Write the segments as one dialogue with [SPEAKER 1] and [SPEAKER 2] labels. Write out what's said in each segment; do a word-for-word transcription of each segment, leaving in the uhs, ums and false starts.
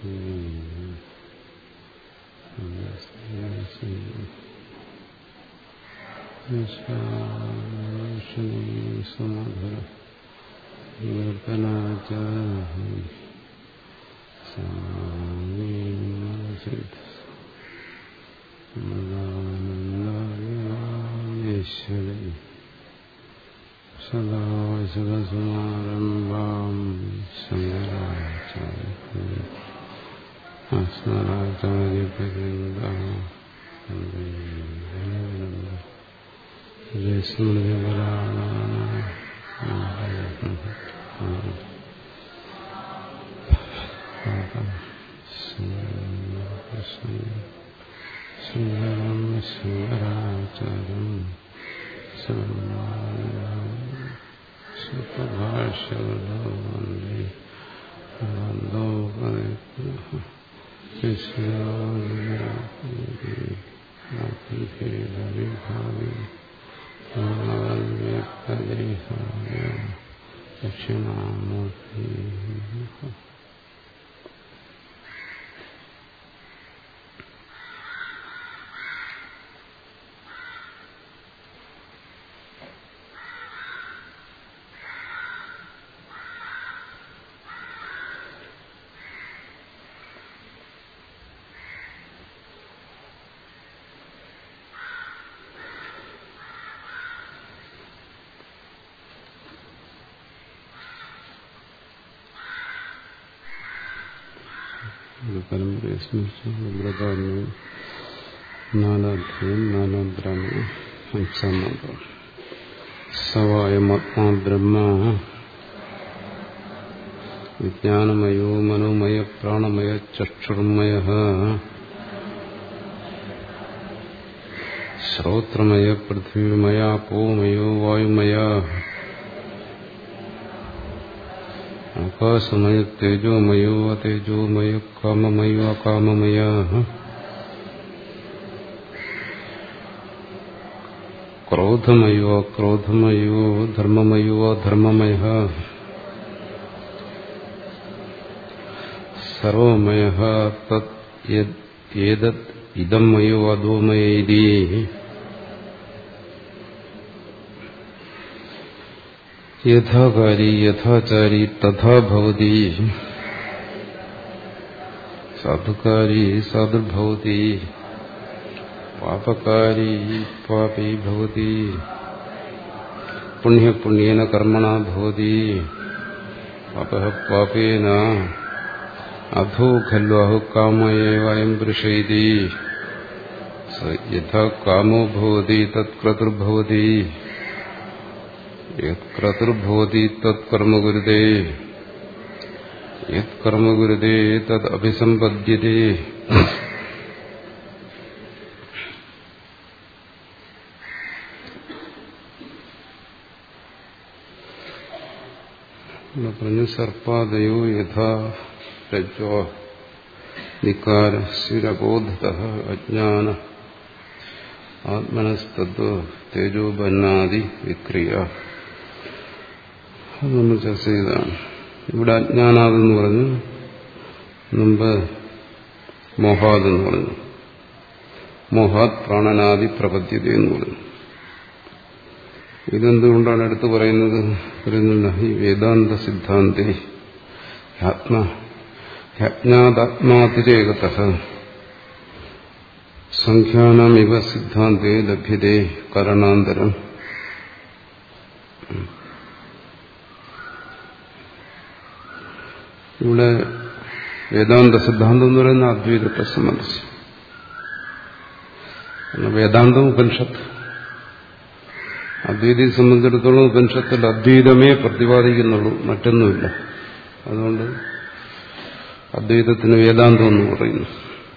[SPEAKER 1] സദാശിവസമാരംഭാം ശങ്കരാചാര്യപര്യന്താം ശങ്കരം ശങ്കരാചാര്യം സുഖഭാഷ്യവതോ വന്ദേ വന്ദോ ശിഷ്യാവിഭാവി ദക്ഷിണാമൂർത്തി. പരമ്പരയെ സ്മരിച്ചു വ്രതാന്യം നാലാധ്യായം നാലാം ബ്രാഹ്മണം അഞ്ചാം മന്ത്രം. സവായമാത്മാ ബ്രഹ്മ വിജ്ഞാനമയോ മനോമയ പ്രാണമയ ചക്ഷുർമയ ശ്രോത്രമയ പൃഥ്വിമയ അപോമയോ വായുമയ ആകാശമയ തേജോമയോ അതേജോമയ കാമമയോ അകാമമയ ക്രോധമയോ അക്രോധമയോ ധർമ്മമയോ അധർമ്മമയ സർവമയ തത് ഏതത് ഇദം മയോ അധോമയേതി യഥാകാരി യഥാചാരി തഥാ ഭവതി സാധുകാരി സാധുർഭവതി പാപകാരി പാപി ഭവതി പുണ്യപുണ്യേന കർമ്മണ ഭവതി പാപഃ പാപേന അധോ ഖലു അഹു കാമയേവയം പുരുഷൈതി യഥാ കാമോ ഭവതി തത് ക്രതുർഭവതി യത് ക്രതുർഭവതി തത് കർമ്മകുരുതേ യത് കർമ്മകുരുതേ തത് അഭിസമ്പദ്യതേ. പറഞ്ഞു സർപ്പാദയോ യഥാ രജ്വ നികാര സ്ഥിരബോധതഃ അജ്ഞാന ആത്മനസ്തത്വ തേജോബന്നാദി വിക്രിയ. അത് നമ്മൾ ചർച്ച ചെയ്തതാണ്. ഇവിടെ അജ്ഞാനാതെന്ന് പറഞ്ഞു, മുമ്പ് മോഹാദെന്ന് പറഞ്ഞു, മോഹാത് പ്രാണനാദി പ്രപദ്ധ്യത എന്ന് പറഞ്ഞു. ഇതെന്തുകൊണ്ടാണ് എടുത്തു പറയുന്നത്? പറയുന്നില്ല, ഈ വേദാന്ത സിദ്ധാന്തേ ജ്ഞാതാത്മാതിരേകതഃ സംഖ്യാനാം ഇവ സിദ്ധാന്തേ ലഭ്യതേ കരണാന്തരം. ഇവിടെ വേദാന്ത സിദ്ധാന്തം എന്ന് പറയുന്ന അദ്വൈതത്തെ സംബന്ധിച്ച്. വേദാന്തം ഉപനിഷത്ത്. അദ്വൈതയെ സംബന്ധിച്ചിടത്തോളം ഉപനിഷത്തിൽ അദ്വൈതമേ പ്രതിപാദിക്കുന്നുള്ളൂ, മറ്റൊന്നുമില്ല. അതുകൊണ്ട് അദ്വൈതത്തിന് വേദാന്തം എന്ന് പറയുന്നു.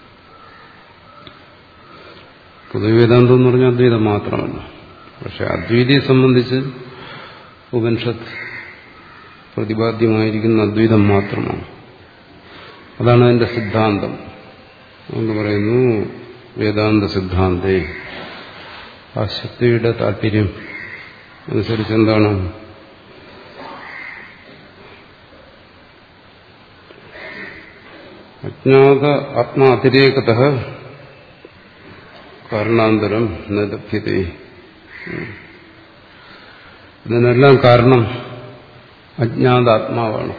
[SPEAKER 1] പൊതുവെ വേദാന്തം എന്ന് പറഞ്ഞാൽ അദ്വൈതം മാത്രമല്ല. പക്ഷെ അദ്വൈതയെ സംബന്ധിച്ച് ഉപനിഷത്ത് പ്രതിപാദ്യമായിരിക്കുന്ന അദ്വൈതം മാത്രമാണ്. അതാണ് അതിന്റെ സിദ്ധാന്തം എന്ന് പറയുന്നു. വേദാന്ത സിദ്ധാന്തേ. ആ ശക്തിയുടെ താല്പര്യം അനുസരിച്ച് എന്താണ്? അജ്ഞാത ആത്മാതിരേകത കാരണാന്തരം ലഭ്യത. ഇതിനെല്ലാം കാരണം അജ്ഞാതാത്മാവാണ്,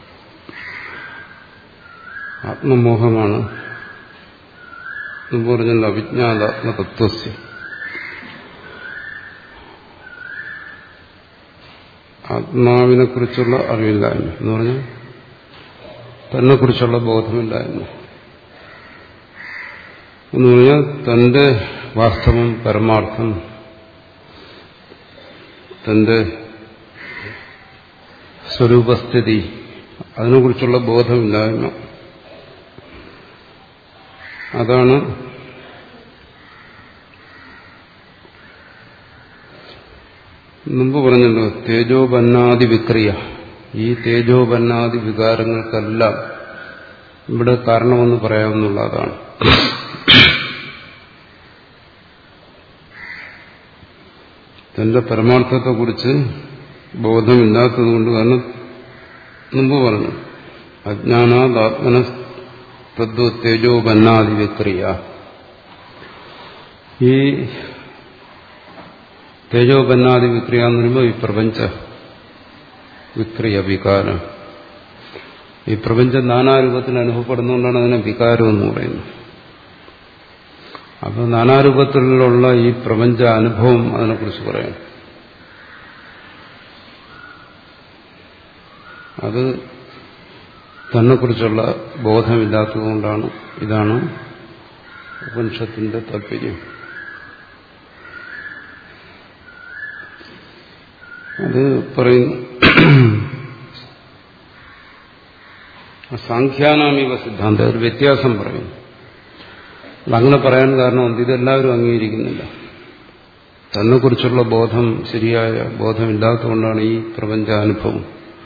[SPEAKER 1] ആത്മമോഹമാണ്. എന്ന് പറഞ്ഞാൽ അവിജ്ഞാതാത്മതത്വസ്യ, ആത്മാവിനെ കുറിച്ചുള്ള അറിവില്ലായ്മ എന്ന് പറഞ്ഞാൽ തന്നെ കുറിച്ചുള്ള ബോധമില്ലായ്മ എന്ന് പറഞ്ഞാൽ തന്റെ വാസ്തവം, പരമാർത്ഥം, തന്റെ സ്വരൂപസ്ഥിതി അതിനെക്കുറിച്ചുള്ള ബോധമില്ലായ്മ. അതാണ് മുമ്പ് പറഞ്ഞല്ലോ, തേജോപന്നാദി വിക്രിയ. ഈ തേജോപന്നാദി വികാരങ്ങൾക്കെല്ലാം ഇവിടെ കാരണമെന്ന് പറയാവുന്നതാണ്. തന്റെ പരമാർത്ഥത്തെക്കുറിച്ച് ബോധമില്ലാത്തതുകൊണ്ട്, കാരണം മുമ്പ് പറഞ്ഞു അജ്ഞാനാത്മന തദ്വ തേജോപന്നാദി വിക്രിയ. ഈ തേജോപന്നാദി വിക്രിയ എന്ന് പറയുമ്പോൾ ഈ പ്രപഞ്ച വിക്രിയ, വികാരം, ഈ പ്രപഞ്ചം നാനാരൂപത്തിൽ അനുഭവപ്പെടുന്നതുകൊണ്ടാണ് അതിനെ വികാരം എന്ന് പറയുന്നത്. അപ്പോൾ നാനാരൂപത്തിലുള്ള ഈ പ്രപഞ്ച അനുഭവം അതിനെക്കുറിച്ച് പറയാം. അത് തന്നെക്കുറിച്ചുള്ള ബോധമില്ലാത്തതുകൊണ്ടാണ്. ഇതാണ് ഉപനിഷത്തിന്റെ താല്പര്യം. അത് പറയുന്നു സാഖ്യാനാമിവ സിദ്ധാന്തം. ഒരു വ്യത്യാസം പറയുന്നു. അങ്ങനെ പറയാൻ കാരണം ഇതെല്ലാവരും അംഗീകരിക്കുന്നില്ല. തന്നെക്കുറിച്ചുള്ള ബോധം, ശരിയായ ബോധമില്ലാത്തതുകൊണ്ടാണ് ഈ പ്രപഞ്ചാനുഭവം.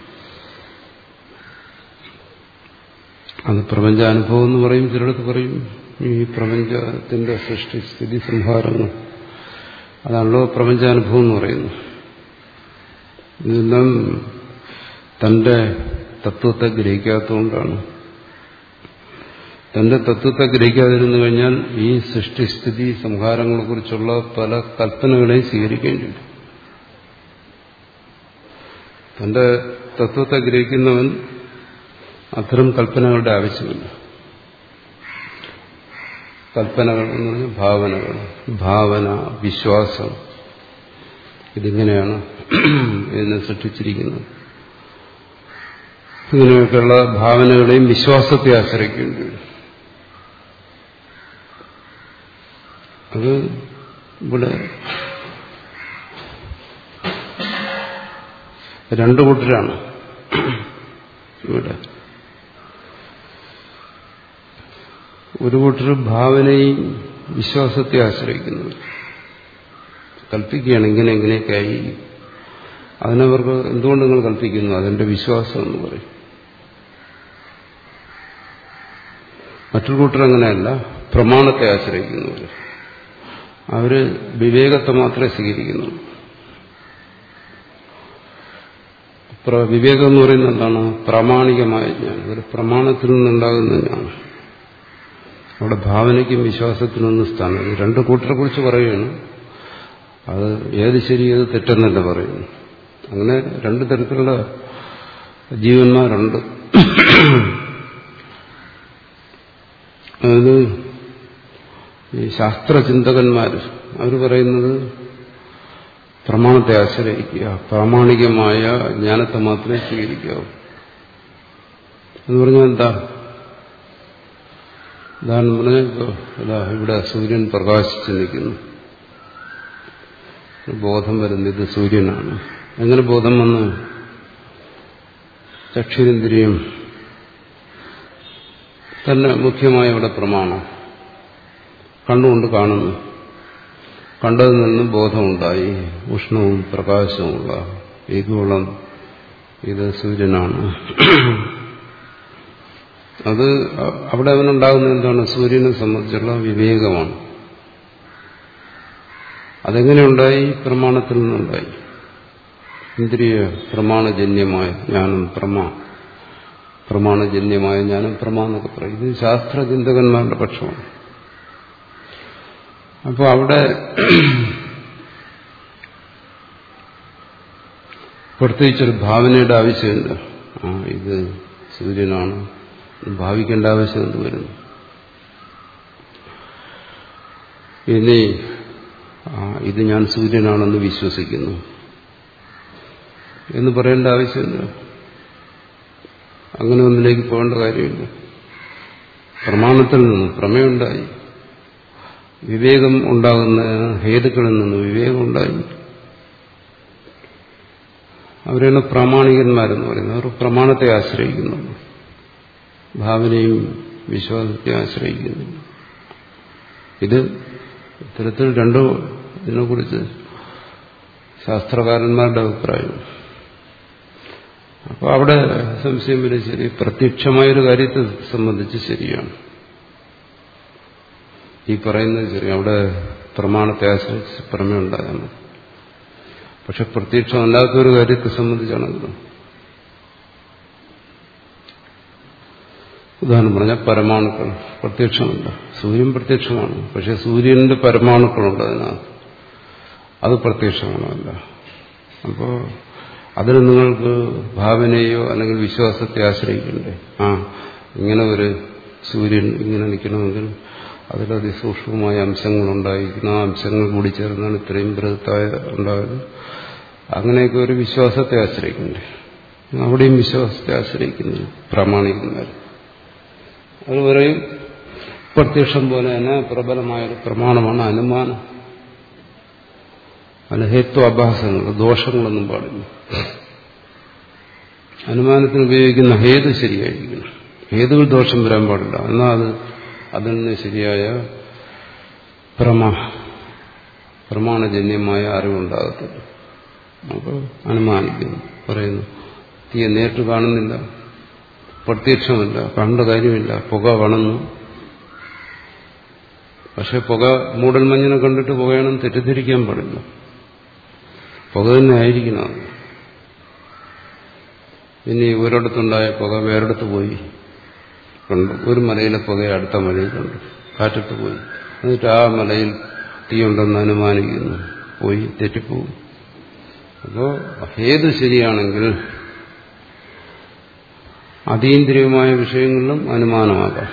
[SPEAKER 1] അത് പ്രപഞ്ചാനുഭവം എന്ന് പറയും. ചിലടത്ത് പറയും ഈ പ്രപഞ്ചത്തിന്റെ സൃഷ്ടി, സ്ഥിതി, സംഹാരങ്ങൾ, അതാണല്ലോ പ്രപഞ്ചാനുഭവം എന്ന് പറയുന്നു. ഇതെല്ലാം തന്റെ തത്വത്തെ ഗ്രഹിക്കാത്തതുകൊണ്ടാണ്. തന്റെ തത്വത്തെ ഗ്രഹിക്കാതിരുന്നു കഴിഞ്ഞാൽ ഈ സൃഷ്ടിസ്ഥിതി സംഹാരങ്ങളെക്കുറിച്ചുള്ള പല കൽപ്പനകളെയും സ്വീകരിക്കേണ്ടി വരും. തന്റെ തത്വത്തെ ഗ്രഹിക്കുന്നവൻ അത്തരം കൽപ്പനകളുടെ ആവശ്യമില്ല. കൽപ്പനകൾ എന്ന് പറഞ്ഞാൽ ഭാവനകൾ, ഭാവന, വിശ്വാസം, ഇതിങ്ങനെയാണ് ഇതിനെ സൃഷ്ടിച്ചിരിക്കുന്നത്. ഇങ്ങനെയൊക്കെയുള്ള ഭാവനകളെയും വിശ്വാസത്തെ ആശ്രയിക്കേണ്ടി വരും. അത് ഇവിടെ രണ്ടു കൂട്ടരാണ്. ഇവിടെ ഒരു കൂട്ടർ ഭാവനയും വിശ്വാസത്തെ ആശ്രയിക്കുന്നവർ കൽപ്പിക്കുകയാണ്, ഇങ്ങനെ ഇങ്ങനെയൊക്കെ ആയി. അതിനവർക്ക് എന്തുകൊണ്ട് നിങ്ങൾ കൽപ്പിക്കുന്നു, അതെന്റെ വിശ്വാസം എന്ന് പറയും. മറ്റൊരു കൂട്ടർ അങ്ങനെയല്ല, പ്രമാണത്തെ ആശ്രയിക്കുന്നവർ. അവര് വിവേകത്തെ മാത്രമേ സ്വീകരിക്കുന്നുള്ളൂ. വിവേകം എന്ന് പറയുന്നത് എന്താണ്? പ്രാമാണികമായ ജ്ഞാനം, ഒരു പ്രമാണത്തിൽ നിന്നുണ്ടാകുന്ന ജ്ഞാനം. അവിടെ ഭാവനയ്ക്കും വിശ്വാസത്തിനൊന്നും സ്ഥാനം. രണ്ട് കൂട്ടരെ കുറിച്ച് പറയുകയാണ്. അത് ഏത് ശരി ഏത് തെറ്റെന്നല്ല പറയുന്നു. അങ്ങനെ രണ്ടു തരത്തിലുള്ള ജീവന്മാരുണ്ട്. അതായത് ഈ ശാസ്ത്രചിന്തകന്മാർ അവർ പറയുന്നത് പ്രമാണത്തെ ആശ്രയിക്കുക, പ്രാമാണികമായ ജ്ഞാനത്തെ മാത്രമേ സ്വീകരിക്കാവൂ എന്ന് പറഞ്ഞാൽ എന്താ? ഉദാഹരണം പറഞ്ഞാൽ ഇപ്പോൾ ഇതാ ഇവിടെ സൂര്യൻ പ്രകാശിച്ചു നിൽക്കുന്നു, ബോധം വരുന്നത് ഇത് സൂര്യനാണ്. എങ്ങനെ ബോധം വന്ന്? ചക്ഷുരേന്ദ്രിയം തന്നെ മുഖ്യമായ ഇവിടെ പ്രമാണം. കണ്ണുകൊണ്ട് കാണുന്നു, കണ്ടതിൽ നിന്ന് ബോധമുണ്ടായി, ഉഷ്ണവും പ്രകാശവുമുള്ള ഈ ഗോളം ഇത് സൂര്യനാണ്. അത് അവിടെ അവനുണ്ടാകുന്ന എന്താണ്? സൂര്യനെ സംബന്ധിച്ചുള്ള വിവേകമാണ്. അതെങ്ങനെയുണ്ടായി? പ്രമാണത്തിൽ നിന്നുണ്ടായി. ഇന്ദ്രിയ പ്രമാണജന്യമായ ജ്ഞാനം, പ്രമാ പ്രമാണജന്യമായ ജ്ഞാനം പ്രമാന്നൊക്കെ പറയും. ഇത് ശാസ്ത്രചിന്തകന്മാരുടെ പക്ഷമാണ്. അപ്പോൾ അവിടെ പ്രത്യേകിച്ചൊരു ഭാവനയുടെ ആവശ്യമില്ല. ആ ഇത് സൂര്യനാണ് ഭാവിക്കേണ്ട ആവശ്യം എന്ത് വരുന്നു. ഇനി ഇത് ഞാൻ സൂര്യനാണെന്ന് വിശ്വസിക്കുന്നു എന്ന് പറയേണ്ട ആവശ്യമില്ല. അങ്ങനെ ഒന്നിലേക്ക് പോകേണ്ട കാര്യമില്ല. പ്രമാണത്തിൽ നിന്നും പ്രമേയുണ്ടായി, വിവേകം ഉണ്ടാകുന്ന ഹേതുക്കളിൽ നിന്ന് വിവേകം ഉണ്ടായി. അവരാണ് പ്രാമാണികന്മാരെന്ന് പറയുന്നത്. അവർ പ്രമാണത്തെ ആശ്രയിക്കുന്നു, ഭാവനയും വിശ്വാസത്തെ ആശ്രയിക്കുന്നു. ഇത് ഇത്തരത്തിൽ രണ്ടോ ഇതിനെക്കുറിച്ച് ശാസ്ത്രകാരന്മാരുടെ അഭിപ്രായം. അപ്പോൾ അവിടെ സംശയം വരും. ശരി, പ്രത്യക്ഷമായൊരു കാര്യത്തെ സംബന്ധിച്ച് ശരിയാണ് ഈ പറയുന്നത്. ശരി, അവിടെ പ്രമാണത്തെ ആശ്രയിച്ച് പ്രമേയം ഉണ്ടാകാൻ. പക്ഷെ പ്രത്യക്ഷമല്ലാത്തൊരു കാര്യത്തെ സംബന്ധിച്ചാണെങ്കിലും, ഉദാഹരണം പറഞ്ഞാൽ പരമാണുക്കൾ പ്രത്യക്ഷമല്ല. സൂര്യൻ പ്രത്യക്ഷമാണ്, പക്ഷെ സൂര്യന്റെ പരമാണുക്കളുണ്ട് അതിനകത്ത്. അത് പ്രത്യക്ഷമാണല്ല. അപ്പോൾ അതിന് നിങ്ങൾക്ക് ഭാവനയോ അല്ലെങ്കിൽ വിശ്വാസത്തെ ആശ്രയിക്കണ്ടേ? ആ ഇങ്ങനെ ഒരു സൂര്യൻ ഇങ്ങനെ നിൽക്കണമെങ്കിൽ അതിലതിസൂക്ഷ്മമായ അംശങ്ങളുണ്ടായിരിക്കുന്നു. ആ അംശങ്ങൾ കൂടി ചേർന്നാണ് ഇത്രയും ബൃഹത്തായ ഉണ്ടായത്. അങ്ങനെയൊക്കെ ഒരു വിശ്വാസത്തെ ആശ്രയിക്കണ്ടേ? അവിടെയും വിശ്വാസത്തെ ആശ്രയിക്കുന്നു പ്രാമാണികന്മാർ. അത് പറയും പ്രത്യക്ഷം പോലെ തന്നെ പ്രബലമായൊരു പ്രമാണമാണ് അനുമാനം. അതിന് ഹേത്വാഭാസങ്ങൾ, ദോഷങ്ങളൊന്നും പാടില്ല. അനുമാനത്തിന് ഉപയോഗിക്കുന്ന ഹേതു ശരിയായിരിക്കണം. ഹേതുവിൽ ദോഷം വരാൻ പാടില്ല. എന്നാൽ അത് അതിൽ നിന്ന് ശരിയായ പ്രമാ പ്രമാണജന്യമായ അറിവുണ്ടാകത്തില്ല. അപ്പോൾ അനുമാനിക്കുന്നു, പറയുന്നു തീയെ നേരിട്ട് കാണുന്നില്ല, പ്രത്യക്ഷമല്ല, കണ്ട കാര്യമില്ല, പുക വണന്നു. പക്ഷെ പുക മൂടൽമഞ്ഞിനെ കണ്ടിട്ട് പുകയാണെന്ന് തെറ്റിദ്ധരിക്കാൻ പാടില്ല. പുക തന്നെ ആയിരിക്കണം. ഇനി ഒരിടത്തുണ്ടായ പുക വേറെടുത്ത് പോയി കണ്ടു. ഒരു മലയിലെ പുക അടുത്ത മലയിൽ കണ്ടു, കാറ്റത്ത് പോയി. എന്നിട്ട് ആ മലയിൽ തീയുണ്ടെന്ന് അനുമാനിക്കുന്നു, പോയി തെറ്റിപ്പോകും. അപ്പോൾ ഹേതു ശരിയാണെങ്കിൽ അതീന്ദ്രിയമായ വിഷയങ്ങളിലും അനുമാനമാകാം.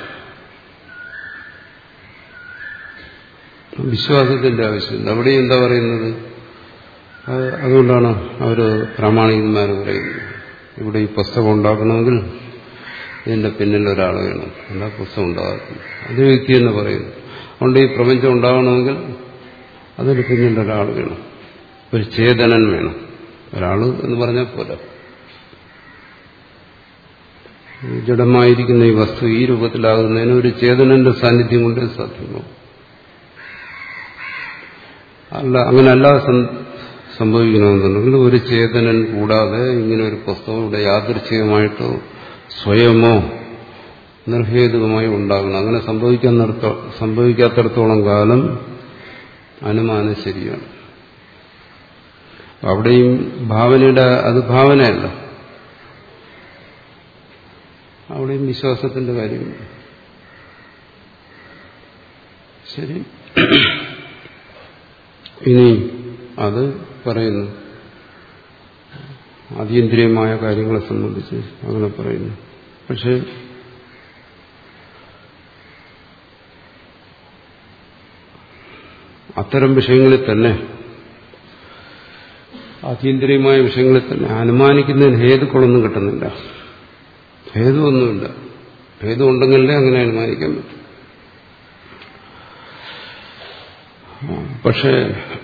[SPEAKER 1] വിശ്വാസത്തിന്റെ ആവശ്യമില്ല. അവിടെ എന്താ പറയുന്നത്? അതുകൊണ്ടാണ് അവർ പ്രാമാണികന്മാർ പറയുന്നത്, ഇവിടെ ഈ പുസ്തകം ഉണ്ടാക്കണമെങ്കിൽ ഇതിന്റെ പിന്നിൽ ഒരാൾ വേണം, എല്ലാ പുസ്തകം ഉണ്ടാകും. അത് വ്യക്തി എന്ന് പറയുന്നു. അതുകൊണ്ട് ഈ പ്രപഞ്ചം ഉണ്ടാകണമെങ്കിൽ അതിന് പിന്നിൽ ഒരാൾ വേണം, ഒരു ചേതനൻ വേണം. ഒരാൾ എന്ന് പറഞ്ഞാൽ പോലെ ജഡമായിരിക്കുന്ന ഈ വസ്തു ഈ രൂപത്തിലാകുന്നതിന് ഒരു ചേതനന്റെ സാന്നിധ്യം കൊണ്ട് സാധ്യമാകും. അല്ല, അങ്ങനെ അല്ലാതെ സംഭവിക്കണമെന്നുണ്ടെങ്കിൽ ഒരു ചേതനൻ കൂടാതെ ഇങ്ങനെ ഒരു പുസ്തകം ഇവിടെ യാദൃച്ഛികമായിട്ടോ സ്വയമോ നിർഹേതുകമായി ഉണ്ടാകണം. അങ്ങനെ സംഭവിക്കാൻ സംഭവിക്കാത്തിടത്തോളം കാലം അനുമാനം ശരിയാണ്. അവിടെയും ഭാവനയുടെ അത് ഭാവനയല്ല, അവിടെയും വിശ്വാസത്തിന്റെ കാര്യമില്ല. ശരി, ഇനി അത് പറയുന്നു അതീന്ദ്രിയമായ കാര്യങ്ങളെ സംബന്ധിച്ച് അങ്ങനെ പറയുന്നു. പക്ഷെ അത്തരം വിഷയങ്ങളിൽ തന്നെ, അതീന്ദ്രിയമായ വിഷയങ്ങളിൽ തന്നെ അനുമാനിക്കുന്നതിന് ഹേതുക്കളൊന്നും കിട്ടുന്നില്ല. ഹേതുവൊന്നുമില്ല. ഹേതു ഉണ്ടെങ്കിലേ അങ്ങനെ അനുമാനിക്കാൻ പറ്റും. പക്ഷേ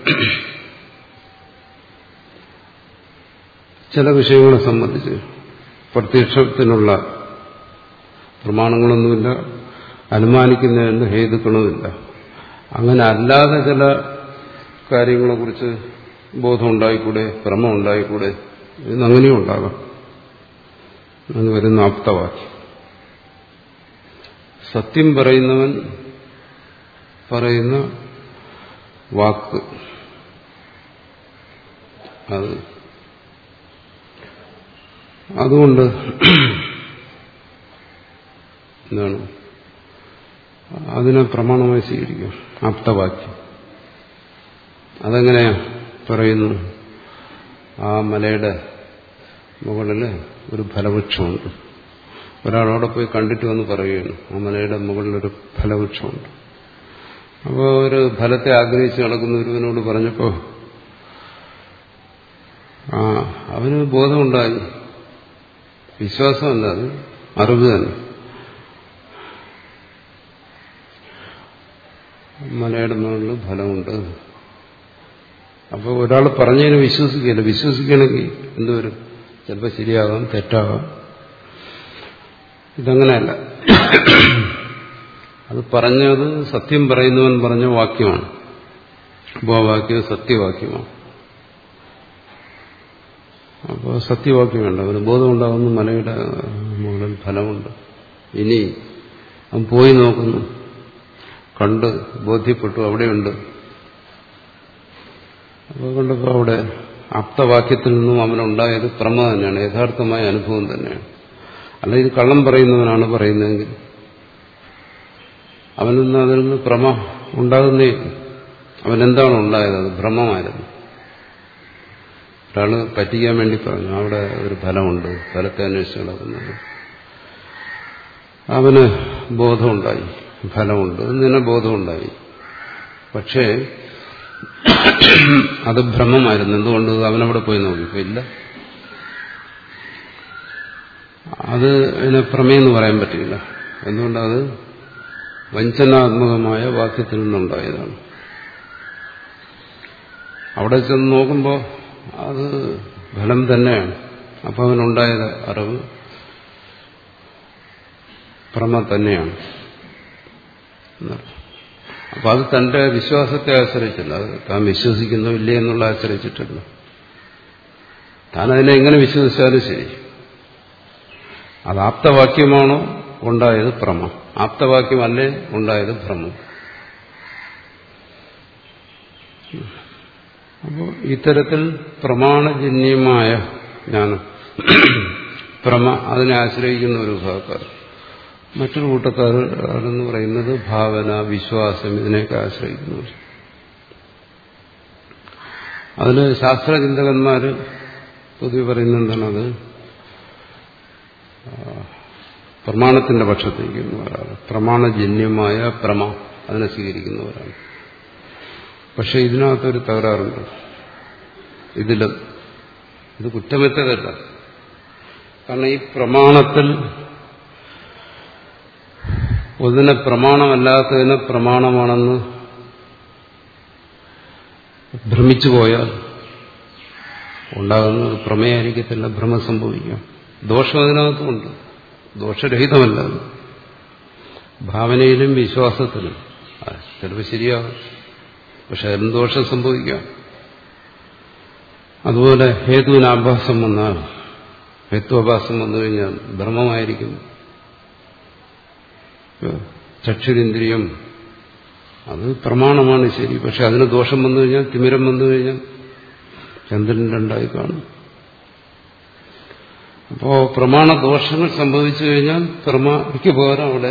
[SPEAKER 1] ചില വിഷയങ്ങളെ സംബന്ധിച്ച് പ്രത്യക്ഷത്തിനുള്ള പ്രമാണങ്ങളൊന്നുമില്ല, അനുമാനിക്കുന്നതിന് ഹേതുക്കളുമില്ല. അങ്ങനെ അല്ലാതെ ചില കാര്യങ്ങളെക്കുറിച്ച് ബോധം ഉണ്ടായിക്കൂടെ, ഭ്രമം ഉണ്ടായിക്കൂടെ? ഇന്നങ്ങനെയും ഉണ്ടാകാം. എന്ന് വരുന്ന ആപ്തവാക്യം. സത്യം പറയുന്നവൻ പറയുന്ന വാക്ക് അത് അതുകൊണ്ട് എന്താണ് അതിനെ പ്രമാണമായി സ്വീകരിക്കും. ആപ്തവാക്യം അതെങ്ങനെയാ പറയുന്നു? ആ മലയുടെ മുകളിൽ ഒരു ഫലവൃക്ഷമുണ്ട്. ഒരാളവിടെ പോയി കണ്ടിട്ട് വന്ന് പറയുകയാണ് ആ മലയുടെ മുകളിലൊരു ഫലവൃക്ഷമുണ്ട്. അപ്പോൾ ഒരു ഫലത്തെ ആഗ്രഹിച്ച് നടക്കുന്ന ഒരുവനോട് പറഞ്ഞപ്പോൾ ആ അവന് ബോധമുണ്ടായി. വിശ്വാസമല്ല, അത് അറിവ് തന്നെ. മലയുടെ മുകളിൽ ഫലമുണ്ട്. അപ്പോൾ ഒരാൾ പറഞ്ഞതിന് വിശ്വസിക്കില്ല. വിശ്വസിക്കണമെങ്കിൽ എന്തുവരും? ചിലപ്പോൾ ശരിയാകാം, തെറ്റാകാം. ഇതങ്ങനെയല്ല. അത് പറഞ്ഞത് സത്യം പറയുന്നവൻ പറഞ്ഞ വാക്യമാണ്. അപ്പോൾ ആ വാക്യം സത്യവാക്യമാണ്. അപ്പോൾ സത്യവാക്യം വേണ്ട. അവന് ബോധമുണ്ടാകുന്നു മലയുടെ മുകളിൽ ഫലമുണ്ട്. ഇനി അവൻ പോയി നോക്കുന്നു, കണ്ട് ബോധ്യപ്പെട്ടു അവിടെയുണ്ട്. അപ്പോൾ കണ്ടപ്പോൾ അവിടെ ആപ്തവാക്യത്തിൽ നിന്നും അവനുണ്ടായത് പ്രമ തന്നെയാണ്, യഥാർത്ഥമായ അനുഭവം തന്നെയാണ്. അല്ല ഇത് കള്ളം പറയുന്നവനാണ് പറയുന്നതെങ്കിൽ അവനിൽ നിന്ന് അതിൽ നിന്ന് പ്രമ ഉണ്ടാകുന്നേ. അവനെന്താണ് ഉണ്ടായത്? അത് ഭ്രമമായിരുന്നു. ഒരാള് പറ്റിക്കാൻ വേണ്ടി പറഞ്ഞു അവിടെ ഒരു ഫലമുണ്ട്, ഫലത്തെ അന്വേഷിച്ച് നടക്കുന്നത്. അവന് ബോധമുണ്ടായി, ഫലമുണ്ട്, നിന്നെ ബോധമുണ്ടായി. പക്ഷേ അത് ഭ്രമമായിരുന്നു. എന്തുകൊണ്ട്? അവനവിടെ പോയി നോക്കിയപ്പോ ഇല്ല. അത് അതിനെ പ്രമേയെന്ന് പറയാൻ പറ്റില്ല. എന്തുകൊണ്ടത് വഞ്ചനാത്മകമായ വാക്യത്തിൽ നിന്നുണ്ടായതാണ്. അവിടെ ചെന്ന് നോക്കുമ്പോൾ അത് ഫലം തന്നെയാണ്. അപ്പം അവനുണ്ടായത് അറിവ് പ്രമ തന്നെയാണ്. അപ്പം അത് തന്റെ വിശ്വാസത്തെ ആശ്രയിച്ചില്ല. അത് താൻ വിശ്വസിക്കുന്നോ ഇല്ലേ എന്നുള്ള ആശ്രയിച്ചിട്ടില്ല. താൻ അതിനെ എങ്ങനെ വിശ്വസിച്ചാലും ശരി, അത് ആപ്തവാക്യമാണോ ഉണ്ടായത് പ്രമ, ആപ്തവാക്യമല്ലേ ഉണ്ടായത് ഭ്രമം. അപ്പോൾ ഇത്തരത്തിൽ പ്രമാണജന്യമായ ജ്ഞാനം, പ്രമ, അതിനെ ആശ്രയിക്കുന്ന ഒരു വിഭാഗക്കാർ. മറ്റൊരു കൂട്ടക്കാർ എന്ന് പറയുന്നത് ഭാവന, വിശ്വാസം, ഇതിനെയൊക്കെ ആശ്രയിക്കുന്നവർ. അതിൽ ശാസ്ത്രചിന്തകന്മാർ പൊതുവെ പറയുന്നത് എന്താണ്? അത് പ്രമാണത്തിന്റെ പക്ഷത്തേക്കുന്നവരാണ്. പ്രമാണജന്യമായ പ്രമ അതിനെ സ്വീകരിക്കുന്നവരാണ്. പക്ഷെ ഇതിനകത്തൊരു തകരാറുണ്ട്. ഇതിലും ഇത് കുറ്റമറ്റതല്ല. കാരണം ഈ പ്രമാണത്തിൽ ഒന്നിനെ പ്രമാണമല്ലാത്തതിനെ പ്രമാണമാണെന്ന് ഭ്രമിച്ചു പോയാൽ ഉണ്ടാകുന്ന ഒരു പ്രമേയായിരിക്കത്തില്ല, ഭ്രമം സംഭവിക്കാം. ദോഷം അതിനകത്തുമുണ്ട്, ദോഷരഹിതമല്ല. ഭാവനയിലും വിശ്വാസത്തിലും ചിലപ്പോൾ ശരിയാകും, പക്ഷെ അതിലും ദോഷം സംഭവിക്കാം. അതുപോലെ ഹേതുവിനാഭാസം വന്നാൽ, ഹേത്വാഭാസം വന്നു കഴിഞ്ഞാൽ ഭ്രമമായിരിക്കും. ചക്ഷുരിന്ദ്രിയം അത് പ്രമാണമാണ് ശരി, പക്ഷെ അതിന് ദോഷം വന്നു കഴിഞ്ഞാൽ, തിമിരം വന്നു കഴിഞ്ഞാൽ ചന്ദ്രൻ രണ്ടായി കാണും. അപ്പോ പ്രമാണ ദോഷങ്ങൾ സംഭവിച്ചു കഴിഞ്ഞാൽ പ്രമയ്ക്ക് പകരം അവിടെ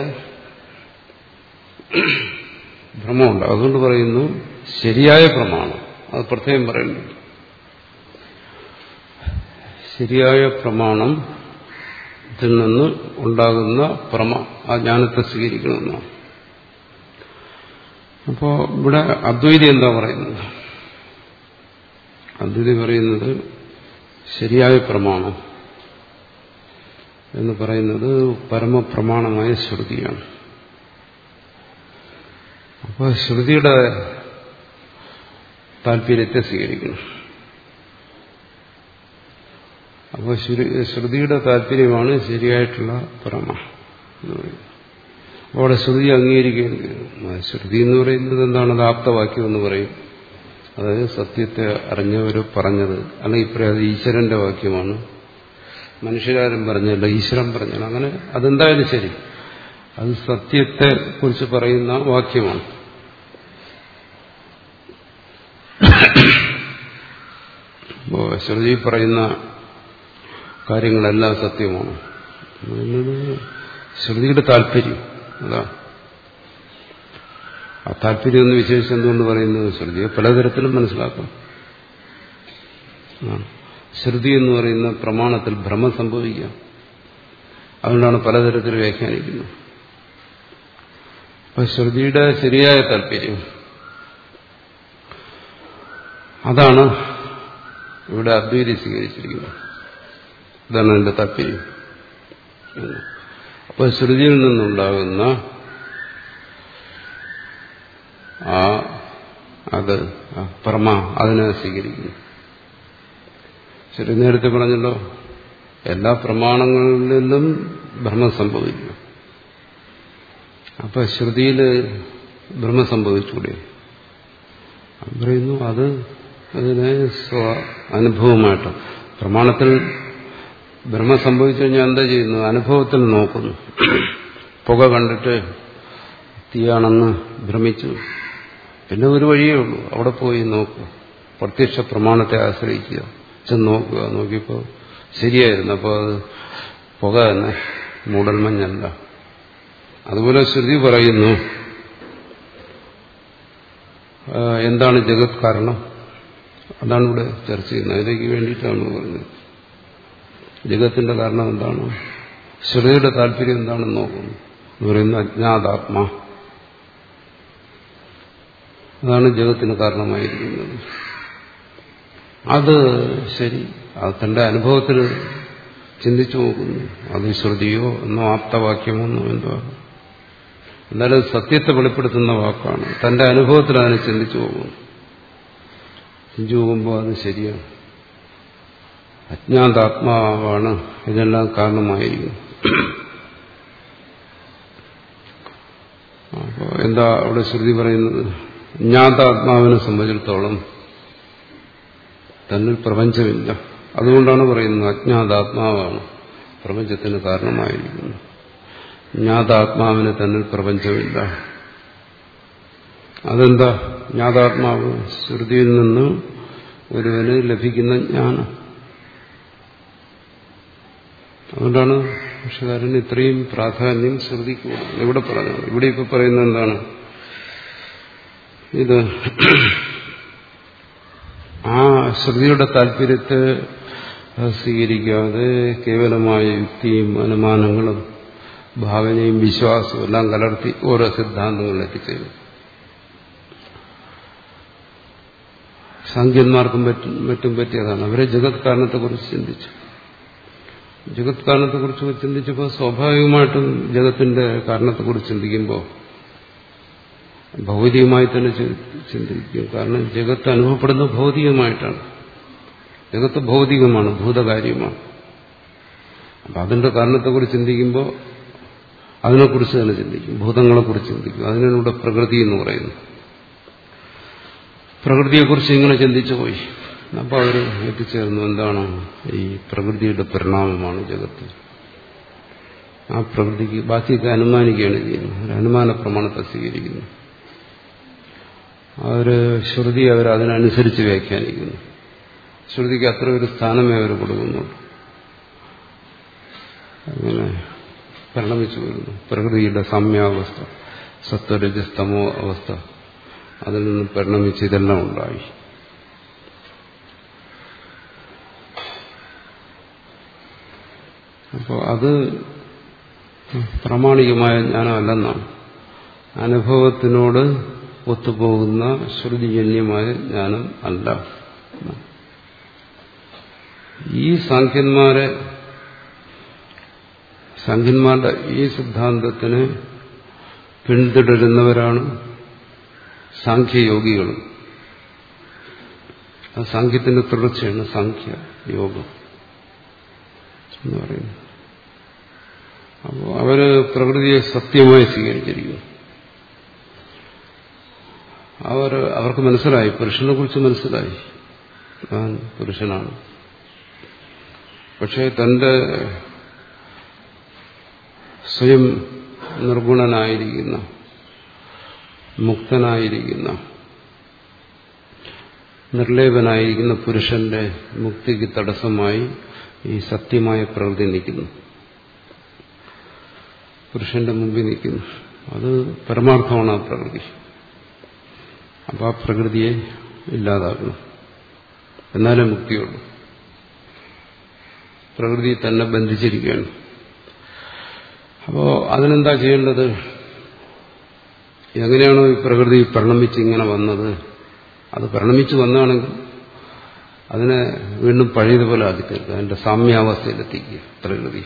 [SPEAKER 1] ഭ്രമമുണ്ട്. അതുകൊണ്ട് പറയുന്നു ശരിയായ പ്രമാണം, അത് പ്രത്യേകം പറയുന്നു. ശരിയായ പ്രമാണം ത്തിൽ നിന്ന് ഉണ്ടാകുന്ന പ്രമ, ആ ജ്ഞാനത്തെ സ്വീകരിക്കണമെന്നാണ്. അപ്പോ ഇവിടെ അദ്വൈതി എന്താ പറയുന്നത്? അദ്വൈതി പറയുന്നത് ശരിയായ പ്രമാണം എന്ന് പറയുന്നത് പരമപ്രമാണമായ ശ്രുതിയാണ്. അപ്പോൾ ശ്രുതിയുടെ താല്പര്യത്തെ സ്വീകരിക്കണം. അപ്പോൾ ശ്രുതിയുടെ താല്പര്യമാണ് ശരിയായിട്ടുള്ള പ്രമ എന്ന് പറയുന്നത്. അപ്പോൾ അവിടെ ശ്രുതി അംഗീകരിക്കുകയും, ശ്രുതി എന്ന് പറയുന്നത് എന്താണ്? അത് ആപ്തവാക്യം എന്ന് പറയും. അതായത് സത്യത്തെ അറിഞ്ഞവർ പറഞ്ഞത്, അല്ലെങ്കിൽ ഇപ്പോൾ അത് ഈശ്വരന്റെ വാക്യമാണ്, മനുഷ്യരാരും പറഞ്ഞല്ല, ഈശ്വരൻ പറഞ്ഞാണ്. അങ്ങനെ അതെന്തായാലും ശരി, അത് സത്യത്തെ കുറിച്ച് പറയുന്ന വാക്യമാണ്. അപ്പോൾ ശ്രുതി പറയുന്ന കാര്യങ്ങളെല്ലാം സത്യമാണ്. ശ്രുതിയുടെ താല്പര്യം അതാണ്. ആ താല്പര്യം എന്ന് വിശേഷിച്ച് എന്തുകൊണ്ട് പറയുന്നത്? ശ്രുതിയെ പലതരത്തിലും മനസ്സിലാക്കാം. ശ്രുതി എന്ന് പറയുന്ന പ്രമാണത്തിൽ ഭ്രമം സംഭവിക്കാം. അതുകൊണ്ടാണ് പലതരത്തിൽ വ്യാഖ്യാനിക്കുന്നത്. അപ്പൊ ശ്രുതിയുടെ ശരിയായ താല്പര്യം അതാണ് ഇവിടെ അദ്വൈതി സ്വീകരിച്ചിരിക്കുന്നത്. ഇതാണ് അതിന്റെ താല്പര്യം. അപ്പൊ ശ്രുതിയിൽ നിന്നുണ്ടാകുന്ന ആ അത് പ്രമ അതിനെ സ്വീകരിക്കുന്നു. ശരി, നേരത്തെ പറഞ്ഞല്ലോ, എല്ലാ പ്രമാണങ്ങളിലും ഭ്രമം സംഭവിക്കും. അപ്പൊ ശ്രുതിയിൽ ഭ്രമം സംഭവിച്ചൂടെ? പറയുന്നു അത് അതിനെ സ്വ അനുഭവമായിട്ട്. പ്രമാണത്തിൽ ഭ്രമം സംഭവിച്ചു കഴിഞ്ഞാൽ എന്താ ചെയ്യുന്നു? അനുഭവത്തിൽ നോക്കുന്നു. പുക കണ്ടിട്ട് തീയാണെന്ന് ഭ്രമിച്ചു. പിന്നെ ഒരു വഴിയേ ഉള്ളൂ, അവിടെ പോയി നോക്കുക. പ്രത്യക്ഷ പ്രമാണത്തെ ആശ്രയിക്കുക, ചെന്ന് നോക്കുക. നോക്കിയപ്പോൾ ശരിയായിരുന്നു. അപ്പോൾ അത് പുക തന്നെ, മൂടൽമഞ്ഞല്ല. അതുപോലെ ശ്രുതി പറയുന്നു എന്താണ് ജഗത് കാരണം. അതാണ് ഇവിടെ ചർച്ച ചെയ്യുന്നത്. അതിലേക്ക് വേണ്ടിയിട്ടാണ് പറയുന്നത്. ജഗത്തിന്റെ കാരണം എന്താണ്, ശ്രുതിയുടെ താല്പര്യം എന്താണെന്ന് നോക്കുന്നു എന്ന് പറയുന്നത് അജ്ഞാതാത്മാ. അതാണ് ജഗത്തിന് കാരണമായിരിക്കുന്നത്. അത് ശരി, അത് തന്റെ അനുഭവത്തിൽ ചിന്തിച്ചു നോക്കുന്നു. അത് ശ്രുതിയോ എന്നോ ആപ്തവാക്യമോ എന്നോ എന്തോ, എന്നാലും സത്യത്തെ വെളിപ്പെടുത്തുന്ന വാക്കാണ്. തന്റെ അനുഭവത്തിൽ അതിനെ ചിന്തിച്ചു പോകുന്നു. ചിന്തിച്ചു പോകുമ്പോൾ അത് ശരിയാണ്, അജ്ഞാതാത്മാവാണ് ഇതെല്ലാം കാരണമായിരിക്കുന്നു. അപ്പോൾ എന്താ അവിടെ ശ്രുതി പറയുന്നത്? ജ്ഞാതാത്മാവിനെ സംബന്ധിച്ചിടത്തോളം തന്നിൽ പ്രപഞ്ചമില്ല. അതുകൊണ്ടാണ് പറയുന്നത് അജ്ഞാതാത്മാവാണ് പ്രപഞ്ചത്തിന് കാരണമായിരിക്കുന്നത്. ജ്ഞാതാത്മാവിന് തന്നിൽ പ്രപഞ്ചമില്ല. അതെന്താ? ജ്ഞാതാത്മാവ് ശ്രുതിയിൽ നിന്ന് ഒരുവന് ലഭിക്കുന്ന ജ്ഞാനം. അതുകൊണ്ടാണ് ഭാഷകാരൻ ഇത്രയും പ്രാധാന്യം ശ്രുതിക്ക് കൊടുക്കുന്നത്. ഇവിടെ പറഞ്ഞു, ഇവിടെ ഇപ്പൊ പറയുന്നത് എന്താണ്? ഇത് ആ ശ്രുതിയുടെ താല്പര്യത്തെ സ്വീകരിക്കാതെ കേവലമായ യുക്തിയും അനുമാനങ്ങളും ഭാവനയും വിശ്വാസവും എല്ലാം കലർത്തി ഓരോ സിദ്ധാന്തങ്ങളിൽ എത്തിച്ചേരും. സാഖ്യന്മാർക്കും മറ്റും പറ്റിയതാണ്. അവരെ ജഗത് കാരണത്തെക്കുറിച്ച് ചിന്തിച്ചു. ജഗത് കാരണത്തെക്കുറിച്ച് ചിന്തിച്ചപ്പോൾ സ്വാഭാവികമായിട്ടും ജഗത്തിന്റെ കാരണത്തെക്കുറിച്ച് ചിന്തിക്കുമ്പോൾ ഭൗതികമായി തന്നെ ചിന്തിക്കും. കാരണം ജഗത്ത് അനുഭവപ്പെടുന്നത് ഭൗതികമായിട്ടാണ്. ജഗത്ത് ഭൗതികമാണ്, ഭൂതകാര്യമാണ്. അപ്പം അതിന്റെ കാരണത്തെക്കുറിച്ച് ചിന്തിക്കുമ്പോൾ അതിനെക്കുറിച്ച് തന്നെ ചിന്തിക്കും, ഭൂതങ്ങളെക്കുറിച്ച് ചിന്തിക്കും. അതിനാണ് ഇവിടെ പ്രകൃതി എന്ന് പറയുന്നു. പ്രകൃതിയെക്കുറിച്ച് ഇങ്ങനെ ചിന്തിച്ചു പോയി. അപ്പോൾ അവർ എത്തിച്ചേർന്നു എന്താണ്? ഈ പ്രകൃതിയുടെ പരിണാമമാണ് ജഗത്ത്. ആ പ്രകൃതിക്ക് ബാക്കിയൊക്കെ അനുമാനിക്കുകയാണ് ചെയ്യുന്നത്. ഒരു അനുമാന പ്രമാണത്തെ സ്വീകരിക്കുന്നു. അവർ ശ്രുതി അവർ അതിനനുസരിച്ച് വ്യാഖ്യാനിക്കുന്നു. ശ്രുതിക്ക് അത്ര ഒരു സ്ഥാനമേ അവർ കൊടുക്കുന്നുള്ളൂ. അങ്ങനെ പരിണമിച്ചു വരുന്നു. പ്രകൃതിയുടെ സാമ്യാവസ്ഥ, സത്വരജസ്തമോ അവസ്ഥ, അതിൽ നിന്ന് പരിണമിച്ച് ഇതെല്ലാം ഉണ്ടായി. അപ്പോൾ അത് പ്രാമാണികമായ ജ്ഞാനമല്ലെന്നാണ്. അനുഭവത്തിനോട് ഒത്തുപോകുന്ന ശ്രുതിജന്യമായ ജ്ഞാനം അല്ല. ഈ സാഖ്യന്മാരെ സാഖ്യന്മാരുടെ ഈ സിദ്ധാന്തത്തിന് പിന്തുടരുന്നവരാണ് സാഖ്യയോഗികൾ. ആ സാഖ്യത്തിന്റെ തുടർച്ചയാണ് സാഖ്യ യോഗം എന്ന് പറയുന്നത്. അപ്പോൾ അവര് പ്രകൃതിയെ സത്യമായി സ്വീകരിച്ചിരിക്കുന്നു. അവർ അവർക്ക് മനസ്സിലായി, പുരുഷനെ കുറിച്ച് മനസ്സിലായി, താൻ പുരുഷനാണ്. പക്ഷേ തന്റെ സ്വയം നിർഗുണനായിരിക്കുന്ന, മുക്തനായിരിക്കുന്ന, നിർലേപനായിരിക്കുന്ന പുരുഷന്റെ മുക്തിക്ക് തടസ്സമായി ഈ സത്യമായ പ്രകൃതി നിൽക്കുന്നു. പുരുഷന്റെ മുമ്പിൽ നിൽക്കുന്നു. അത് പരമാർത്ഥമാണ് ആ പ്രകൃതി. അപ്പോൾ ആ പ്രകൃതിയെ ഇല്ലാതാക്കണം, എന്നാലേ മുക്തിയുള്ളൂ. പ്രകൃതി തന്നെ ബന്ധിച്ചിരിക്കുകയാണ്. അപ്പോൾ അതിനെന്താ ചെയ്യേണ്ടത്? എങ്ങനെയാണോ ഈ പ്രകൃതി പരിണമിച്ച് ഇങ്ങനെ വന്നത്, അത് പരിണമിച്ച് വന്നാണെങ്കിൽ അതിനെ വീണ്ടും പഴയതുപോലെ ആക്കി തീർക്കുക, അതിന്റെ സാമ്യാവസ്ഥയിലെത്തിക്കുക പ്രകൃതി.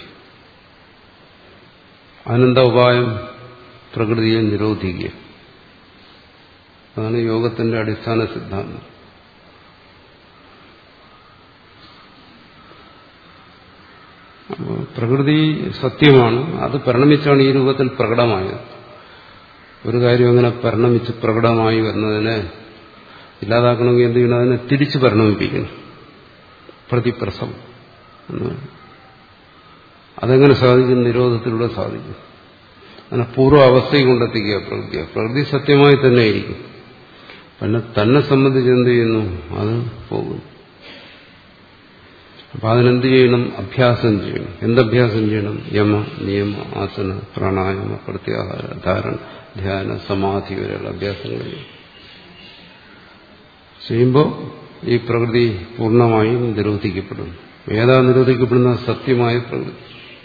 [SPEAKER 1] അതിനെന്താ ഉപായം? പ്രകൃതിയെ നിരോധിക്കുക. അതാണ് യോഗത്തിന്റെ അടിസ്ഥാന സിദ്ധാന്തം. അപ്പോൾ പ്രകൃതി സത്യമാണ്, അത് പരിണമിച്ചാണ് ഈ രൂപത്തിൽ പ്രകടമായത്. ഒരു കാര്യം അങ്ങനെ പരിണമിച്ച് പ്രകടമായി വരുന്നതിനെ ഇല്ലാതാക്കണമെങ്കിൽ എന്ത് ചെയ്യണം? അതിനെ തിരിച്ച് പരിണമിപ്പിക്കണം, പ്രതിപ്രസം. അതെങ്ങനെ സാധിക്കും? നിരോധത്തിലൂടെ സാധിക്കും. അങ്ങനെ പൂർവ്വ അവസ്ഥയിൽ കൊണ്ടെത്തിക്കുക പ്രകൃതിയെ. പ്രകൃതി സത്യമായി തന്നെ ആയിരിക്കും, പിന്നെ തന്നെ സംബന്ധിച്ച് എന്ത് ചെയ്യുന്നു? അത് പോകും. അപ്പൊ അതിനെന്ത് ചെയ്യണം? അഭ്യാസം ചെയ്യണം. എന്തഭ്യാസം ചെയ്യണം? യമ, നിയമ, ആസന, പ്രാണായാമ, പ്രത്യാഹാര, ധാരണ, ധ്യാന, സമാധി വരെയുള്ള അഭ്യാസങ്ങൾ ചെയ്യുമ്പോൾ ഈ പ്രകൃതി പൂർണ്ണമായും നിരോധിക്കപ്പെടും. ഏതാ നിരോധിക്കപ്പെടുന്ന? സത്യമായ പ്രകൃതി.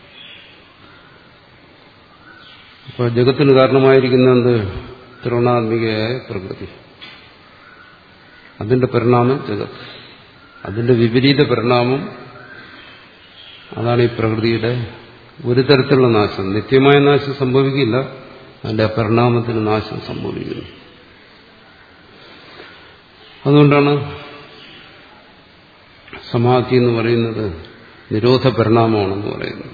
[SPEAKER 1] അപ്പോൾ ജഗത്തിന് കാരണമായിരിക്കുന്ന എന്ത്? ത്രിഗുണാത്മികയായ പ്രകൃതി. അതിന്റെ പരിണാമം ജഗത്ത്. അതിന്റെ വിപരീത പരിണാമം അതാണ് ഈ പ്രകൃതിയുടെ ഒരു തരത്തിലുള്ള നാശം. നിത്യമായ നാശം സംഭവിക്കില്ല, അതിന്റെ പരിണാമത്തിന് നാശം സംഭവിക്കുന്നു. അതുകൊണ്ടാണ് സമാധി എന്ന് പറയുന്നത് നിരോധ പരിണാമമാണെന്ന് പറയുന്നത്.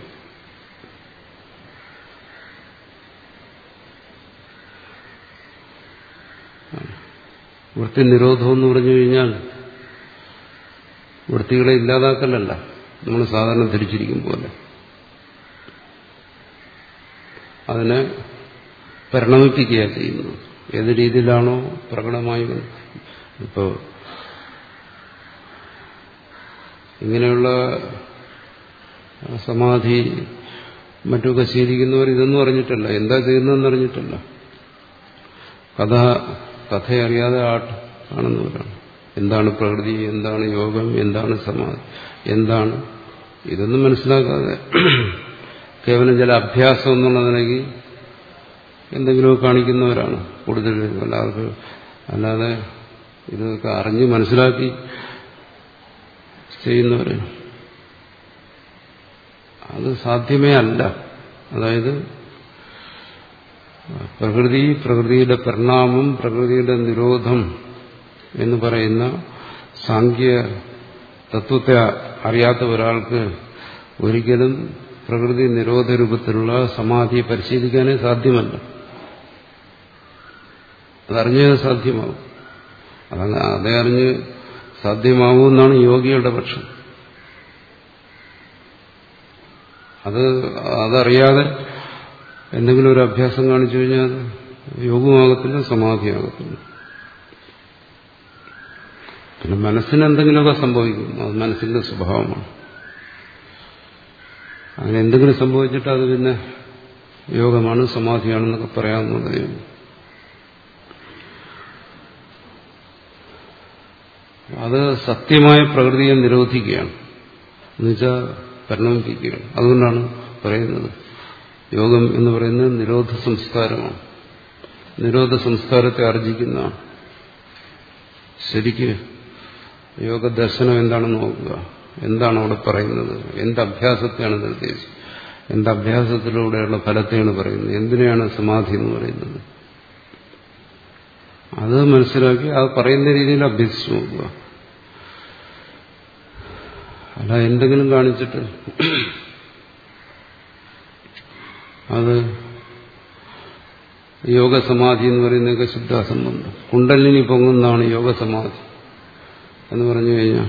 [SPEAKER 1] വൃത്തി നിരോധം എന്ന് പറഞ്ഞു കഴിഞ്ഞാൽ വൃത്തികളെ ഇല്ലാതാക്കലല്ല, നമ്മൾ സാധാരണ ധരിച്ചിരിക്കും പോലെ. അതിനെ പരിണമിപ്പിക്കുക ചെയ്യുന്നത്. ഏത് രീതിയിലാണോ പ്രകടമായി ഇപ്പോൾ ഇങ്ങനെയുള്ള സമാധി മറ്റൊക്കെ ശീലിക്കുന്നവർ ഇതൊന്നും അറിഞ്ഞിട്ടല്ല, എന്താ ചെയ്യുന്നതെന്ന് അറിഞ്ഞിട്ടല്ല. കഥ കഥയറിയാതെ ആട്ട് കാണുന്നവരാണ്. എന്താണ് പ്രകൃതി, എന്താണ് യോഗം, എന്താണ് സമാധി, എന്താണ് ഇതൊന്നും മനസ്സിലാക്കാതെ കേവലം ചില അഭ്യാസം എന്നുള്ളതിനെങ്കിൽ എന്തെങ്കിലുമൊക്കെ കാണിക്കുന്നവരാണ് കൂടുതൽ. എല്ലാവർക്കും അല്ലാതെ ഇതൊക്കെ അറിഞ്ഞ് മനസ്സിലാക്കി ചെയ്യുന്നവര് അത് സാധ്യമേ അല്ല. അതായത് പ്രകൃതി, പ്രകൃതിയുടെ പരിണാമം, പ്രകൃതിയുടെ നിരോധം എന്ന് പറയുന്ന സാങ്ക്യ തത്വത്തെ അറിയാത്ത ഒരാൾക്ക് ഒരിക്കലും പ്രകൃതി നിരോധ രൂപത്തിലുള്ള സമാധിയെ പരിശീലിക്കാനേ സാധ്യമല്ല. അതറിഞ്ഞേ സാധ്യമാവും. അതങ്ങ് അതേ അറിഞ്ഞ് സാധ്യമാവുമെന്നാണ് യോഗികളുടെ പക്ഷം. അത് അതറിയാതെ എന്തെങ്കിലും ഒരു അഭ്യാസം കാണിച്ചു കഴിഞ്ഞാൽ യോഗമാകത്തില്ല, സമാധിയാകത്തില്ല. പിന്നെ മനസ്സിന് എന്തെങ്കിലുമൊക്കെ സംഭവിക്കും, അത് മനസ്സിന്റെ സ്വഭാവമാണ്. അങ്ങനെ എന്തെങ്കിലും സംഭവിച്ചിട്ട് അത് പിന്നെ യോഗമാണ്, സമാധിയാണെന്നൊക്കെ പറയാവുന്നതേ. അത് സത്യമായ പ്രകൃതിയെ നിരോധിക്കുകയാണ്, എന്നുവെച്ചാൽ പരിണമിപ്പിക്കുകയാണ്. അതുകൊണ്ടാണ് പറയുന്നത് യോഗം എന്ന് പറയുന്നത് നിരോധ സംസ്കാരമാണ്. നിരോധ സംസ്കാരത്തെ ആർജിക്കുന്നതാണ്. ശരിക്ക് യോഗദർശനം എന്താണെന്ന് നോക്കുക. എന്താണ് അവിടെ പറയുന്നത്? എന്തഭ്യാസത്തെയാണ് നിർദ്ദേശിച്ചത്? എന്തഭ്യാസത്തിലൂടെയുള്ള ഫലത്തെയാണ് പറയുന്നത്? എന്തിനാണ് സമാധി എന്ന് പറയുന്നത്? അത് മനസ്സിലാക്കി അത് പറയുന്ന രീതിയിൽ അഭ്യസിച്ചു നോക്കുക. അല്ല എന്തെങ്കിലും കാണിച്ചിട്ട് അത് യോഗസമാധി എന്ന് പറയുന്നതൊക്കെ ശുദ്ധാസംബന്ധം. കുണ്ടലിനി പൊങ്ങുന്നതാണ് യോഗസമാധി എന്ന് പറഞ്ഞു കഴിഞ്ഞാൽ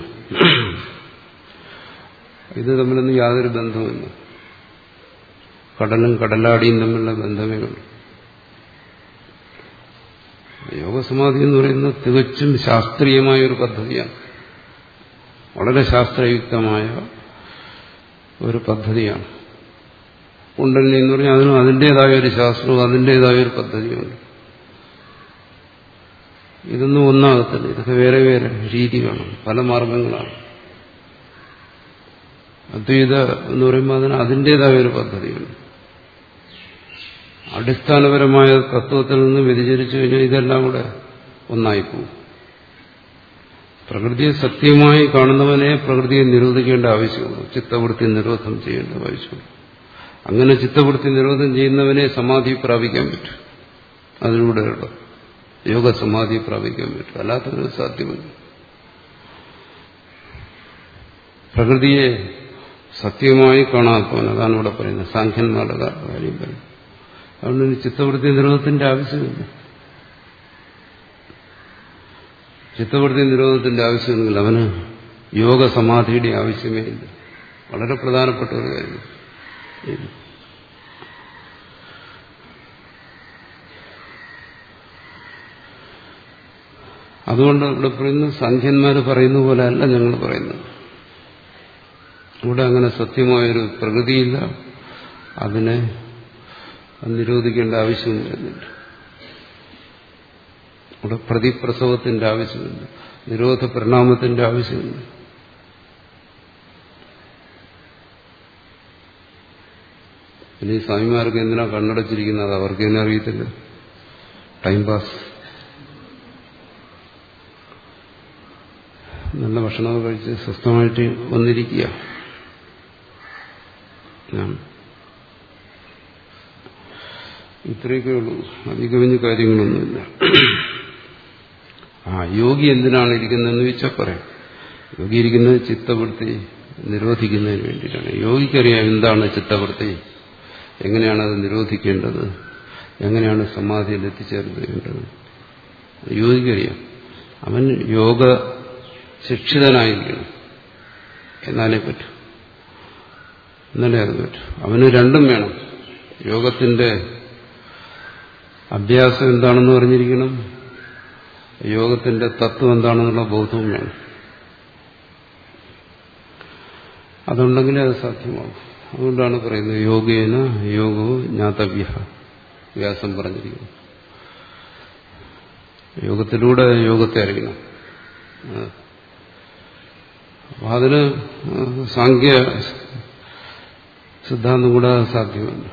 [SPEAKER 1] ഇത് തമ്മിലൊന്നും യാതൊരു ബന്ധവുമില്ല. കടലും കടലാടിയും തമ്മിലുള്ള ബന്ധമേ ഉള്ളൂ. യോഗസമാധി എന്ന് പറയുന്നത് തികച്ചും ശാസ്ത്രീയമായ ഒരു പദ്ധതിയാണ്. വളരെ ശാസ്ത്രയുക്തമായ ഒരു പദ്ധതിയാണ്. കുണ്ടലിനി എന്ന് പറഞ്ഞാൽ അതിനും അതിൻ്റെതായ ഒരു ശാസ്ത്രവും അതിൻ്റെതായ ഒരു പദ്ധതിയുണ്ട്. ഇതൊന്നും ഒന്നാകത്തില്ല. ഇതൊക്കെ വേറെ വേറെ രീതികളാണ്, പല മാർഗങ്ങളാണ്. അദ്വൈത എന്ന് പറയുമ്പോൾ അതിന് അതിൻ്റെതായ ഒരു പദ്ധതിയുണ്ട്. അടിസ്ഥാനപരമായ തത്വത്തിൽ നിന്ന് വ്യതിചരിച്ചു കഴിഞ്ഞാൽ ഇതെല്ലാം കൂടെ ഒന്നായിപ്പോവും. പ്രകൃതിയെ സത്യമായി കാണുന്നവനെ പ്രകൃതിയെ നിരോധിക്കേണ്ട ആവശ്യമുള്ളൂ, ചിത്തവൃത്തി നിരോധം ചെയ്യേണ്ട ആവശ്യമുള്ളൂ. അങ്ങനെ ചിത്തവൃത്തി നിരോധം ചെയ്യുന്നവനെ സമാധി പ്രാപിക്കാൻ പറ്റും. അതിലൂടെയുള്ള യോഗസമാധി പ്രാപിക്കാൻ പറ്റും, അല്ലാത്തവന് സാധ്യമല്ല. പ്രകൃതിയെ സത്യമായി കാണാത്തവൻ, അതാണ് ഇവിടെ പറയുന്നത്. സാഖ്യന്മാരുടെ കാര്യം പറയും. അതുകൊണ്ട് ചിത്തവൃത്തി നിരോധത്തിന്റെ ആവശ്യമില്ല. ചിത്തവൃത്തി നിരോധത്തിന്റെ ആവശ്യമില്ല, അവന് യോഗസമാധിയുടെ ആവശ്യമേ ഇല്ല. വളരെ പ്രധാനപ്പെട്ട ഒരു കാര്യം. അതുകൊണ്ട് ഇവിടെ പറയുന്നു, സാഖ്യന്മാർ പറയുന്ന പോലെ അല്ല ഞങ്ങൾ പറയുന്നത്. ഇവിടെ അങ്ങനെ സത്യമായൊരു പ്രകൃതിയില്ല, അതിനെ നിരോധിക്കേണ്ട ആവശ്യവും വരുന്നില്ല. ഇവിടെ പ്രതിപ്രസവത്തിന്റെ ആവശ്യമില്ല, നിരോധ പരിണാമത്തിന്റെ ആവശ്യമില്ല. പിന്നെ ഈ സ്വാമിമാർക്ക് എന്തിനാ കണ്ണടച്ചിരിക്കുന്നത്? അവർക്ക് തന്നെ അറിയത്തില്ല. Time pass. നല്ല ഭക്ഷണമൊക്കെ കഴിച്ച് സ്വസ്ഥമായിട്ട് വന്നിരിക്കുക. ഇത്രയൊക്കെ ഉള്ളൂ, അധികമിഞ്ഞ കാര്യങ്ങളൊന്നുമില്ല. ആ യോഗി എന്തിനാണ് ഇരിക്കുന്നതെന്ന് വെച്ചാൽ പറയാം. യോഗി ഇരിക്കുന്നത് ചിത്തവൃത്തി നിരോധിക്കുന്നതിന് വേണ്ടിയിട്ടാണ്. യോഗിക്കറിയാം എന്താണ് ചിത്തവൃത്തി, എങ്ങനെയാണ് അത് നിരോധിക്കേണ്ടത്, എങ്ങനെയാണ് സമാധിയിൽ എത്തിച്ചേർന്നത്. യോഗിക്കറിയാം. അവൻ യോഗ ശിക്ഷിതനായിരിക്കണം, എന്നാലേ പറ്റൂ. എന്നാലേ അത് പറ്റൂ. അവന് രണ്ടും വേണം. യോഗത്തിന്റെ അഭ്യാസം എന്താണെന്ന് പറഞ്ഞിരിക്കണം, യോഗത്തിന്റെ തത്വം എന്താണെന്നുള്ള ബോധവും വേണം. അതുണ്ടെങ്കിലേ അത് സാധ്യമാകും. അതുകൊണ്ടാണ് പറയുന്നത് യോഗേന യോഗവും ജ്ഞാതവ്യ, വ്യാസം പറഞ്ഞിരിക്കുന്നു. യോഗത്തിലൂടെ യോഗത്തെ അറിയണം. അപ്പൊ അതിന് സാഖ്യ സിദ്ധാന്തം കൂടാതെ സാധ്യമല്ല.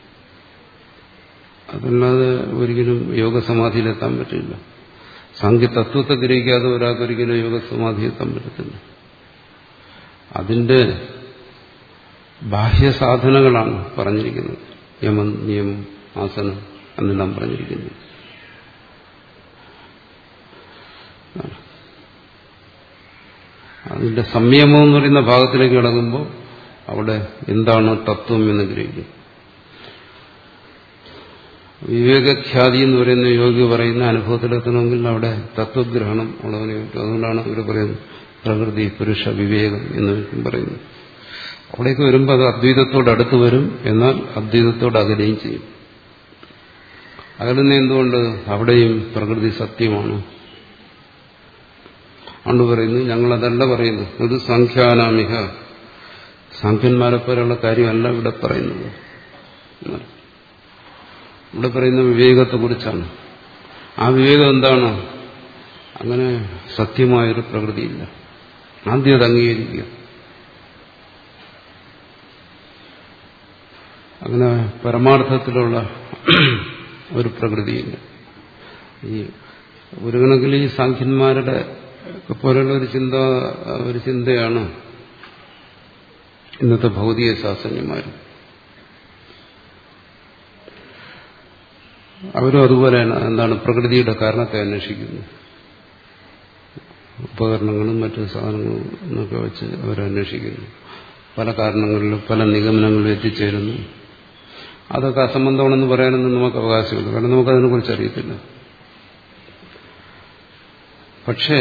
[SPEAKER 1] അതല്ലാതെ ഒരിക്കലും യോഗസമാധിയിലെത്താൻ പറ്റില്ല. സാഖ്യ തത്വത്തെ ഗ്രഹിക്കാതെ ഒരാൾക്ക് ഒരിക്കലും യോഗസമാധിയെത്താൻ പറ്റത്തില്ല. അതിന്റെ ബാഹ്യസാധനങ്ങളാണ് പറഞ്ഞിരിക്കുന്നത്. യമം, നിയമം, ആസനം എന്നെല്ലാം പറഞ്ഞിരിക്കുന്നത്. അതിന്റെ സംയമം എന്ന് പറയുന്ന ഭാഗത്തിലേക്ക് കിടക്കുമ്പോൾ അവിടെ എന്താണ് തത്വം എന്ന് ഗ്രഹിക്കും. വിവേകഖ്യാതി എന്ന് പറയുന്ന യോഗി പറയുന്ന അനുഭവത്തിലെത്തണമെങ്കിൽ അവിടെ തത്വഗ്രഹണം ഉള്ളവനെ പറ്റും. അതുകൊണ്ടാണ് ഇവർ പറയുന്നത് പ്രകൃതി പുരുഷ വിവേകം എന്ന് പറയുന്നത്. അവിടേക്ക് വരുമ്പോൾ അത് അദ്വൈതത്തോട് അടുത്ത് വരും, എന്നാൽ അദ്വൈതത്തോട് അകലുകയും ചെയ്യും. അകലുന്ന എന്തുകൊണ്ട്? അവിടെയും പ്രകൃതി സത്യമാണ്. അതുകൊണ്ട് പറയുന്നു ഞങ്ങളതല്ല പറയുന്നു. ഇത് സാഖ്യാനാമിഹ, സാഖ്യന്മാരെ പോലെയുള്ള കാര്യമല്ല ഇവിടെ പറയുന്നത്. ഇവിടെ പറയുന്ന വിവേകത്തെക്കുറിച്ചാണ്. ആ വിവേകം എന്താണ്? അങ്ങനെ സത്യമായൊരു പ്രകൃതിയില്ല. ആദ്യം അത് അംഗീകരിക്കുക. അങ്ങനെ പരമാർത്ഥത്തിലുള്ള ഒരു പ്രകൃതിയില്ല. ഈ ഒരു കണക്കിൽ ഈ സാഖ്യന്മാരുടെ പോലെയുള്ള ഒരു ചിന്ത ഒരു ചിന്തയാണ് ഇന്നത്തെ ഭൗതിക ശാസ്ത്രജ്ഞന്മാർ. അവരും അതുപോലെയാണ്. എന്താണ്? പ്രകൃതിയുടെ കാരണത്തെ അന്വേഷിക്കുന്നു. ഉപകരണങ്ങളും മറ്റു സാധനങ്ങളും എന്നൊക്കെ വെച്ച് അവരന്വേഷിക്കുന്നു. പല കാരണങ്ങളിലും പല നിഗമനങ്ങളിലും എത്തിച്ചേരുന്നു. അതൊക്കെ അസംബന്ധമാണെന്ന് പറയാനൊന്നും നമുക്ക് അവകാശമില്ല, കാരണം നമുക്കതിനെക്കുറിച്ച് അറിയത്തില്ല. പക്ഷേ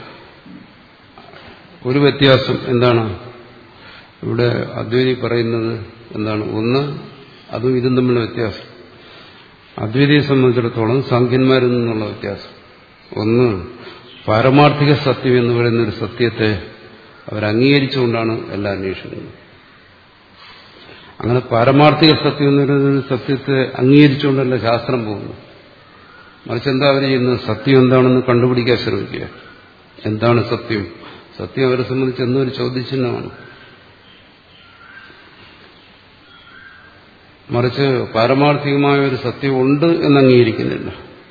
[SPEAKER 1] ഒരു വ്യത്യാസം എന്താണ്? ഇവിടെ അദ്വൈതി പറയുന്നത് എന്താണ്? ഒന്ന്, അതും ഇതും തമ്മിലുള്ള വ്യത്യാസം. അദ്വൈതിയെ സംബന്ധിച്ചിടത്തോളം സാഖ്യന്മാരിൽ നിന്നുള്ള വ്യത്യാസം ഒന്ന്, പാരമാർത്ഥിക സത്യം എന്ന് പറയുന്നൊരു സത്യത്തെ അവരംഗീകരിച്ചുകൊണ്ടാണ് എല്ലാം അന്വേഷിക്കുന്നത്. അങ്ങനെ പാരമാർത്ഥിക സത്യം എന്ന് പറയുന്ന സത്യത്തെ അംഗീകരിച്ചുകൊണ്ടല്ല ശാസ്ത്രം പോകുന്നു. മറിച്ച് എന്താ അവർ ചെയ്യുന്നത്? സത്യം എന്താണെന്ന് കണ്ടുപിടിക്കാൻ ശ്രമിക്കുക. എന്താണ് സത്യം? സത്യം അവരെ സംബന്ധിച്ച് എന്നൊരു ചോദ്യചിഹ്നമാണ്. മറിച്ച് പാരമാർത്ഥികമായ ഒരു സത്യം ഉണ്ട് എന്ന് അംഗീകരിക്കുന്നില്ല.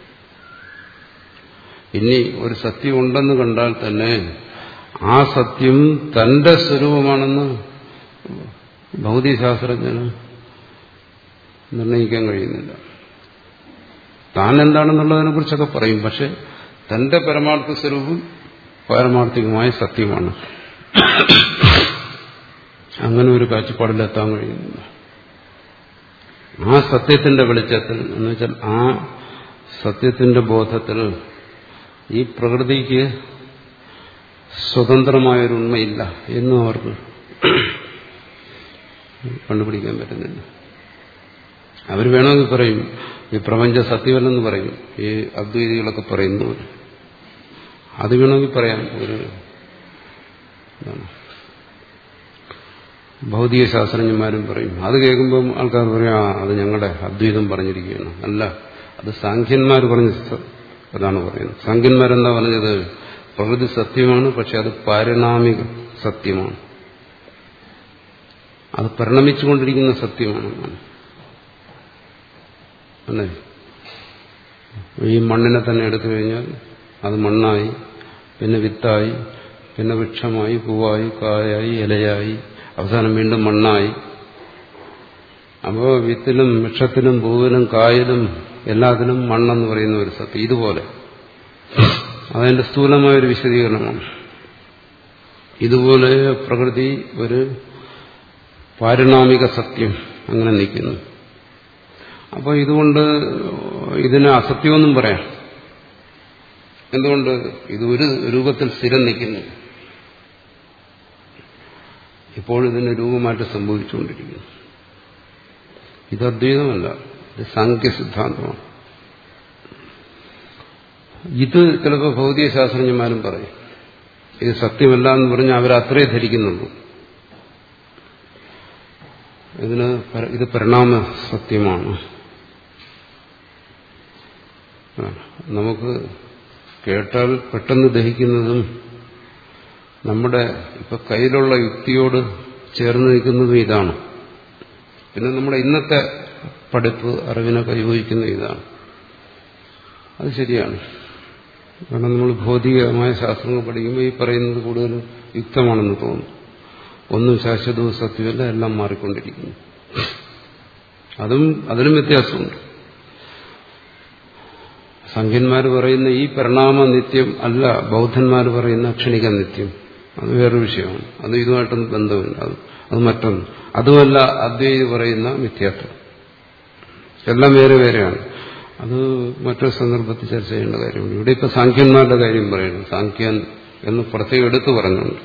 [SPEAKER 1] ഇനി ഒരു സത്യം ഉണ്ടെന്ന് കണ്ടാൽ തന്നെ ആ സത്യം തന്റെ സ്വരൂപമാണെന്ന് ഭൗതികശാസ്ത്രജ്ഞന് നിർണയിക്കാൻ കഴിയുന്നില്ല. താൻ എന്താണെന്നുള്ളതിനെ കുറിച്ചൊക്കെ പറയും. പക്ഷെ തന്റെ പരമാർത്ഥ സ്വരൂപം പാരമാർത്ഥികമായ സത്യമാണ്. അങ്ങനെ ഒരു കാഴ്ചപ്പാടിലെത്താൻ കഴിയുന്നില്ല. ആ സത്യത്തിന്റെ വെളിച്ചത്തിൽ എന്ന് വെച്ചാൽ ആ സത്യത്തിന്റെ ബോധത്തിൽ ഈ പ്രകൃതിക്ക് സ്വതന്ത്രമായൊരു ഉണ്മയില്ല എന്നും അവർക്ക് കണ്ടുപിടിക്കാൻ പറ്റുന്നില്ല. അവർ വേണമെങ്കിൽ പറയും ഈ പ്രപഞ്ച സത്യമല്ലെന്ന് പറയും. ഈ അദ്വൈതികളൊക്കെ പറയുന്നു. അത് വേണമെങ്കിൽ പറയാം. ഒരു ഭൗതിക ശാസ്ത്രജ്ഞന്മാരും പറയും. അത് കേൾക്കുമ്പം ആൾക്കാർ പറയും ആ അത് ഞങ്ങളുടെ അദ്വൈതം പറഞ്ഞിരിക്കുകയാണ്. അല്ല, അത് സാഖ്യന്മാർ പറഞ്ഞ അതാണ് പറയുന്നത്. സാഖ്യന്മാരെന്താ പറഞ്ഞത്? പ്രകൃതി സത്യമാണ്, പക്ഷെ അത് പാരിണാമിക സത്യമാണ്, അത് പരിണമിച്ചുകൊണ്ടിരിക്കുന്ന സത്യമാണ്. അല്ലേ? ഈ മണ്ണിനെ തന്നെ എടുത്തു കഴിഞ്ഞാൽ അത് മണ്ണായി, പിന്നെ വിത്തായി, പിന്നെ വൃക്ഷമായി, പൂവായി, കായായി, ഇലയായി, അവസാനം വീണ്ടും മണ്ണായി. അപ്പോൾ വിത്തിലും വൃക്ഷത്തിലും പൂവിലും കായലും എല്ലാത്തിനും മണ്ണെന്ന് പറയുന്ന ഒരു സത്യം. ഇതുപോലെ അതിന്റെ സ്ഥൂലമായൊരു വിശദീകരണമാണ്. ഇതുപോലെ പ്രകൃതി ഒരു പാരിണാമിക സത്യം അങ്ങനെ നിൽക്കുന്നു. അപ്പോൾ ഇതുകൊണ്ട് ഇതിനെ അസത്യമെന്നും പറയാം. എന്തുകൊണ്ട്? ഇത് ഒരു രൂപത്തിൽ സ്ഥിരം നിൽക്കുന്നു. ഇപ്പോൾ ഇതിന് രൂപമാറ്റം സംഭവിച്ചുകൊണ്ടിരിക്കുന്നു. ഇത് അദ്വൈതമല്ല, ഇത് സാഖ്യ സിദ്ധാന്തമാണ്. ഇത് ചിലപ്പോൾ ഭൗതിക ശാസ്ത്രജ്ഞന്മാരും പറയും ഇത് സത്യമല്ല എന്ന് പറഞ്ഞാൽ അവരത്രേ ധരിക്കുന്നുള്ളൂ. ഇതിന് ഇത് പരിണാമ സത്യമാണ്. നമുക്ക് കേട്ടാൽ പെട്ടെന്ന് ദഹിക്കുന്നതും നമ്മുടെ ഇപ്പൊ കയ്യിലുള്ള യുക്തിയോട് ചേർന്ന് നിൽക്കുന്നതും ഇതാണ്. പിന്നെ നമ്മുടെ ഇന്നത്തെ പഠിപ്പ് അറിവിനൊക്കെ യോജിക്കുന്ന ഇതാണ്. അത് ശരിയാണ്. കാരണം നമ്മൾ ഭൗതികമായ ശാസ്ത്രങ്ങൾ പഠിക്കുമ്പോൾ ഈ പറയുന്നത് കൂടുതൽ യുക്തമാണെന്ന് തോന്നും. ഒന്നും ശാശ്വതവും സത്യമല്ല, എല്ലാം മാറിക്കൊണ്ടിരിക്കുന്നു. അതും അതിനും വ്യത്യാസമുണ്ട്. സംഖ്യന്മാർ പറയുന്ന ഈ പരിണാമ നിത്യം അല്ല ബൗദ്ധന്മാർ പറയുന്ന ക്ഷണിക നിത്യം. അത് വേറൊരു വിഷയമാണ്. അത് ഇതുമായിട്ടൊന്നും ബന്ധമില്ല. അത് അത് മറ്റൊന്ന്. അതുമല്ല അദ്വൈതി പറയുന്ന മിഥ്യാത്വം. എല്ലാം വേറെ വേറെയാണ്. അത് മറ്റൊരു സന്ദർഭത്തിൽ ചർച്ച ചെയ്യേണ്ട കാര്യമുണ്ട്. ഇവിടെ ഇപ്പൊ സാഖ്യന്മാരുടെ കാര്യം പറയുന്നു. സാഖ്യൻ എന്ന് പ്രത്യേകം എടുത്തു പറഞ്ഞുണ്ട്.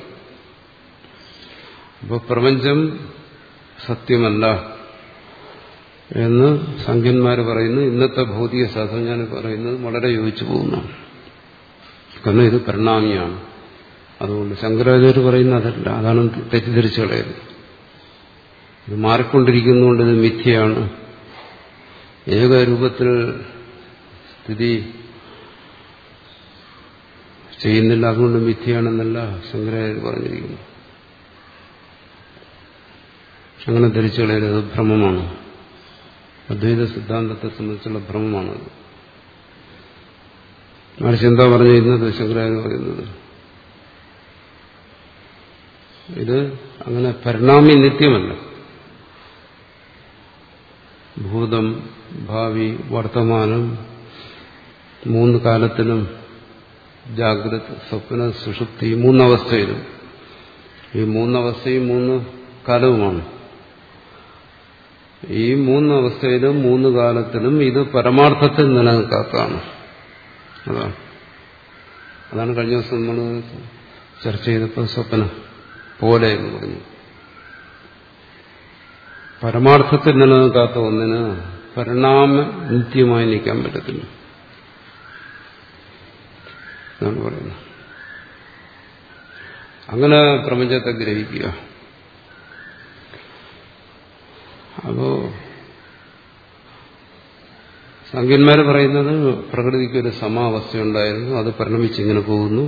[SPEAKER 1] അപ്പോൾ പ്രപഞ്ചം സത്യമല്ല എന്ന് സാഖ്യന്മാർ പറയുന്നു. ഇന്നത്തെ ഭൗതിക ശാസ്ത്രജ്ഞർ പറയുന്നത് വളരെ യോജിച്ചു പോകുന്നു. കാരണം ഇത് പരിണാമിയാണ്. അതുകൊണ്ട് ശങ്കരാചാര്യ പറയുന്ന അതല്ല. അതാണ് തെറ്റിദ്ധരിച്ചു കളയത്. ഇത് മാറിക്കൊണ്ടിരിക്കുന്നതുകൊണ്ട് ഇത് മിഥ്യയാണ്, ഏകരൂപത്തിൽ സ്ഥിതി ചെയ്യുന്നില്ല, അതുകൊണ്ട് മിഥ്യയാണെന്നല്ല ശങ്കരാചാര്യ പറഞ്ഞിരിക്കുന്നു. അങ്ങനെ ധരിച്ചു കളയരുത്. ഭ്രമമാണ്. അദ്വൈത സിദ്ധാന്തത്തെ സംബന്ധിച്ചുള്ള ഭ്രമമാണത്. മറിച്ച് എന്താ പറഞ്ഞിരുന്നത്? ശങ്കരാചാര്യ പറയുന്നത് ഇത് അങ്ങനെ പരിണാമി നിത്യമല്ല. ഭൂതം, ഭാവി, വർത്തമാനം മൂന്ന് കാലത്തിലും ജാഗ്രത, സ്വപ്ന, സുഷുപ്തി മൂന്നവസ്ഥയിലും ഈ മൂന്നവസ്ഥയും മൂന്ന് കാലവുമാണ്. ഈ മൂന്നവസ്ഥയിലും മൂന്ന് കാലത്തിലും ഇത് പരമാർത്ഥത്തിൽ നിലനിൽക്കാത്തതാണ്. അതാണ് അതാണ് കഴിഞ്ഞ ദിവസം നമ്മൾ ചർച്ച ചെയ്തപ്പോൾ സ്വപ്ന പോലെ എന്ന് പറഞ്ഞു. പരമാർത്ഥത്തിൽ നിലനിൽക്കാത്ത ഒന്നിന് പരിണാമ നിത്യമായി നിൽക്കാൻ പറ്റത്തില്ല എന്നാണ് പറയുന്നത്. അങ്ങനെ പ്രപഞ്ചത്തെ ഗ്രഹിക്കുക. അപ്പോ സാങ്കേന്മാർ പറയുന്നത് പ്രകൃതിക്കൊരു സമാവസ്ഥയുണ്ടായിരുന്നു, അത് പരിണമിച്ചിങ്ങനെ പോകുന്നു.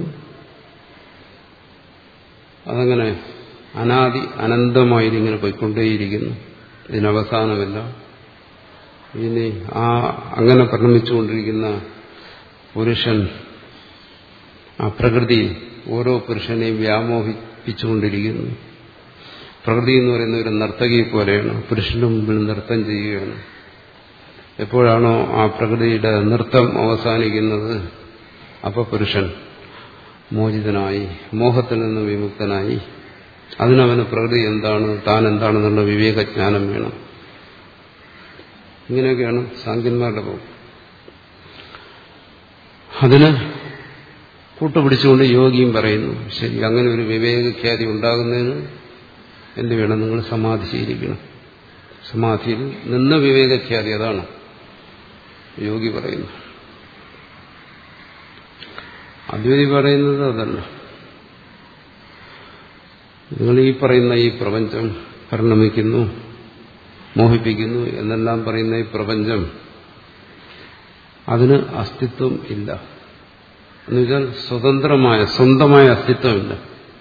[SPEAKER 1] അതങ്ങനെ അനാദി അനന്തമായി ഇങ്ങനെ പോയിക്കൊണ്ടേയിരിക്കുന്നു, ഇതിനവസാനമില്ല. ഇനി ആ അങ്ങനെ പരിണമിച്ചുകൊണ്ടിരിക്കുന്ന പുരുഷൻ, ആ പ്രകൃതി ഓരോ പുരുഷനെയും വ്യാമോഹിപ്പിച്ചുകൊണ്ടിരിക്കുന്നു. പ്രകൃതി എന്ന് പറയുന്ന ഒരു നർത്തകിയെ പോലെയാണ്, പുരുഷന്റെ മുമ്പിൽ നൃത്തം ചെയ്യുകയാണ്. എപ്പോഴാണോ ആ പ്രകൃതിയുടെ നൃത്തം അവസാനിക്കുന്നത്, അപ്പോൾ പുരുഷൻ മോചിതനായി, മോഹത്തിൽ നിന്ന് വിമുക്തനായി. അതിനവന് പ്രകൃതി എന്താണ്, താൻ എന്താണെന്നുള്ള വിവേകജ്ഞാനം വേണം. ഇങ്ങനെയൊക്കെയാണ് സാങ്കന്മാരുടെ പോക്ക്. അതിന് കൂട്ടുപിടിച്ചുകൊണ്ട് യോഗിയും പറയുന്നു, ശരി, അങ്ങനെ ഒരു വിവേകഖ്യാതി ഉണ്ടാകുന്നതിന് എന്ത് വേണം, നിങ്ങൾ സമാധി ശീലിക്കണം. സമാധിയിൽ നിന്ന് വിവേകഖ്യാതി, അതാണ് യോഗി പറയുന്നു. അദ്വൈതി പറയുന്നത് അതല്ല. നിങ്ങൾ ഈ പറയുന്ന ഈ പ്രപഞ്ചം പരിണമിക്കുന്നു, മോഹിപ്പിക്കുന്നു എന്നെല്ലാം പറയുന്ന ഈ പ്രപഞ്ചം, അതിന് അസ്തിത്വം ഇല്ല. എന്നുവെച്ചാൽ സ്വതന്ത്രമായ സ്വന്തമായ അസ്തിത്വമില്ല.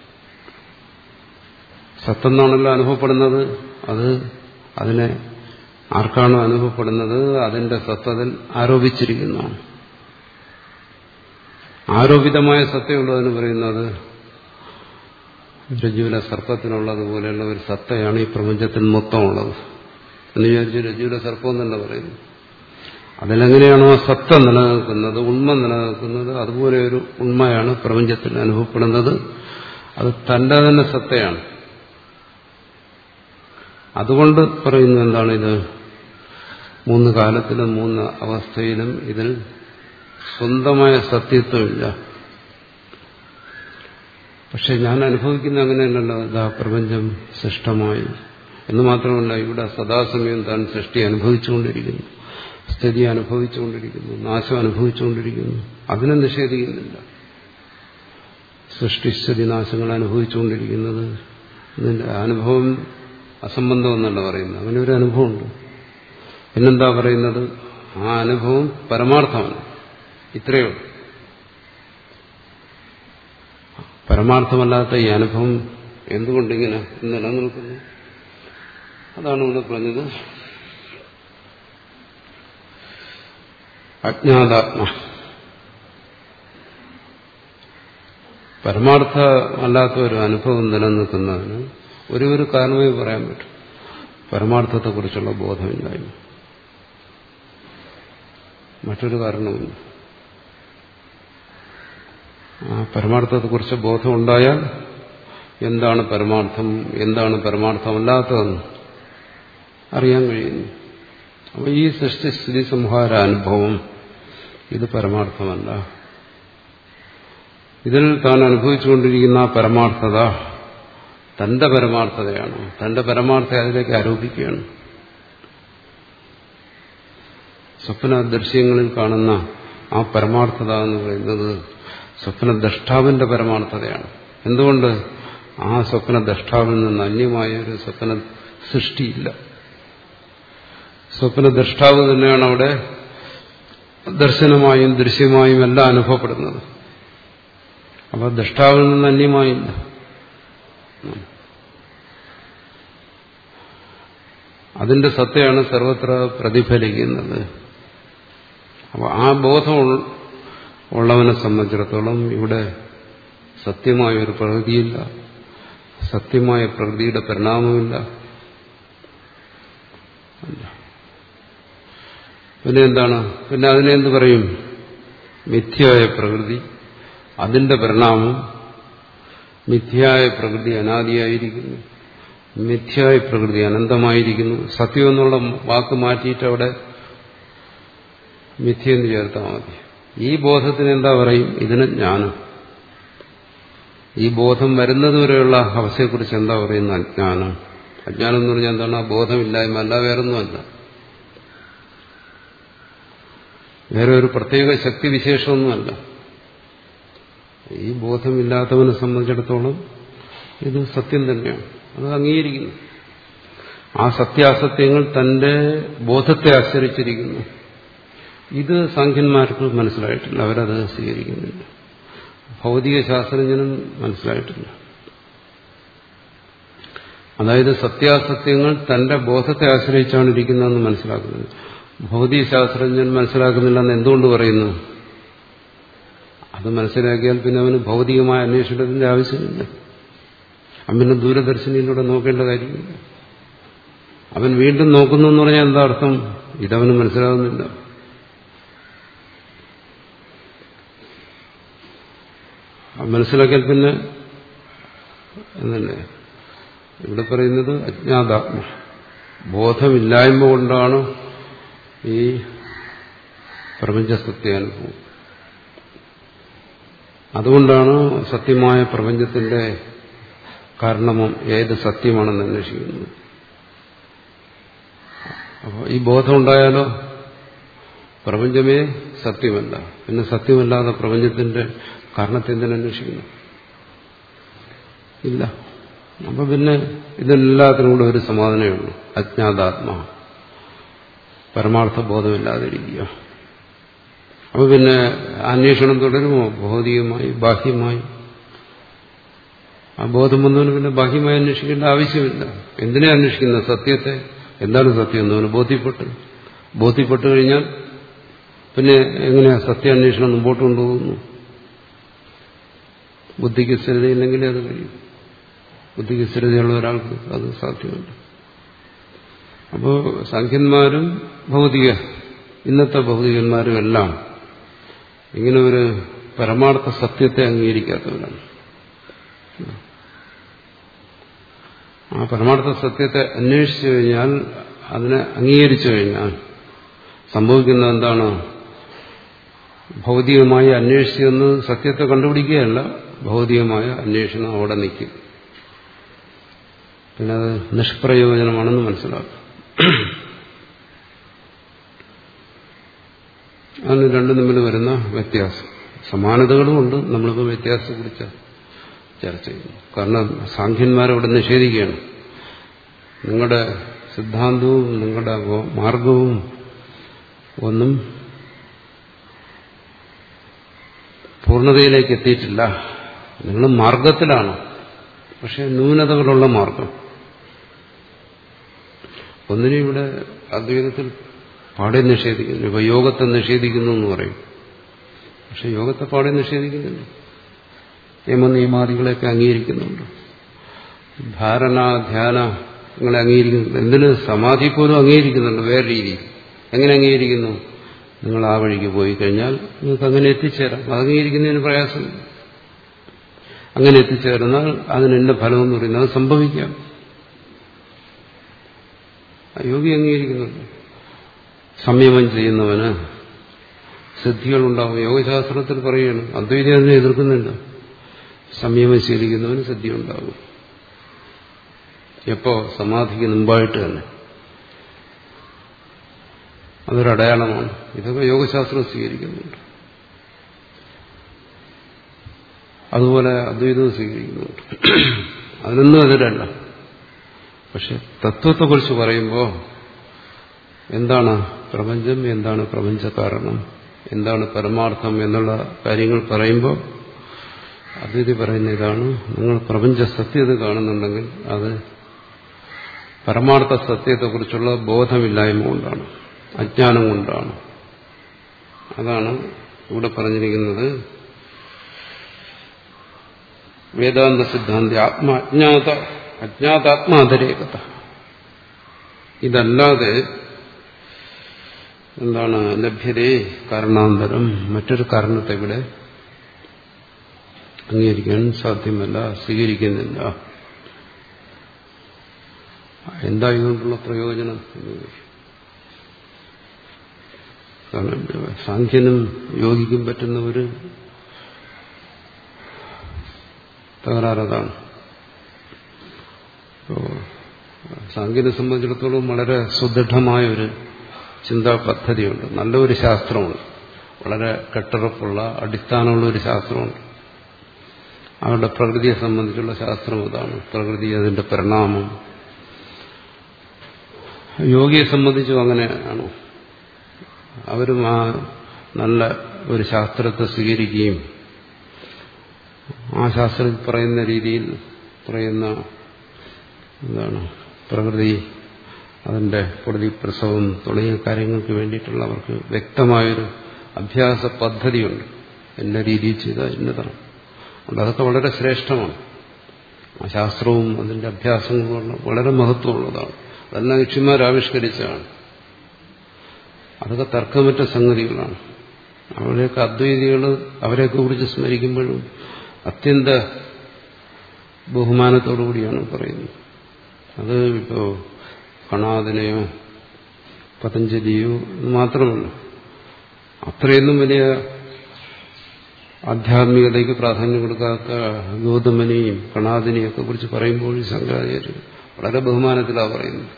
[SPEAKER 1] സത്തെന്നാണല്ലോ അനുഭവപ്പെടുന്നത്. അത് അതിനെ ആർക്കാണോ അനുഭവപ്പെടുന്നത് അതിന്റെ സത്തതിൽ ആരോപിച്ചിരിക്കുന്നതാണ്. ആരോപിതമായ സത്തയുള്ളതെന്ന് പറയുന്നത് രജ്ജുവിലെ സർപ്പത്തിനുള്ളതുപോലെയുള്ള ഒരു സത്തയാണ് ഈ പ്രപഞ്ചത്തിൽ മൊത്തം ഉള്ളത് എന്ന് വിചാരിച്ച് രജ്ജുവിലെ സർപ്പം എന്നല്ല പറയുന്നു. അതിലെങ്ങനെയാണോ സത്ത നിലനിൽക്കുന്നത്, ഉണ്മ നിലനിൽക്കുന്നത്, അതുപോലെ ഒരു ഉണ്മയാണ് പ്രപഞ്ചത്തിൽ അനുഭവപ്പെടുന്നത്. അത് തന്റെ തന്നെ സത്തയാണ്. അതുകൊണ്ട് പറയുന്നു എന്താണ്, ഇത് മൂന്ന് കാലത്തിലും മൂന്ന് അവസ്ഥയിലും ഇതിൽ സ്വന്തമായ സത്യത്വമില്ല. പക്ഷെ ഞാൻ അനുഭവിക്കുന്ന അങ്ങനെയല്ലല്ലോ, ഇതാ പ്രപഞ്ചം സൃഷ്ടമായി എന്ന് മാത്രമല്ല, ഇവിടെ സദാസമയം താൻ സൃഷ്ടി അനുഭവിച്ചുകൊണ്ടിരിക്കുന്നു, സ്ഥിതി അനുഭവിച്ചുകൊണ്ടിരിക്കുന്നു, നാശം അനുഭവിച്ചുകൊണ്ടിരിക്കുന്നു. അതിനെ നിഷേധിക്കുന്നില്ല. സൃഷ്ടിസ്ഥിതി നാശങ്ങൾ അനുഭവിച്ചുകൊണ്ടിരിക്കുന്നത് ഇതിന്റെ അനുഭവം അസംബന്ധം എന്നല്ല പറയുന്നത്. അങ്ങനെ ഒരു അനുഭവമുണ്ട്. പിന്നെന്താ പറയുന്നത്, ആ അനുഭവം പരമാർത്ഥമാണ്. ഇത്രയേ ഉള്ളൂ. പരമാർത്ഥമല്ലാത്ത ഈ അനുഭവം എന്തുകൊണ്ടിങ്ങനെ നിലനിൽക്കുന്നു, അതാണ് ഇവിടെ പറഞ്ഞത്. അജ്ഞാതാത്മ, പരമാർത്ഥമല്ലാത്ത ഒരു അനുഭവം നിലനിൽക്കുന്നതിന് ഒരു ഒരു കാരണമേ പറയാൻ പറ്റും, പരമാർത്ഥത്തെക്കുറിച്ചുള്ള ബോധമില്ലായ്മ. മറ്റൊരു കാരണമില്ല. ആ പരമാർത്ഥത്തെക്കുറിച്ച് ബോധം ഉണ്ടായാൽ എന്താണ് പരമാർത്ഥം, എന്താണ് പരമാർത്ഥമല്ലാത്തതെന്ന് അറിയാൻ കഴിയുന്നു. അപ്പോൾ ഈ സൃഷ്ടിസ്ഥിതി സംഹാര അനുഭവം ഇത് പരമാർത്ഥമല്ല. ഇതിൽ താൻ അനുഭവിച്ചുകൊണ്ടിരിക്കുന്ന ആ പരമാർത്ഥത തന്റെ പരമാർത്ഥതയാണ്. തന്റെ പരമാർത്ഥത അതിലേക്ക് ആരോപിക്കുകയാണ്. സ്വപ്ന ദൃശ്യങ്ങളിൽ കാണുന്ന ആ പരമാർത്ഥത എന്ന് പറയുന്നത് സ്വപ്നദ്രഷ്ടാവിന്റെ പരമാർത്ഥതയാണ്. എന്തുകൊണ്ട്? ആ സ്വപ്നദ്രഷ്ടാവിൽ നിന്ന് അന്യമായ ഒരു സ്വപ്ന സൃഷ്ടിയില്ല. സ്വപ്നദ്രഷ്ടാവ് തന്നെയാണ് അവിടെ ദർശനമായും ദൃശ്യമായും എല്ലാം അനുഭവപ്പെടുന്നത്. അപ്പോൾ ദ്രഷ്ടാവിൽ നിന്ന് അന്യമായില്ല. അതിന്റെ സത്തയാണ് സർവത്ര പ്രതിഫലിക്കുന്നത്. അപ്പോൾ ആ ബോധം ഉള്ളവനെ സംബന്ധിച്ചിടത്തോളം ഇവിടെ സത്യമായ ഒരു പ്രകൃതിയില്ല, സത്യമായ പ്രകൃതിയുടെ പരിണാമമില്ല. പിന്നെ എന്താണ്? പിന്നെ അതിനെ എന്ത് പറയും? മിഥ്യയായ പ്രകൃതി, അതിന്റെ പരിണാമം. മിഥ്യയായ പ്രകൃതി അനാദിയായിരിക്കുന്നു, മിഥ്യയായ പ്രകൃതി അനന്തമായിരിക്കുന്നു. സത്യം എന്നുള്ള വാക്ക് മാറ്റിയിട്ട് അവിടെ മിഥ്യയെന്ന് ചേർത്താൽ മതി. ഈ ബോധത്തിന് എന്താ പറയും? ഇതിന് ജ്ഞാനം. ഈ ബോധം വരുന്നതുവരെയുള്ള അവസ്ഥയെക്കുറിച്ച് എന്താ പറയുന്നത്? അജ്ഞാനം. അജ്ഞാനം എന്ന് പറഞ്ഞാൽ എന്താണ്? ആ ബോധമില്ലായ്മ, അല്ല, വേറൊന്നുമല്ല. വേറെ ഒരു പ്രത്യേക ശക്തിവിശേഷമൊന്നുമല്ല. ഈ ബോധമില്ലാത്തവനെ സംബന്ധിച്ചിടത്തോളം ഇത് സത്യം തന്നെയാണ്, അത് അംഗീകരിക്കുന്നു. ആ സത്യാസത്യങ്ങൾ തന്റെ ബോധത്തെ ആശ്രയിച്ചിരിക്കുന്നു. ഇത് സാഖ്യന്മാർക്ക് മനസ്സിലായിട്ടില്ല, അവരത് സ്വീകരിക്കുന്നില്ല. ഭൗതിക ശാസ്ത്രജ്ഞനും മനസ്സിലായിട്ടില്ല. അതായത് സത്യാസത്യങ്ങൾ തന്റെ ബോധത്തെ ആശ്രയിച്ചാണ് ഇരിക്കുന്നതെന്ന് മനസ്സിലാക്കുന്നത്. ഭൗതിക ശാസ്ത്രജ്ഞൻ മനസ്സിലാക്കുന്നില്ലെന്ന് എന്തുകൊണ്ട് പറയുന്നു? അത് മനസ്സിലാക്കിയാൽ പിന്നെ അവന് ഭൗതികമായ അന്വേഷണത്തിന്റെ ആവശ്യമില്ല. അവൻ പിന്നെ ദൂരദർശനിയിലൂടെ നോക്കേണ്ട കാര്യമില്ല. അവൻ വീണ്ടും നോക്കുന്നു എന്ന് പറഞ്ഞാൽ എന്താ അർത്ഥം? ഇതവന് മനസ്സിലാകുന്നില്ല. മനസ്സിലാക്കിയാൽ പിന്നെ എന്നല്ലേ ഇവിടെ പറയുന്നത് അജ്ഞാതാത്മ ബോധമില്ലായ്മ കൊണ്ടാണ് ഈ പ്രപഞ്ചസത്യാനുഭവം. അതുകൊണ്ടാണ് സത്യമായ പ്രപഞ്ചത്തിന്റെ കാരണമം ഏത് സത്യമാണെന്ന് അന്വേഷിക്കുന്നത്. അപ്പോൾ ഈ ബോധം ഉണ്ടായാലോ പ്രപഞ്ചമേ സത്യമല്ല, പിന്നെ സത്യമല്ലാതെ പ്രപഞ്ചത്തിന്റെ കാരണത്തെ എന്തിനു അന്വേഷിക്കുന്നു? ഇല്ല. അപ്പൊ പിന്നെ ഇതെല്ലാത്തിനും കൂടെ ഒരു സമാധാനമേ ഉള്ളൂ. അജ്ഞാതാത്മാ, പരമാർത്ഥ ബോധമില്ലാതിരിക്കുക. അപ്പൊ പിന്നെ അന്വേഷണം തുടരുമോ? ഭൗതികമായി, ബാഹ്യമായി. ആ ബോധം വന്നവന് പിന്നെ ബാഹ്യമായി അന്വേഷിക്കേണ്ട ആവശ്യമില്ല. എന്തിനെ അന്വേഷിക്കുന്ന? സത്യത്തെ. എന്താണ് സത്യം എന്നവന് ബോധ്യപ്പെട്ടു. ബോധ്യപ്പെട്ടു കഴിഞ്ഞാൽ പിന്നെ എങ്ങനെയാ സത്യാന്വേഷണം മുമ്പോട്ട് കൊണ്ടുപോകുന്നു? ബുദ്ധിക്ക് സ്ഥിരതയില്ലെങ്കിലേ അത് കഴിയും. ബുദ്ധിക്ക് സ്ഥിരതയുള്ള ഒരാൾക്ക് അത് സാധ്യമല്ല. അപ്പോൾ സാഖ്യന്മാരും ഭൗതിക ഇന്നത്തെ ഭൗതികന്മാരും എല്ലാം ഇങ്ങനെ ഒരു പരമാർത്ഥ സത്യത്തെ അംഗീകരിക്കാത്തവരാണ്. ആ പരമാർത്ഥ സത്യത്തെ അന്വേഷിച്ചു കഴിഞ്ഞാൽ, അതിനെ അംഗീകരിച്ചു കഴിഞ്ഞാൽ സംഭവിക്കുന്നത് എന്താണ്? ഭൗതികമായി അന്വേഷിച്ചെന്ന് സത്യത്തെ കണ്ടുപിടിക്കുകയല്ല, ഭൗതികമായ അന്വേഷണം അവിടെ നിൽക്കും. പിന്നെ അത് നിഷ്പ്രയോജനമാണെന്ന് മനസ്സിലാക്കും. അതിന് രണ്ടും തമ്മിൽ വരുന്ന വ്യത്യാസം. സമാനതകളുമുണ്ട്. നമ്മളിപ്പോൾ വ്യത്യാസത്തെക്കുറിച്ച് ചർച്ച ചെയ്യുന്നു. കാരണം സാഖ്യന്മാരവിടെ നിഷേധിക്കുകയാണ്. നിങ്ങളുടെ സിദ്ധാന്തവും നിങ്ങളുടെ മാർഗവും ഒന്നും പൂർണ്ണതയിലേക്ക് എത്തിയിട്ടില്ല. നിങ്ങൾ മാർഗത്തിലാണ്, പക്ഷെ ന്യൂനതകളുള്ള മാർഗം. ഒന്നിനും ഇവിടെ അദ്വൈതത്തിൽ പാടെ നിഷേധിക്കുന്നു. ഇപ്പൊ യോഗത്തെ നിഷേധിക്കുന്നു എന്ന് പറയും, പക്ഷെ യോഗത്തെ പാടെ നിഷേധിക്കുന്നില്ല. യമനിയമാദികളെയൊക്കെ അംഗീകരിക്കുന്നുണ്ട്. ധാരണ ധ്യാനങ്ങളെ അംഗീകരിക്കുന്നുണ്ട്. എന്തിന്? സമാധി പോലും അംഗീകരിക്കുന്നുണ്ട് വേറെ രീതിയിൽ. എങ്ങനെ അംഗീകരിക്കുന്നു? നിങ്ങൾ ആ വഴിക്ക് പോയി കഴിഞ്ഞാൽ നിങ്ങൾക്ക് അങ്ങനെ എത്തിച്ചേരാം. അത് അംഗീകരിക്കുന്നതിന് പ്രയാസമില്ല. അങ്ങനെ എത്തിച്ചേർന്നാൽ അതിന് എന്റെ ഫലമെന്ന് പറയുന്നത് അത് സംഭവിക്കാം. യോഗി അംഗീകരിക്കുന്നുണ്ട്. സംയമം ചെയ്യുന്നവന് സിദ്ധികളുണ്ടാവും. യോഗശാസ്ത്രത്തിൽ പറയുകയാണ്, അദ്വൈതം അതിനെ എതിർക്കുന്നില്ല. സംയമം ശീലിക്കുന്നവന് സിദ്ധി ഉണ്ടാകും. എപ്പോ? സമാധിക്ക് മുമ്പായിട്ട് തന്നെ. അതൊരടയാളമാണ്. ഇതൊക്കെ യോഗശാസ്ത്രം സ്വീകരിക്കുന്നുണ്ട്. അതുപോലെ അദ്വൈതവും സ്വീകരിക്കുന്നുണ്ട്. അതിനൊന്നും എതിരല്ല. പക്ഷെ തത്വത്തെക്കുറിച്ച് പറയുമ്പോൾ എന്താണ് പ്രപഞ്ചം, എന്താണ് പ്രപഞ്ച കാരണം, എന്താണ് പരമാർത്ഥം എന്നുള്ള കാര്യങ്ങൾ പറയുമ്പോൾ അദ്വൈതി പറയുന്ന ഇതാണ്: നിങ്ങൾ പ്രപഞ്ച സത്യത കാണുന്നുണ്ടെങ്കിൽ അത് പരമാർത്ഥ സത്യത്തെക്കുറിച്ചുള്ള ബോധമില്ലായ്മ കൊണ്ടാണ്, അജ്ഞാനം കൊണ്ടാണ്. അതാണ് ഇവിടെ പറഞ്ഞിരിക്കുന്നത്. വേദാന്ത സിദ്ധാന്തി ആത്മ അജ്ഞാത അജ്ഞാതാത്മാതരേകത. ഇതല്ലാതെ എന്താണ് ലഭ്യതേ കാരണാന്തരം, മറ്റൊരു കാരണത്തെ ഇവിടെ അംഗീകരിക്കാൻ സാധ്യമല്ല, സ്വീകരിക്കുന്നില്ല. എന്താ ഇതുകൊണ്ടുള്ള പ്രയോജനം? കാരണം സാഖ്യനും യോഗിക്കും പറ്റുന്ന ഒരു തകരാറതാണ്. സാഖ്യനെ സംബന്ധിച്ചിടത്തോളം വളരെ സുദൃഢമായ ഒരു ചിന്താ പദ്ധതിയുണ്ട്, നല്ലൊരു ശാസ്ത്രമുണ്ട്, വളരെ കെട്ടുറപ്പുള്ള അടിസ്ഥാനമുള്ള ഒരു ശാസ്ത്രമുണ്ട്. അവരുടെ പ്രകൃതിയെ സംബന്ധിച്ചുള്ള ശാസ്ത്രം അതാണ്. പ്രകൃതി, അതിന്റെ പരിണാമം, യോഗിയെ സംബന്ധിച്ചും അങ്ങനെയാണ്. അവരും ആ നല്ല ഒരു ശാസ്ത്രത്തെ സ്വീകരിക്കുകയും ആ ശാസ്ത്രത്തിൽ പറയുന്ന രീതിയിൽ പറയുന്ന എന്താണ് പ്രകൃതി, അതിന്റെ പ്രതിപ്രസവം തുടങ്ങിയ കാര്യങ്ങൾക്ക് വേണ്ടിയിട്ടുള്ള അവർക്ക് വ്യക്തമായൊരു അഭ്യാസ പദ്ധതിയുണ്ട്. എല്ലാ രീതിയിൽ ചെയ്താൽ ഇന്നതാണ്. അതുകൊണ്ട് അതൊക്കെ വളരെ ശ്രേഷ്ഠമാണ്. ആ ശാസ്ത്രവും അതിന്റെ അഭ്യാസങ്ങളും വളരെ മഹത്വമുള്ളതാണ്. അതെല്ലാം ഋഷിമാർ ആവിഷ്കരിച്ചതാണ്. അതൊക്കെ തർക്കമറ്റ സംഗതികളാണ്. അവരെയൊക്കെ അദ്വൈതികൾ അവരെയൊക്കെ കുറിച്ച് സ്മരിക്കുമ്പോഴും അത്യന്ത ബഹുമാനത്തോടുകൂടിയാണ് പറയുന്നത്. അത് ഇപ്പോൾ കണാദനെയോ പതഞ്ജലിയോ മാത്രമല്ല, അത്രയൊന്നും വലിയ ആധ്യാത്മികതയ്ക്ക് പ്രാധാന്യം കൊടുക്കാത്ത ഗൗതമനെയും കണാദിനെയും ഒക്കെ കുറിച്ച് പറയുമ്പോൾ ശങ്കരാചാര്യർ വളരെ ബഹുമാനത്തിലാണ് പറയുന്നത്.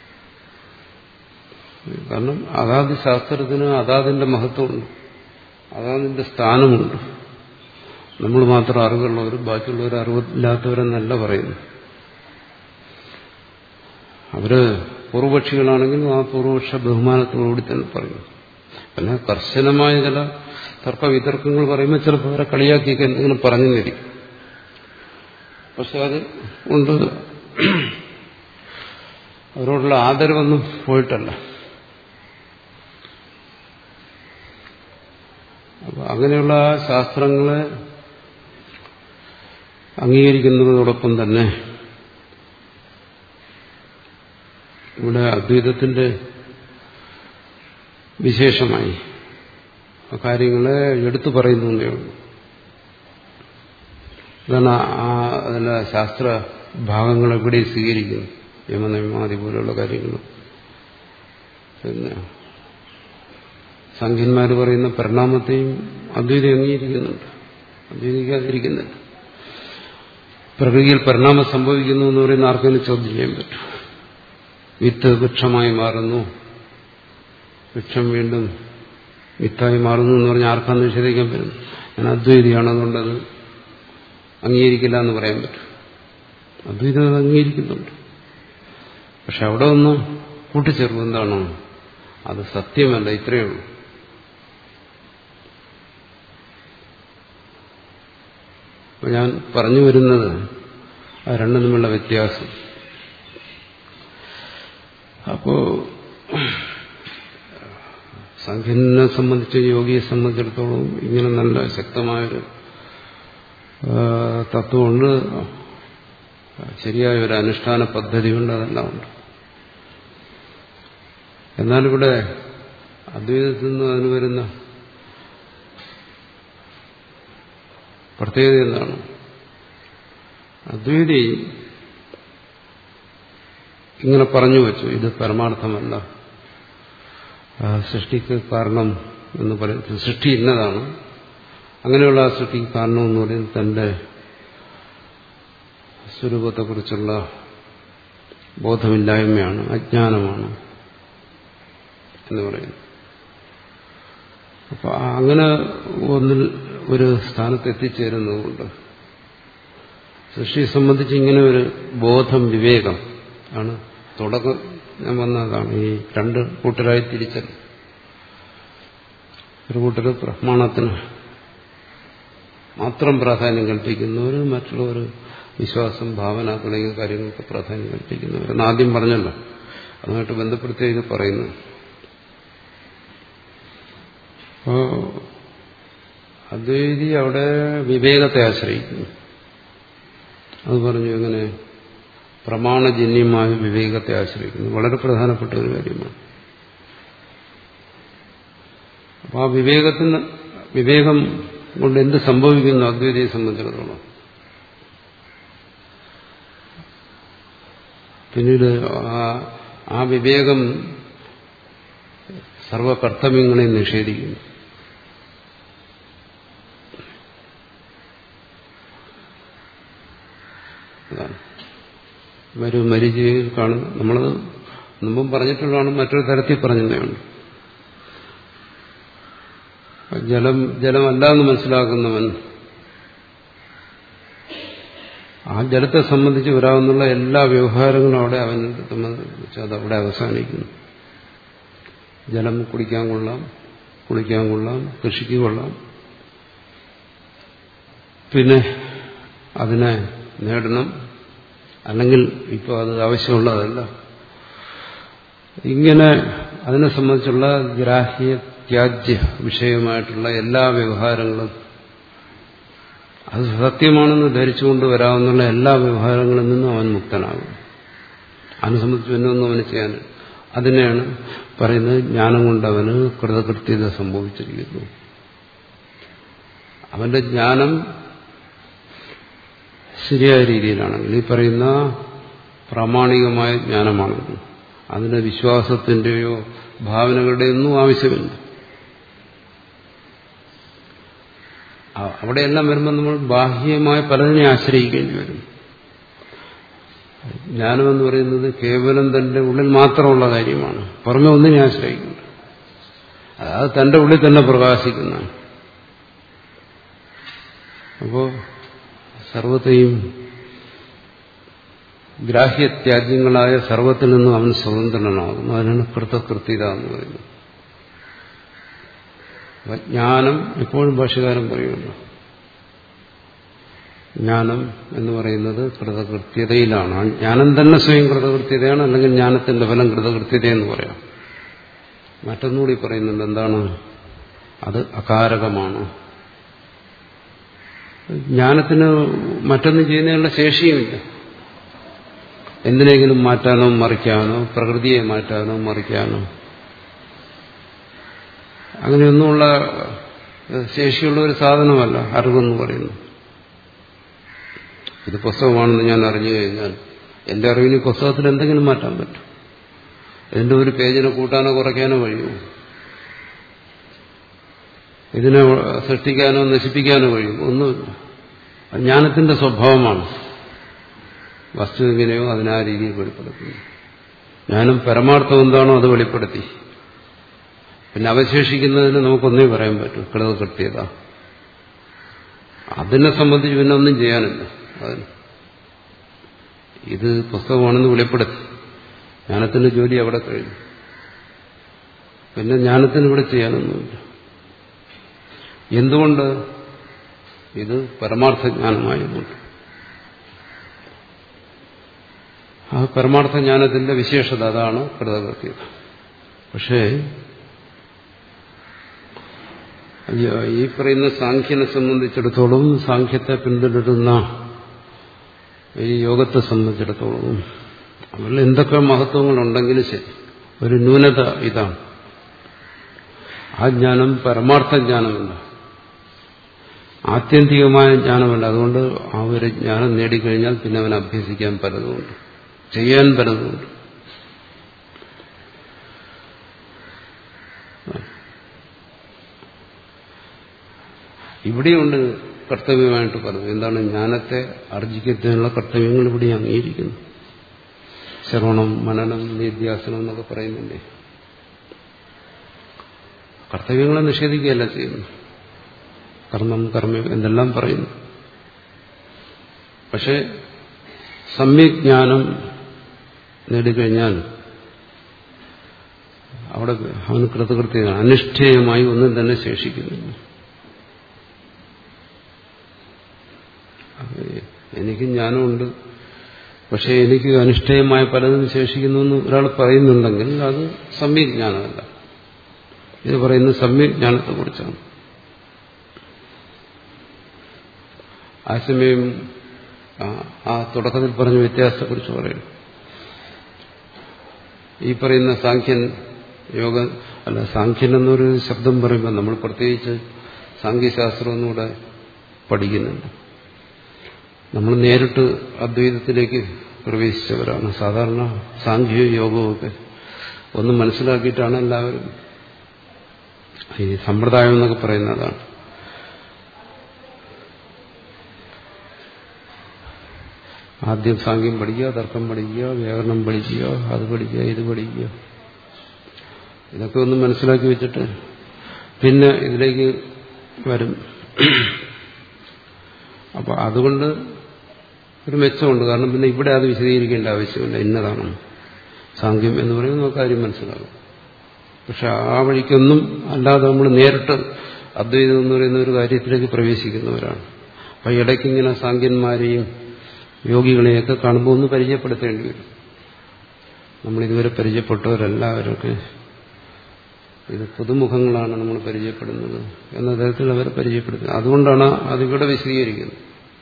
[SPEAKER 1] കാരണം അതാത് ശാസ്ത്രത്തിന് അതാതിന്റെ മഹത്വമുണ്ട്, അതാതിന്റെ സ്ഥാനമുണ്ട്. നമ്മൾ മാത്രം അറിവുള്ളവരും ബാക്കിയുള്ളവർ അറിവില്ലാത്തവരെന്നല്ല പറയുന്നു. അവര് പൂർവപക്ഷികളാണെങ്കിലും ആ പൂർവപക്ഷ ബഹുമാനത്തോടുകൂടി തന്നെ പറയുന്നു. പിന്നെ കർശനമായ ചില തർക്ക വിതർക്കങ്ങൾ പറയുമ്പോൾ ചിലപ്പോൾ അവരെ കളിയാക്കിയൊക്കെ എന്തെങ്കിലും പറഞ്ഞു തരും. പക്ഷെ അത് കൊണ്ട് അവരോടുള്ള ആദരവൊന്നും പോയിട്ടല്ല. അപ്പൊ അങ്ങനെയുള്ള ശാസ്ത്രങ്ങളെ അംഗീകരിക്കുന്നതോടൊപ്പം തന്നെ ഇവിടെ അദ്വൈതത്തിന്റെ വിശേഷമായി ആ കാര്യങ്ങളെ എടുത്തു പറയുന്നേ ഉള്ളൂ. അതാണ് ആ അതിലെ ശാസ്ത്ര ഭാഗങ്ങൾ എവിടെ സ്വീകരിക്കുന്നു, യമനിയമാദി പോലെയുള്ള കാര്യങ്ങൾ. പിന്നെ സംഖ്യന്മാർ പറയുന്ന പരിണാമത്തെയും അദ്വൈതം അംഗീകരിക്കുന്നുണ്ട്, അദ്വൈതിക്കാതിരിക്കുന്നില്ല. പ്രകൃതിയിൽ പരിണാമം സംഭവിക്കുന്നു എന്ന് പറയുന്ന ആർക്കെങ്കിലും ചോദ്യം ചെയ്യാൻ പറ്റും. വിത്ത് വൃക്ഷമായി മാറുന്നു, വൃക്ഷം വീണ്ടും വിത്തായി മാറുന്നു എന്ന് പറഞ്ഞാൽ ആർക്കാന്ന് നിഷേധിക്കാൻ പറ്റും? ഞാൻ അദ്വൈതിയാണെന്നുള്ളത് അംഗീകരിക്കില്ല എന്ന് പറയാൻ പറ്റും. അദ്വൈതം അത് അംഗീകരിക്കുന്നുണ്ട്. പക്ഷെ അവിടെ ഒന്ന് കൂട്ടിച്ചേർക്കും. എന്താണോ അത് സത്യമല്ല, ഇത്രയേ ഉള്ളൂ. അപ്പൊ ഞാൻ പറഞ്ഞു വരുന്നത് ആ രണ്ടും തമ്മിലുള്ള വ്യത്യാസം. അപ്പോ സംഖ്യനെ സംബന്ധിച്ച് യോഗിയെ സംബന്ധിച്ചിടത്തോളം ഇങ്ങനെ നല്ല ശക്തമായൊരു തത്വമുണ്ട്, ശരിയായ ഒരു അനുഷ്ഠാന പദ്ധതിയുണ്ട്, അതെല്ലാം ഉണ്ട്. എന്നാലിവിടെ അദ്വൈതത്തിൽ നിന്ന് അതിന് വരുന്ന പ്രത്യേകത എന്താണ്? അദ്വൈതി ഇങ്ങനെ പറഞ്ഞു വച്ചു, ഇത് പരമാർത്ഥമല്ല, സൃഷ്ടിക്ക് കാരണം എന്ന് പറയുന്നത് സൃഷ്ടി ഇന്നതാണ്, അങ്ങനെയുള്ള ആ സൃഷ്ടിക്ക് കാരണം എന്ന് പറയുന്നത് തന്റെ സ്വരൂപത്തെക്കുറിച്ചുള്ള ബോധമില്ലായ്മയാണ്, അജ്ഞാനമാണ് എന്ന് പറയുന്നു. അപ്പൊ അങ്ങനെ ഒന്നിൽ ഒരു സ്ഥാനത്ത് എത്തിച്ചേരുന്നതുകൊണ്ട് സൃഷ്ടിയെ സംബന്ധിച്ച് ഇങ്ങനെ ഒരു ബോധം, വിവേകം ആണ് തുടക്കം. ഞാൻ വന്നതാണ് ഈ രണ്ട് കൂട്ടരായി തിരിച്ചത്. ഒരു കൂട്ടർ പ്രമാണത്തിന് മാത്രം പ്രാധാന്യം കൽപ്പിക്കുന്നവർ, മറ്റുള്ളവർ വിശ്വാസം, ഭാവന തുടങ്ങിയ കാര്യങ്ങൾക്ക് പ്രാധാന്യം കൽപ്പിക്കുന്നവർ. ആദ്യം പറഞ്ഞല്ലോ, അതുമായിട്ട് ബന്ധപ്പെടുത്തി ഇത് പറയുന്നു. അപ്പോ അദ്വൈതി അവിടെ വിവേകത്തെ ആശ്രയിക്കുന്നു. അത് പറഞ്ഞു എങ്ങനെ? പ്രമാണജന്യമായ വിവേകത്തെ ആശ്രയിക്കുന്നു. വളരെ പ്രധാനപ്പെട്ട ഒരു കാര്യമാണ്. അപ്പൊ ആ വിവേകത്തിന് വിവേകം കൊണ്ട് എന്ത് സംഭവിക്കുന്നു അദ്വൈതിയെ സംബന്ധിച്ചിടത്തോളം? പിന്നീട് ആ വിവേകം സർവകർത്തവ്യങ്ങളെ നിഷേധിക്കുന്നു. ഒരു മരീചികയിൽ കാണുന്നു. നമ്മളത് മുമ്പും പറഞ്ഞിട്ടുള്ളതാണ്, മറ്റൊരു തരത്തിൽ പറഞ്ഞതാണ്. ജലം ജലമല്ല എന്ന് മനസ്സിലാക്കുന്നവൻ ആ ജലത്തെ സംബന്ധിച്ച് വരാവുന്ന എല്ലാ വ്യവഹാരങ്ങളും അവിടെ അവനെ സംബന്ധിച്ച് അത് അവിടെ അവസാനിക്കുന്നു. ജലം കുടിക്കാൻ കൊള്ളാം, കുളിക്കാൻ കൊള്ളാം, കൃഷിക്ക് കൊള്ളാം, പിന്നെ അതിനെ നേടണം, അല്ലെങ്കിൽ ഇപ്പോൾ അത് ആവശ്യമുള്ളതല്ല. ഇങ്ങനെ അതിനെ സംബന്ധിച്ചുള്ള ഗ്രാഹ്യ ത്യാജ്യ വിഷയമായിട്ടുള്ള എല്ലാ വ്യവഹാരങ്ങളും അത് സത്യമാണെന്ന് ധരിച്ചുകൊണ്ട് വരാവുന്ന എല്ലാ വ്യവഹാരങ്ങളിൽ നിന്നും അവൻ മുക്തനാകും. അതിനെ സംബന്ധിച്ച് പിന്നെ ഒന്നും അവന് ചെയ്യാൻ. അതിനെയാണ് പറയുന്നത് ജ്ഞാനം കൊണ്ടവന് കൃതകൃത്യത സംഭവിച്ചിരിക്കുന്നു. അവന്റെ ജ്ഞാനം ശരിയായ രീതിയിലാണെങ്കിൽ, ഈ പറയുന്ന പ്രാമാണികമായ ജ്ഞാനമാണെങ്കിൽ അതിന് വിശ്വാസത്തിന്റെയോ ഭാവനകളുടെയോ ഒന്നും ആവശ്യമില്ല. അവിടെയെല്ലാം വരുമ്പോൾ നമ്മൾ ബാഹ്യമായ പലതിനെ ആശ്രയിക്കേണ്ടി വരും. ജ്ഞാനമെന്ന് പറയുന്നത് കേവലം തന്റെ ഉള്ളിൽ മാത്രമുള്ള കാര്യമാണ്, പുറമെ ഒന്നിനെ ആശ്രയിക്കുന്നു. അത് തന്റെ ഉള്ളിൽ തന്നെ പ്രകാശിക്കുന്നതാണ്. അപ്പോ സർവത്തെയും ഗ്രാഹ്യത്യാജ്യങ്ങളായ സർവത്തിൽ നിന്നും അവൻ സ്വതന്ത്രനാകുന്നു. അതിനാണ് കൃതകൃത്യത എന്ന് പറയുന്നത്. ജ്ഞാനം എപ്പോഴും ഭാഷ്യകാരൻ പറയുമല്ലോ, ജ്ഞാനം എന്ന് പറയുന്നത് കൃതകൃത്യതയിലാണ്. ആ ജ്ഞാനം തന്നെ സ്വയം കൃതകൃത്യതയാണ്, അല്ലെങ്കിൽ ജ്ഞാനത്തിന്റെ ഫലം കൃതകൃത്യതയെന്ന് പറയാം. മറ്റൊന്നുകൂടി പറയുന്നുണ്ട്, എന്താണ് അത്? അകാരകമാണ്. ജ്ഞാനത്തിന് മറ്റൊന്നും ചെയ്യുന്നതിനുള്ള ശേഷിയുമില്ല. എന്തിനെങ്കിലും മാറ്റാനോ മറിക്കാനോ, പ്രകൃതിയെ മാറ്റാനോ മറിക്കാനോ അങ്ങനെയൊന്നുമുള്ള ശേഷിയുള്ള ഒരു സാധനമല്ല അറിവെന്ന് പറയുന്നു. ഇത് പുസ്തകമാണെന്ന് ഞാൻ അറിഞ്ഞു കഴിഞ്ഞാൽ എന്റെ അറിവിന് പുസ്തകത്തിൽ എന്തെങ്കിലും മാറ്റാൻ പറ്റും. ഇതിന്റെ ഒരു പേജിനെ കൂട്ടാനോ കുറയ്ക്കാനോ കഴിയുമോ? ഇതിനെ സൃഷ്ടിക്കാനോ നശിപ്പിക്കാനോ കഴിയും? ഒന്നുമില്ല. ജ്ഞാനത്തിന്റെ സ്വഭാവമാണ്. വസ്തു എങ്ങനെയോ അതിനാ രീതിയിൽ വെളിപ്പെടുത്തുന്നു. ജ്ഞാനം പരമാർത്ഥം എന്താണോ അത് വെളിപ്പെടുത്തി. പിന്നെ അവശേഷിക്കുന്നതിന് നമുക്കൊന്നേ പറയാൻ പറ്റും, കൃതകൃത്യത. അതിനെ സംബന്ധിച്ച് പിന്നെ ഒന്നും ചെയ്യാനില്ല. അതിന് ഇത് പുസ്തകമാണെന്ന് വെളിപ്പെടുത്തി, ജ്ഞാനത്തിന്റെ ജോലി അവിടെ കഴിഞ്ഞു. പിന്നെ ജ്ഞാനത്തിന് ഇവിടെ ചെയ്യാനൊന്നുമില്ല. എന്തുകൊണ്ട്? ഇത് പരമാർത്ഥജ്ഞാനമായതുകൊണ്ട്. ആ പരമാർത്ഥജ്ഞാനത്തിന്റെ വിശേഷത അതാണ് കൃതകൃത്യത. പക്ഷേ ഈ പറയുന്ന സാഖ്യനെ സംബന്ധിച്ചിടത്തോളം, സാഖ്യത്തെ പിന്തുടരുന്ന ഈ യോഗത്തെ സംബന്ധിച്ചിടത്തോളം അവരിൽ എന്തൊക്കെ മഹത്വങ്ങളുണ്ടെങ്കിലും ശരി, ഒരു ന്യൂനത ഇതാണ്. ആ ജ്ഞാനം പരമാർത്ഥജ്ഞാനമല്ല, ആത്യന്തികമായ ജ്ഞാനമല്ല. അതുകൊണ്ട് ആ ഒരു ജ്ഞാനം നേടിക്കഴിഞ്ഞാൽ പിന്നെ അവൻ അഭ്യസിക്കാൻ പലതുമുണ്ട്, ചെയ്യാൻ പലതുമുണ്ട്. ഇവിടെയുണ്ട് കർത്തവ്യമായിട്ട് പറഞ്ഞു. എന്താണ്? ജ്ഞാനത്തെ ആർജിക്കുന്നതിനുള്ള കർത്തവ്യങ്ങൾ ഇവിടെ അംഗീകരിക്കുന്നു. ശ്രവണം, മനനം, നിധ്യാസനം എന്നൊക്കെ പറയുന്നുണ്ടേ. കർത്തവ്യങ്ങളെ നിഷേധിക്കുകയല്ല ചെയ്യുന്നു. കർമ്മം, കർമ്മം എന്തെല്ലാം പറയുന്നു. പക്ഷെ സമ്യക് ജ്ഞാനം നേടിക്കഴിഞ്ഞാൽ അവിടെ അവന് കൃതകൃത്യത, അനിഷ്ഠേയമായി ഒന്നും തന്നെ ശേഷിക്കുന്നില്ല. എനിക്ക് ജ്ഞാനമുണ്ട്, പക്ഷെ എനിക്ക് അനിഷ്ഠേയമായ പലതും ശേഷിക്കുന്നു എന്ന് ഒരാൾ പറയുന്നുണ്ടെങ്കിൽ അത് സമ്യക് ജ്ഞാനമല്ല. ഇത് പറയുന്നത് സമ്യക് ജ്ഞാനത്തെക്കുറിച്ചാണ്. ആ സമയം ആ തുടക്കത്തിൽ പറഞ്ഞ വ്യത്യാസത്തെക്കുറിച്ച് പറയും. ഈ പറയുന്ന സാഖ്യൻ യോഗ അല്ല, സാഖ്യൻ എന്നൊരു ശബ്ദം പറയുമ്പോൾ നമ്മൾ പ്രത്യേകിച്ച് സാഖ്യശാസ്ത്രം ഒന്നുകൂടെ പഠിക്കുന്നുണ്ട്. നമ്മൾ നേരിട്ട് അദ്വൈതത്തിലേക്ക് പ്രവേശിച്ചവരാണ്. സാധാരണ സാഖ്യവും യോഗവും ഒക്കെ ഒന്ന് മനസ്സിലാക്കിയിട്ടാണ് എല്ലാവരും ഈ സമ്പ്രദായം എന്നൊക്കെ പറയുന്നതാണ്. ആദ്യം സാഖ്യം പഠിക്കുക, തർക്കം പഠിക്കുക, വ്യാകരണം പഠിക്കുക, അത് പഠിക്കുക, ഇത് പഠിക്കുക. ഇതൊക്കെ ഒന്ന് മനസ്സിലാക്കി വെച്ചിട്ട് പിന്നെ ഇതിലേക്ക് വരും. അപ്പൊ അതുകൊണ്ട് ഒരു മെച്ചമുണ്ട്. കാരണം പിന്നെ ഇവിടെ അത് വിശദീകരിക്കേണ്ട ആവശ്യമില്ല. ഇന്നതാണ് സാങ്ക്യം എന്ന് പറയുന്നത് നമുക്ക് കാര്യം മനസ്സിലാകും. പക്ഷെ ആ വഴിക്കൊന്നും അല്ലാതെ നമ്മൾ നേരിട്ട് അദ്വൈതം എന്ന് പറയുന്ന ഒരു കാര്യത്തിലേക്ക് പ്രവേശിക്കുന്നവരാണ്. അപ്പം ഇടയ്ക്കിങ്ങനെ സാങ്ക്യന്മാരെയും യോഗികളെയൊക്കെ കാണുമ്പോൾ ഒന്ന് പരിചയപ്പെടുത്തേണ്ടി വരും. നമ്മളിതുവരെ പരിചയപ്പെട്ടവരെല്ലാവരൊക്കെ ഇത് പുതുമുഖങ്ങളാണ് നമ്മൾ പരിചയപ്പെടുന്നത് എന്ന തരത്തിൽ അവരെ പരിചയപ്പെടുത്തുന്നത്. അതുകൊണ്ടാണ് അതിവിടെ വിശദീകരിക്കുന്നത്.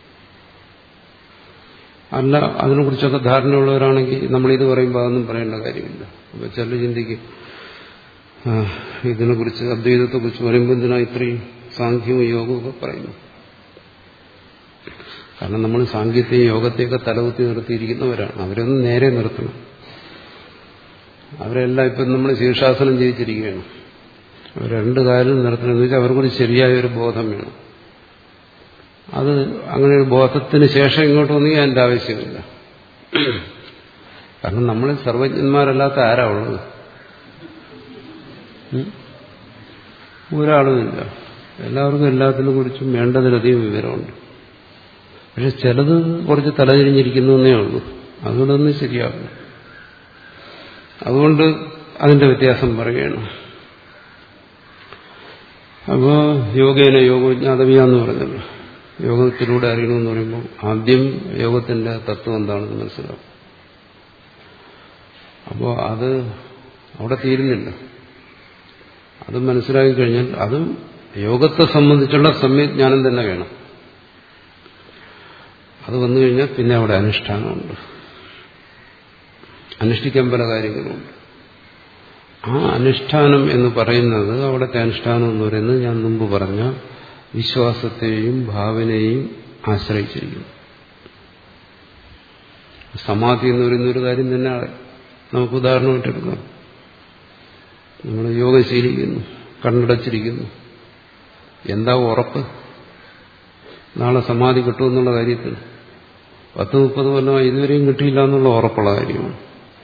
[SPEAKER 1] അല്ല, അതിനെക്കുറിച്ചൊക്കെ ധാരണയുള്ളവരാണെങ്കിൽ നമ്മളിത് പറയുമ്പോൾ അതൊന്നും പറയേണ്ട കാര്യമില്ല. അപ്പോൾ ചിലർ ചിന്തിക്കും, ഇതിനെക്കുറിച്ച് അദ്വൈതത്തെക്കുറിച്ച് പറയുമ്പോൾ എന്തിനാ ഇത്രയും സാങ്ക്യവും യോഗവും ഒക്കെ പറയുന്നു. കാരണം നമ്മൾ സാങ്ക്യത്തെയും യോഗത്തെയൊക്കെ തലകുത്തി നിർത്തിയിരിക്കുന്നവരാണ്. അവരൊന്നും നേരെ നിർത്തണം. അവരെല്ലാം ഇപ്പം നമ്മൾ ശീർഷാസനം ചെയ്യിച്ചിരിക്കുകയാണ്. അവർ രണ്ട് കാര്യം നിർത്തണമെന്ന് വെച്ചാൽ അവർക്കൊരു ശരിയായ ഒരു ബോധം വേണം. അത് അങ്ങനെ ഒരു ബോധത്തിന് ശേഷം ഇങ്ങോട്ട് വന്നെങ്കിൽ അതിൻ്റെ ആവശ്യമില്ല. കാരണം നമ്മൾ സർവജ്ഞന്മാരല്ലാത്ത ആരാ ഉള്ളത്? ഒരാളുമില്ല. എല്ലാവർക്കും എല്ലാത്തിനെ കുറിച്ചും വേണ്ടതിലധികം വിവരമുണ്ട്. പക്ഷെ ചിലത് കുറച്ച് തലതിരിഞ്ഞിരിക്കുന്നു എന്നേ ഉള്ളൂ. അതുകൊണ്ടൊന്നും ശരിയാകും. അതുകൊണ്ട് അതിന്റെ വ്യത്യാസം പറയുകയാണ്. അപ്പോൾ യോഗേന യോഗജ്ഞാതവ്യാന്ന് പറഞ്ഞല്ലോ. യോഗത്തിലൂടെ അറിയണമെന്ന് പറയുമ്പോൾ ആദ്യം യോഗത്തിന്റെ തത്വം എന്താണെന്ന് മനസ്സിലാവും. അപ്പോൾ അത് അവിടെ തീരുന്നില്ല. അത് മനസ്സിലാക്കി കഴിഞ്ഞാൽ അതും യോഗത്തെ സംബന്ധിച്ചുള്ള സമ്യജ്ഞാനം തന്നെ വേണം. അത് വന്നു കഴിഞ്ഞാൽ പിന്നെ അവിടെ അനുഷ്ഠാനമുണ്ട്. അനുഷ്ഠിക്കാൻ പല കാര്യങ്ങളുമുണ്ട്. ആ അനുഷ്ഠാനം എന്ന് പറയുന്നത്, അവിടുത്തെ അനുഷ്ഠാനം എന്ന് പറയുന്നത് ഞാൻ മുമ്പ് പറഞ്ഞ വിശ്വാസത്തെയും ഭാവനയെയും ആശ്രയിച്ചിരിക്കുന്നു. സമാധി എന്ന് പറയുന്ന ഒരു കാര്യം തന്നെ നമുക്ക് ഉദാഹരണമായിട്ടെടുക്കാം. നമ്മൾ യോഗ ശീലിക്കുന്നു, കണ്ണടച്ചിരിക്കുന്നു. എന്താ ഉറപ്പ് നാളെ സമാധി കിട്ടുമെന്നുള്ള കാര്യത്തിൽ? പത്ത് മുപ്പത് കൊല്ലമായി ഇതുവരെയും കിട്ടിയില്ല എന്നുള്ള ഉറപ്പുള്ള കാര്യമാണ്.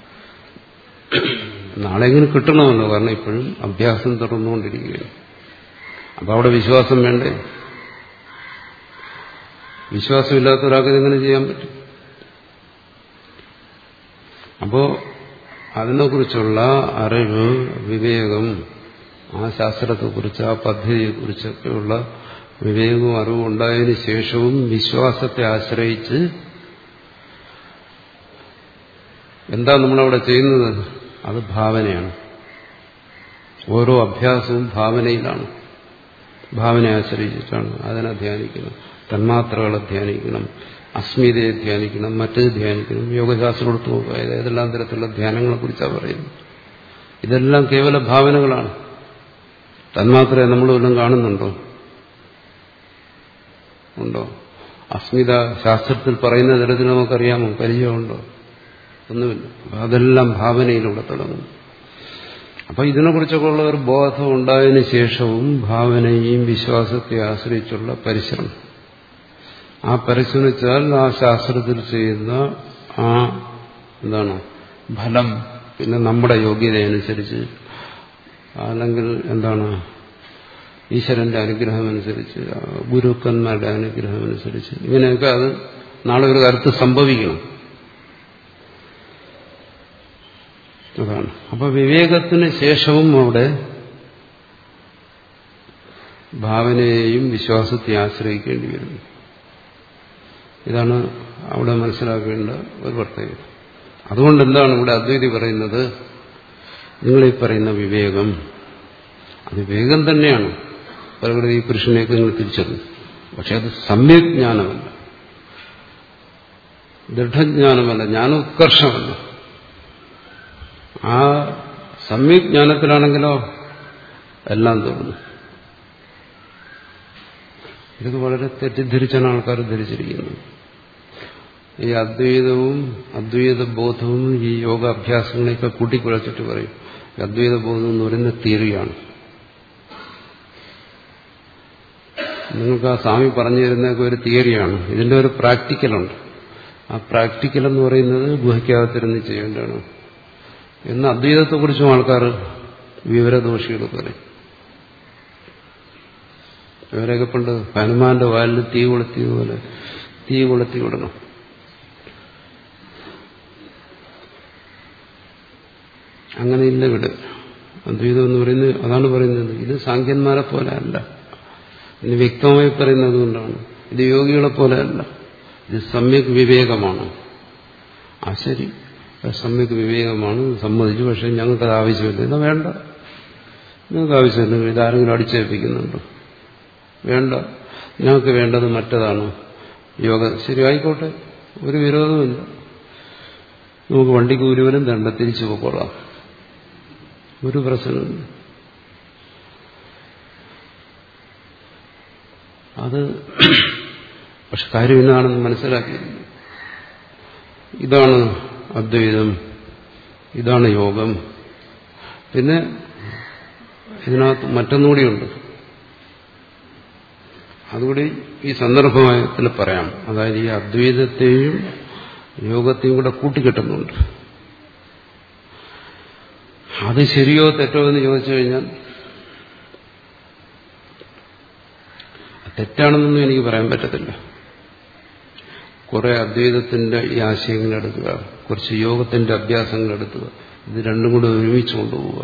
[SPEAKER 1] നാളെ എങ്ങനെ കിട്ടണമല്ലോ, കാരണം ഇപ്പോഴും അഭ്യാസം തുടർന്നുകൊണ്ടിരിക്കുകയാണ്. അപ്പം അവിടെ വിശ്വാസം വേണ്ടേ? വിശ്വാസമില്ലാത്ത ഒരാൾക്ക് ഇതെങ്ങനെ ചെയ്യാൻ പറ്റും? അപ്പോൾ അതിനെക്കുറിച്ചുള്ള അറിവ്, വിവേകം, ആ ശാസ്ത്രത്തെക്കുറിച്ച്, ആ പദ്ധതിയെക്കുറിച്ചൊക്കെയുള്ള വിവേകവും അറിവും ഉണ്ടായതിനു ശേഷവും വിശ്വാസത്തെ ആശ്രയിച്ച് എന്താ നമ്മളവിടെ ചെയ്യുന്നത്? അത് ഭാവനയാണ്. ഓരോ അഭ്യാസവും ഭാവനയിലാണ്. ഭാവനയെ ആശ്രയിച്ചിട്ടാണ്. അതിനെ ധ്യാനിക്കണം, തന്മാത്രകളെ ധ്യാനിക്കണം, അസ്മിതയെ ധ്യാനിക്കണം, മറ്റേത് ധ്യാനിക്കണം. യോഗശാസ്ത്രം എടുത്തു നോക്കുക, ഏതെല്ലാം തരത്തിലുള്ള ധ്യാനങ്ങളെ കുറിച്ചാണ് പറയുന്നത്. ഇതെല്ലാം കേവല ഭാവനകളാണ്. തന്മാത്രയെ നമ്മൾ വല്ലതും കാണുന്നുണ്ടോ? ഉണ്ടോ? അസ്മിത ശാസ്ത്രത്തിൽ പറയുന്ന തരത്തിൽ നമുക്കറിയാമോ? പരിചയമുണ്ടോ? ഒന്നുമില്ല. അതെല്ലാം ഭാവനയിലൂടെ തുടങ്ങും. അപ്പൊ ഇതിനെക്കുറിച്ചൊക്കെ ഉള്ള ഒരു ബോധം ഉണ്ടായതിനു ശേഷവും ഭാവനയും വിശ്വാസത്തെ ആശ്രയിച്ചുള്ള പരിശ്രമം, ആ പരിശ്രമിച്ചാൽ ആ ശാസ്ത്രത്തിൽ ചെയ്യുന്ന ആ എന്താണ് ഫലം പിന്നെ നമ്മുടെ യോഗ്യതയനുസരിച്ച്, അല്ലെങ്കിൽ എന്താണ് ഈശ്വരന്റെ അനുഗ്രഹമനുസരിച്ച്, ഗുരുക്കന്മാരുടെ അനുഗ്രഹമനുസരിച്ച്, ഇങ്ങനെയൊക്കെ അത് നാളെ ഒരു കാലത്ത് സംഭവിക്കണം. അതാണ്. അപ്പൊ വിവേകത്തിന് ശേഷവും അവിടെ ഭാവനയെയും വിശ്വാസത്തെ ആശ്രയിക്കേണ്ടി വരുന്നു. ഇതാണ് അവിടെ മനസ്സിലാക്കേണ്ട ഒരു പ്രത്യേകത. അതുകൊണ്ട് എന്താണ് ഇവിടെ അദ്വൈതി പറയുന്നത്? നിങ്ങളീ പറയുന്ന വിവേകം, അത് വിവേകം തന്നെയാണ്. പ്രകൃതി പുരുഷനെയൊക്കെ നിങ്ങൾ തിരിച്ചറിഞ്ഞു. പക്ഷെ അത് സമ്യജ്ഞാനമല്ല, ദൃഢജ്ഞാനമല്ല, ജ്ഞാനോത്കർഷമല്ല. ആ സമ്യജ്ഞാനത്തിലാണെങ്കിലോ എല്ലാം തോന്നുന്നു. ഇതൊക്കെ വളരെ തെറ്റിദ്ധരിച്ചാണ് ആൾക്കാർ ധരിച്ചിരിക്കുന്നത്. ഈ അദ്വൈതവും അദ്വൈത ബോധവും ഈ യോഗാഭ്യാസങ്ങളെയൊക്കെ കൂട്ടിക്കുഴച്ചിട്ട് പറയും അദ്വൈത ബോധം എന്ന് പറയുന്ന തിയറിയാണ്. നിങ്ങൾക്ക് ആ സ്വാമി പറഞ്ഞു തരുന്നതൊക്കെ ഒരു തിയറിയാണ്. ഇതിന്റെ ഒരു പ്രാക്ടിക്കലുണ്ട്. ആ പ്രാക്ടിക്കൽ എന്ന് പറയുന്നത് ഗുഹയ്ക്കകത്തിരുന്ന് ചെയ്യേണ്ടതാണ് എന്ന് അദ്വൈതത്തെക്കുറിച്ചും ആൾക്കാർ വിവരദോഷികൾ പറയും. ഇവരൊക്കെ പണ്ട് ഹനുമാന്റെ വാലിൽ തീ കൊളുത്തിയതുപോലെ തീ കൊളുത്തി വിടണം. അങ്ങനെയില്ല ഇവിടെ. അദ്വൈതം എന്ന് പറയുന്നത് അതാണ് പറയുന്നത്. ഇത് സാഖ്യന്മാരെ പോലെ അല്ല. ഇനി വ്യക്തമായി പറയുന്നത് കൊണ്ടാണ്. ഇത് യോഗികളെ പോലെ അല്ല. ഇത് സമ്യക് വിവേകമാണ്. ആ ശരി, സമ്യക് വിവേകമാണ്, സമ്മതിച്ചു. പക്ഷെ ഞങ്ങൾക്കത് ആവശ്യമില്ല. ഇത് വേണ്ട, നിങ്ങൾക്ക് ആവശ്യമില്ല. ഇതാരെങ്കിലും അടിച്ചേൽപ്പിക്കുന്നുണ്ടോ? വേണ്ട, ഞങ്ങൾക്ക് വേണ്ടത് മറ്റതാണ് യോഗ. ശരി, ആയിക്കോട്ടെ, ഒരു വിരോധമില്ല. നമുക്ക് വണ്ടിക്ക് ഒരുവനും തണ്ട, തിരിച്ചു പോയിക്കൊള്ളാം, ഒരു പ്രശ്നമില്ല. അത് പക്ഷെ കാര്യം എന്നാണെന്ന് മനസ്സിലാക്കിയില്ല. ഇതാണ് അദ്വൈതം, ഇതാണ് യോഗം. പിന്നെ ഇതിനകത്ത് മറ്റൊന്നുകൂടിയുണ്ട്, അതുകൂടി ഈ സന്ദർഭത്തിൽ പറയാം. അതായത് ഈ അദ്വൈതത്തെയും യോഗത്തെയും കൂടെ കൂട്ടിക്കെട്ടുന്നുണ്ട്. അത് ശരിയോ തെറ്റോ എന്ന് ചോദിച്ചു കഴിഞ്ഞാൽ തെറ്റാണെന്നൊന്നും എനിക്ക് പറയാൻ പറ്റത്തില്ല. കുറെ അദ്വൈതത്തിന്റെ ഈ ആശയങ്ങൾ എടുക്കുക, കുറച്ച് യോഗത്തിന്റെ അഭ്യാസങ്ങൾ എടുക്കുക, ഇത് രണ്ടും കൂടെ ഒരുമിച്ച് കൊണ്ടുപോവുക.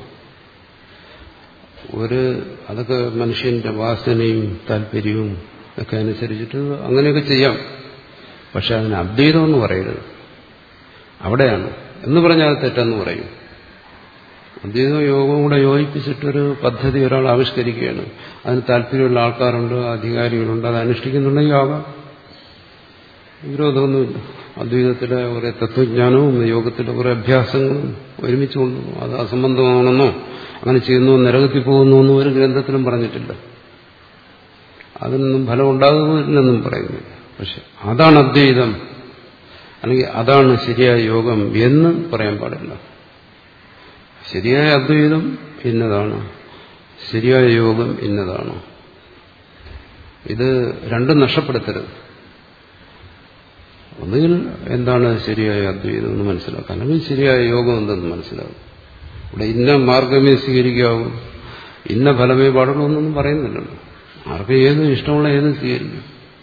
[SPEAKER 1] ഒരു അതൊക്കെ മനുഷ്യന്റെ വാസനയും താല്പര്യവും ഒക്കെ അനുസരിച്ചിട്ട് അങ്ങനെയൊക്കെ ചെയ്യാം. പക്ഷെ അതിന് അദ്വൈതം എന്ന് പറയരുത്. അവിടെയാണ് എന്ന് പറഞ്ഞാൽ അത് തെറ്റെന്ന് പറയും. അദ്വൈതവും യോഗവും കൂടെ യോജിപ്പിച്ചിട്ടൊരു പദ്ധതി ഒരാൾ ആവിഷ്കരിക്കുകയാണ്. അതിന് താല്പര്യമുള്ള ആൾക്കാരുണ്ട്, അധികാരികളുണ്ട്, അത് അനുഷ്ഠിക്കുന്നുണ്ടെങ്കിൽ യോഗം വിരോധമൊന്നുമില്ല. അദ്വൈതത്തിലെ കുറെ തത്വജ്ഞാനവും യോഗത്തിലെ കുറെ അഭ്യാസങ്ങളും ഒരുമിച്ച് കൊണ്ടുപോകും. അത് അസംബന്ധമാണെന്നോ അങ്ങനെ ചെയ്യുന്നു നരകത്തിൽ പോകുന്നു എന്നും ഒരു ഗ്രന്ഥത്തിലും പറഞ്ഞിട്ടില്ല. അതിനൊന്നും ഫലം ഉണ്ടാകുന്നില്ലെന്നും പറയുന്നില്ല. പക്ഷെ അതാണ് അദ്വൈതം, അല്ലെങ്കിൽ അതാണ് ശരിയായ യോഗം എന്ന് പറയാൻ പാടില്ല. ശരിയായ അദ്വൈതം ഇന്നതാണ്, ശരിയായ യോഗം ഇന്നതാണ്. ഇത് രണ്ടും നഷ്ടപ്പെടുത്തരുത്. ഒന്നുകിൽ എന്താണ് ശരിയായ അദ്വൈതം എന്ന് മനസ്സിലാക്കാൻ, അല്ലെങ്കിൽ ശരിയായ യോഗം എന്തെന്ന് മനസ്സിലാകും. ഇവിടെ ഇന്ന മാർഗമേ സ്വീകരിക്കാവൂ, ഇന്ന ഫലമേ പാടുള്ളൂ എന്നൊന്നും പറയുന്നില്ലല്ലോ. ആർക്കും ഏതും ഇഷ്ടമുള്ള ഏതും സ്വീകരിക്കും,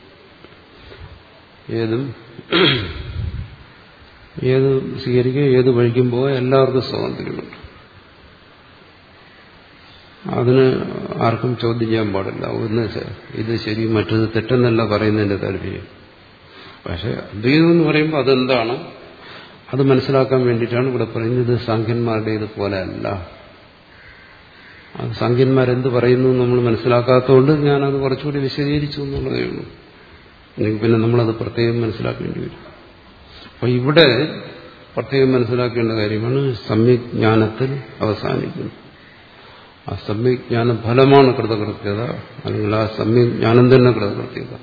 [SPEAKER 1] ഏതും ഏത് സ്വീകരിക്കുക, ഏത് വഴിക്കും പോകാൻ എല്ലാവർക്കും സ്വാതന്ത്ര്യമുണ്ട്. അതിന് ആർക്കും ചോദ്യം ചെയ്യാൻ പാടില്ല. ഒന്ന് ഇത് ശരി മറ്റത് തെറ്റെന്നല്ല പറയുന്നതിന്റെ താല്പര്യം. പക്ഷെ അദ്വൈതം എന്ന് പറയുമ്പോൾ അതെന്താണ്, അത് മനസ്സിലാക്കാൻ വേണ്ടിയിട്ടാണ് ഇവിടെ പറയുന്നത്. സാഖ്യന്മാരുടെ ഇതുപോലെ അല്ല. അത് സാഖ്യന്മാരെന്ത് പറയുന്നു നമ്മൾ മനസ്സിലാക്കാത്തതുകൊണ്ട് ഞാനത് കുറച്ചുകൂടി വിശദീകരിച്ചു എന്നുള്ളതേ ഉള്ളൂ. അല്ലെങ്കിൽ പിന്നെ നമ്മളത് പ്രത്യേകം മനസ്സിലാക്കേണ്ടി വരും. അപ്പൊ ഇവിടെ പ്രത്യേകം മനസ്സിലാക്കേണ്ട കാര്യമാണ് സമ്യക് ജ്ഞാനത്തിൽ അവസാനിക്കുന്നു. ആ സമ്യക് ജ്ഞാന ഫലമാണ് കൃതകൃത്യത, അല്ലെങ്കിൽ ആ സമ്യക് ജ്ഞാനം തന്നെ കൃതകൃത്യത.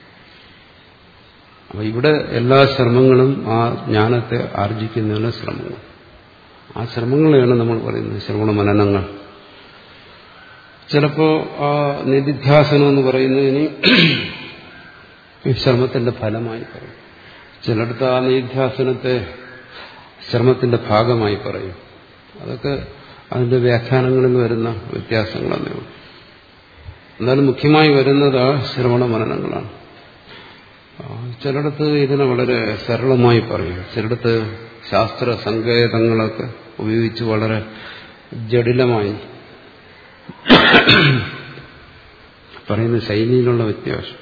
[SPEAKER 1] അപ്പൊ ഇവിടെ എല്ലാ ശ്രമങ്ങളും ആ ജ്ഞാനത്തെ ആർജിക്കുന്നതിനുള്ള ശ്രമങ്ങൾ. ആ ശ്രമങ്ങളെയാണ് നമ്മൾ പറയുന്നത് ശ്രവണ മനനങ്ങൾ. ചിലപ്പോ ആ നിധിധ്യാസനം എന്ന് പറയുന്നതിന് ശ്രമത്തിന്റെ ഫലമായി പറയും. ചിലടത്ത് ആ നിധ്യാസനത്തെ ശ്രമത്തിന്റെ ഭാഗമായി പറയും. അതൊക്കെ അതിന്റെ വ്യാഖ്യാനങ്ങളിൽ വരുന്ന വ്യത്യാസങ്ങളെന്നേ ഉള്ളൂ. എന്നാലും മുഖ്യമായി വരുന്നത് ആ ശ്രവണ മനനങ്ങളാണ്. ചിലടത്ത് ഇതിനെ വളരെ സരളമായി പറയും, ചിലടത്ത് ശാസ്ത്ര സങ്കേതങ്ങളൊക്കെ ഉപയോഗിച്ച് വളരെ ജടിലമായി പറയുന്ന ശൈലിയിലുള്ള വ്യത്യാസം.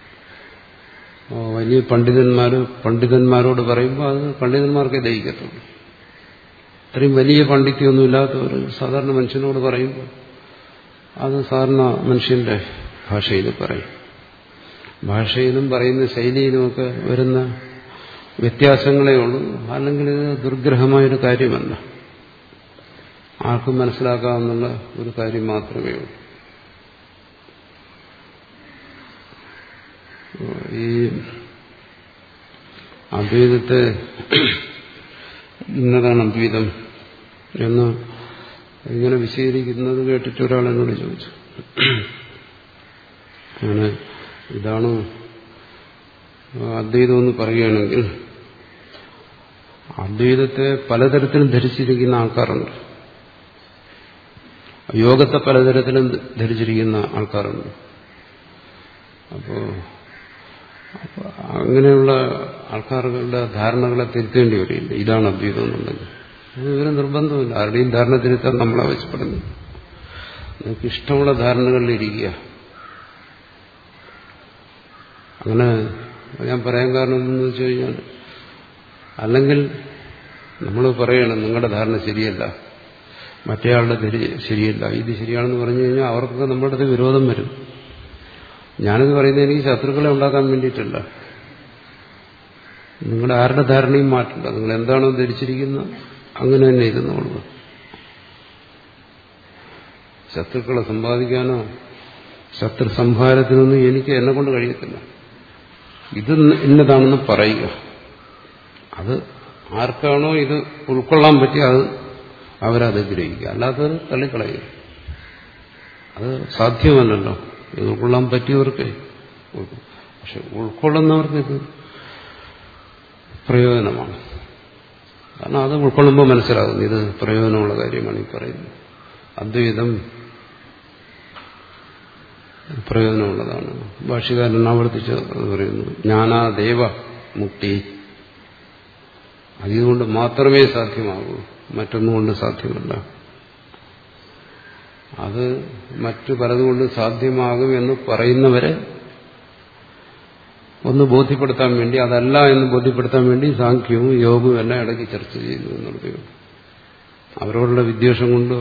[SPEAKER 1] വലിയ പണ്ഡിതന്മാർ പണ്ഡിതന്മാരോട് പറയുമ്പോൾ അത് പണ്ഡിതന്മാർക്കേ ദഹിക്കത്തുള്ളൂ. ഇത്രയും വലിയ പാണ്ഡിത്യമൊന്നുമില്ലാത്തവർ സാധാരണ മനുഷ്യനോട് പറയുമ്പോൾ അത് സാധാരണ മനുഷ്യന്റെ ഭാഷയിൽ പറയും. ഭാഷയിലും പറയുന്ന ശൈലിയിലുമൊക്കെ വരുന്ന വ്യത്യാസങ്ങളേ ഉള്ളൂ. അല്ലെങ്കിൽ ഇത് ദുർഗ്രഹമായൊരു കാര്യമല്ല, ആർക്കും മനസ്സിലാക്കാവുന്ന ഒരു കാര്യം മാത്രമേ ഉള്ളൂ. ഈ അദ്വൈതത്തെ ഇന്നതാണ് അദ്വൈതം എന്ന് ഇങ്ങനെ വിശദീകരിക്കുന്നത് കേട്ടിട്ട് ഒരാൾ എന്നോട് ചോദിച്ചു, അങ്ങനെ ഇതാണ് അദ്വൈതം എന്ന് പറയുകയാണെങ്കിൽ അദ്വൈതത്തെ പലതരത്തിലും ധരിച്ചിരിക്കുന്ന ആൾക്കാരുണ്ട്, യോഗത്തെ പലതരത്തിലും ധരിച്ചിരിക്കുന്ന ആൾക്കാരുണ്ട്. അപ്പോ അങ്ങനെയുള്ള ആൾക്കാരുടെ ധാരണകളെ തിരുത്തേണ്ടി വരില്ല. ഇതാണ് അദ്വൈതം എന്നുണ്ടെങ്കിൽ ഇവര് നിർബന്ധമില്ല. ആരുടെയും ധാരണ തിരുത്താൻ നമ്മളാവശ്യപ്പെടുന്നു. നിങ്ങൾക്ക് ഇഷ്ടമുള്ള ധാരണകളിലിരിക്കുക. അങ്ങനെ ഞാൻ പറയാൻ കാരണം എന്തെന്ന് വെച്ച് കഴിഞ്ഞാൽ, അല്ലെങ്കിൽ നമ്മൾ പറയണം നിങ്ങളുടെ ധാരണ ശരിയല്ല, മറ്റേയാളുടെ ശരിയല്ല, ഇത് ശരിയാണെന്ന് പറഞ്ഞു കഴിഞ്ഞാൽ അവർക്കൊക്കെ നമ്മുടെ അടുത്ത് വിരോധം വരും. ഞാനിത് പറയുന്നത് എനിക്ക് ശത്രുക്കളെ ഉണ്ടാക്കാൻ വേണ്ടിയിട്ടല്ല. നിങ്ങളുടെ ആരുടെ ധാരണയും മാറ്റില്ല. നിങ്ങൾ എന്താണോ ധരിച്ചിരിക്കുന്നത് അങ്ങനെ തന്നെ ഇരുന്നോളൂ. ശത്രുക്കളെ സമ്പാദിക്കാനോ ശത്രു സംഹാരത്തിനൊന്നും എനിക്ക് എന്നെ കൊണ്ട് കഴിയത്തില്ല. ഇത് ഇന്നതാണെന്ന് പറയുക. അത് ആർക്കാണോ ഇത് ഉൾക്കൊള്ളാൻ പറ്റിയ അത് അവരത് ഗ്രഹിക്കുക. അല്ലാത്തവർ തള്ളിക്കളയുക. അത് സാധ്യമല്ലല്ലോ. ഇത് ഉൾക്കൊള്ളാൻ പറ്റിയവർക്ക്. പക്ഷെ ഉൾക്കൊള്ളുന്നവർക്ക് ഇത് പ്രയോജനമാണ്. കാരണം അത് ഉൾക്കൊള്ളുമ്പോൾ മനസ്സിലാകും ഇത് പ്രയോജനമുള്ള കാര്യമാണ് ഈ പറയുന്നത്. അദ്വൈതം പ്രയോജനമുള്ളതാണ്. ഭാഷ്യകാരൻ ആവർത്തിച്ച് പറയുന്നു, ജ്ഞാനാദേവ മുക്തി. അതുകൊണ്ട് മാത്രമേ സാധ്യമാകൂ, മറ്റൊന്നുകൊണ്ട് സാധ്യമല്ല. അത് മറ്റു പലതുകൊണ്ട് സാധ്യമാകും എന്ന് പറയുന്നവരെ ഒന്ന് ബോധ്യപ്പെടുത്താൻ വേണ്ടി, അതല്ല എന്ന് ബോധ്യപ്പെടുത്താൻ വേണ്ടി സാഖ്യവും യോഗവും എല്ലാം ഇടയ്ക്ക് ചർച്ച ചെയ്യുന്നു എന്നുള്ളത്. അവരോടുള്ള വിദ്വേഷം കൊണ്ടോ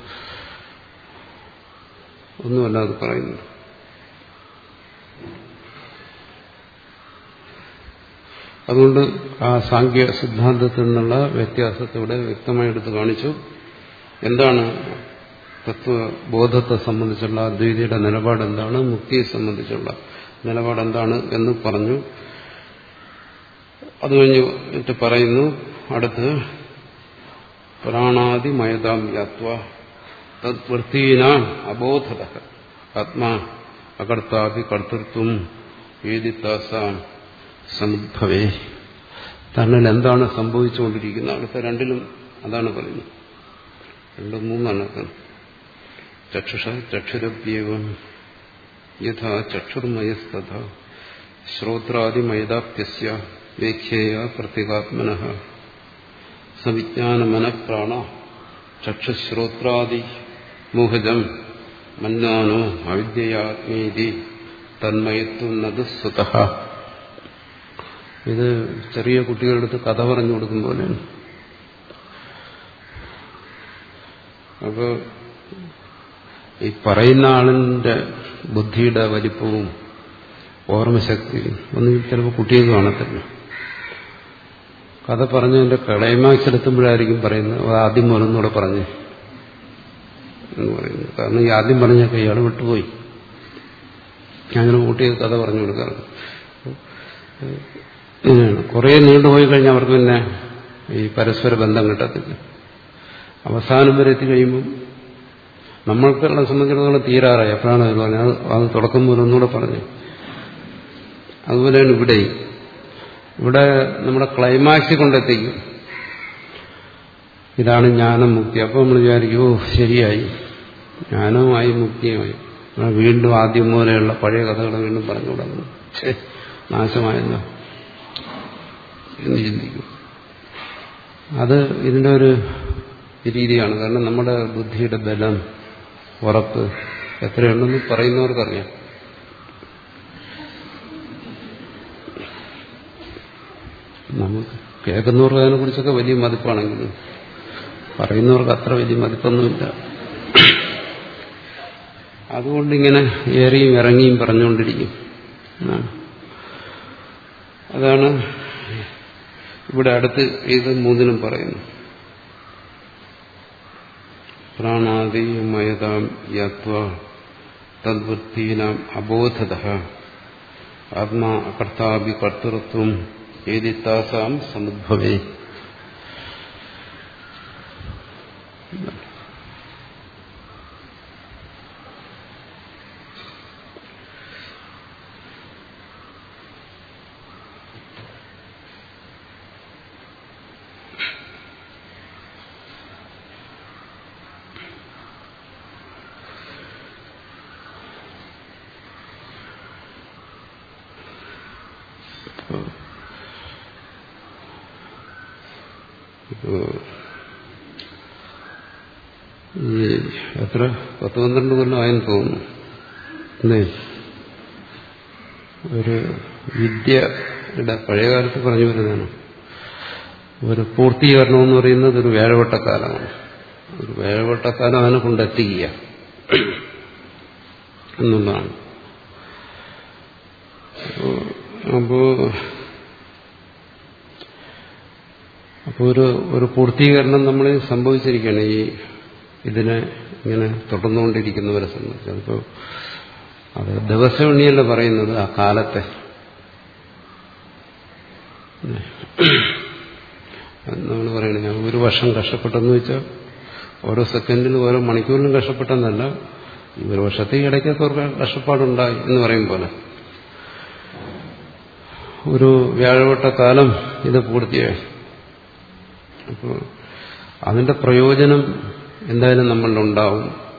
[SPEAKER 1] ഒന്നുമല്ല അത് പറയുന്നു. അതുകൊണ്ട് ആ സാഖ്യ സിദ്ധാന്തത്തിൽ നിന്നുള്ള വ്യത്യാസത്തെ ഇവിടെ വ്യക്തമായി എടുത്ത് കാണിച്ചു. എന്താണ് തത്വബോധത്തെ സംബന്ധിച്ചുള്ള അദ്വൈതിയുടെ നിലപാട് എന്താണ്, മുക്തിയെ സംബന്ധിച്ചുള്ള നിലപാട് എന്താണ് എന്ന് പറഞ്ഞു. അത് കഴിഞ്ഞിട്ട് പറയുന്നു അടുത്ത്, പ്രാണാദിമയതാം യാത്വ തദ്വൃത്തീനാം അബോധത ആത്മാ അകർത്താപി കർത്തൃത്വം വേദിത്താസാം സമുദ്ഭവേ. തന്നിൽ എന്താണ് സംഭവിച്ചുകൊണ്ടിരിക്കുന്നത്? അടുത്ത രണ്ടിലും അതാണ് പറയുന്നത്. രണ്ടും മൂന്നാണ്. ചക്ഷുഷ ചക്ഷുരഭ്യേവം യഥാ ചക്ഷുർമയസ്തഥ ശ്രോത്രാദിമയദാപ്യസ്യ വേഖ്യേയ പ്രത്യേകാത്മനഃ സവിജ്ഞാനമനഃപ്രാണ ചക്ഷുശ്രോത്രാദി മോഹജം മന്യാനോ അവിദ്യയാത്മീതി തന്മയത്വം നദു സ്വതഃ. ഇത് ചെറിയ കുട്ടികളുടെ അടുത്ത് കഥ പറഞ്ഞു കൊടുക്കും പോലെയാണ്. അപ്പോൾ ഈ പറയുന്ന ആളിന്റെ ബുദ്ധിയുടെ വലിപ്പവും ഓർമ്മശക്തിയും ഒന്നും ചിലപ്പോൾ കുട്ടികൾക്ക് കാണത്തില്ല. കഥ പറഞ്ഞതിന്റെ ക്ലൈമാക്സ് എടുത്തുമ്പോഴായിരിക്കും പറയുന്നത് ആദ്യം ഒന്നൂടെ പറഞ്ഞു എന്ന് പറയുന്നത്. കാരണം ഈ ആദ്യം പറഞ്ഞൊക്കെ ഇയാൾ വിട്ടുപോയി. അങ്ങനെ കുട്ടികൾക്ക് കഥ പറഞ്ഞു കൊടുക്കാറുണ്ട്. ഇങ്ങനെയാണ്. കുറേ നീണ്ടുപോയി കഴിഞ്ഞാൽ അവർക്ക് പിന്നെ ഈ പരസ്പര ബന്ധം കിട്ടത്തില്ല. അവസാനം വരെ എത്തിക്കഴിയുമ്പം നമ്മൾക്കുള്ള സംബന്ധിച്ചിടത്തോളം തീരാറായി. എപ്പോഴാണ് അത് പറഞ്ഞത്? അത് തുടക്കം പോലെ ഒന്നുകൂടെ പറഞ്ഞു. അതുപോലെയാണ് ഇവിടെ. ഇവിടെ നമ്മുടെ ക്ലൈമാക്സിൽ കൊണ്ടെത്തിക്കും. ഇതാണ് ജ്ഞാനം, മുക്തി. അപ്പോൾ നമ്മൾ വിചാരിക്കും ഓ ശരിയായി, ജ്ഞാനവുമായി മുക്തിയുമായി. വീണ്ടും ആദ്യം പോലെയുള്ള പഴയ കഥകൾ വീണ്ടും പറഞ്ഞു തുടങ്ങുന്നു. നാശമായല്ലോ എന്ന് ചിന്തിക്കും. അത് ഇതിൻ്റെ ഒരു രീതിയാണ്. കാരണം നമ്മുടെ ബുദ്ധിയുടെ ബലം, ഉറപ്പ് എത്രയുണ്ടെന്ന് പറയുന്നവർക്കറിയാം. നമുക്ക് കേൾക്കുന്നവർക്ക് അതിനെക്കുറിച്ചൊക്കെ വലിയ മതിപ്പാണെങ്കിലും പറയുന്നവർക്ക് അത്ര വലിയ മതിപ്പൊന്നുമില്ല. അതുകൊണ്ടിങ്ങനെ ഏറിയും ഇറങ്ങിയും പറഞ്ഞുകൊണ്ടിരിക്കും. അതാണ് ഇവിടെ അടുത്ത് ഇത് മൂന്നിനും പറയുന്നു. പ്രാണാദിമയതാം യാത്വ തദ്വൃത്തീനാം അബോധതഃ ആത്മാ അകർത്താപി കർത്തൃത്വം ഏതിത്താസാം സമുദ്ഭവേ. ഈ എത്ര പത്ത് പന്ത്രണ്ട് കൊല്ലം ആയെന്ന് തോന്നുന്നു. അല്ലേ? ഒരു വിദ്യയുടെ പഴയകാലത്ത് പറഞ്ഞു വരുന്നതാണ്. ഒരു പൂർത്തീകരണം എന്ന് പറയുന്നത് ഒരു വേഴവട്ടക്കാലമാണ്. ഒരു വേഴവട്ടക്കാലം അതിനെ കൊണ്ടെത്തിക്കുക എന്നുള്ളതാണ്. അപ്പോ അപ്പോ ഒരു ഒരു പൂർത്തീകരണം നമ്മൾ സംഭവിച്ചിരിക്കുകയാണ് ഈ ഇതിനെ ഇങ്ങനെ തുടർന്നുകൊണ്ടിരിക്കുന്നവരെ സംബന്ധിച്ച്. അതിപ്പോൾ അത് ദിവസം എണ്ണിയല്ല പറയുന്നത്, ആ കാലത്തെ. നമ്മൾ പറയണേ ഞാൻ ഒരു വർഷം കഷ്ടപ്പെട്ടെന്ന് വെച്ചാൽ ഓരോ സെക്കൻഡിലും ഓരോ മണിക്കൂറിലും കഷ്ടപ്പെട്ടെന്നല്ല, ഈ ഒരു വർഷത്തെ ഇടയ്ക്കൊക്കെ അവർക്ക് കഷ്ടപ്പാടുണ്ടായി എന്ന് പറയും പോലെ ഒരു വ്യാഴവട്ട കാലം ഇത് പൂർത്തിയായി. അപ്പോൾ അതിന്റെ പ്രയോജനം എന്തായാലും നമ്മളിലുണ്ടാവും.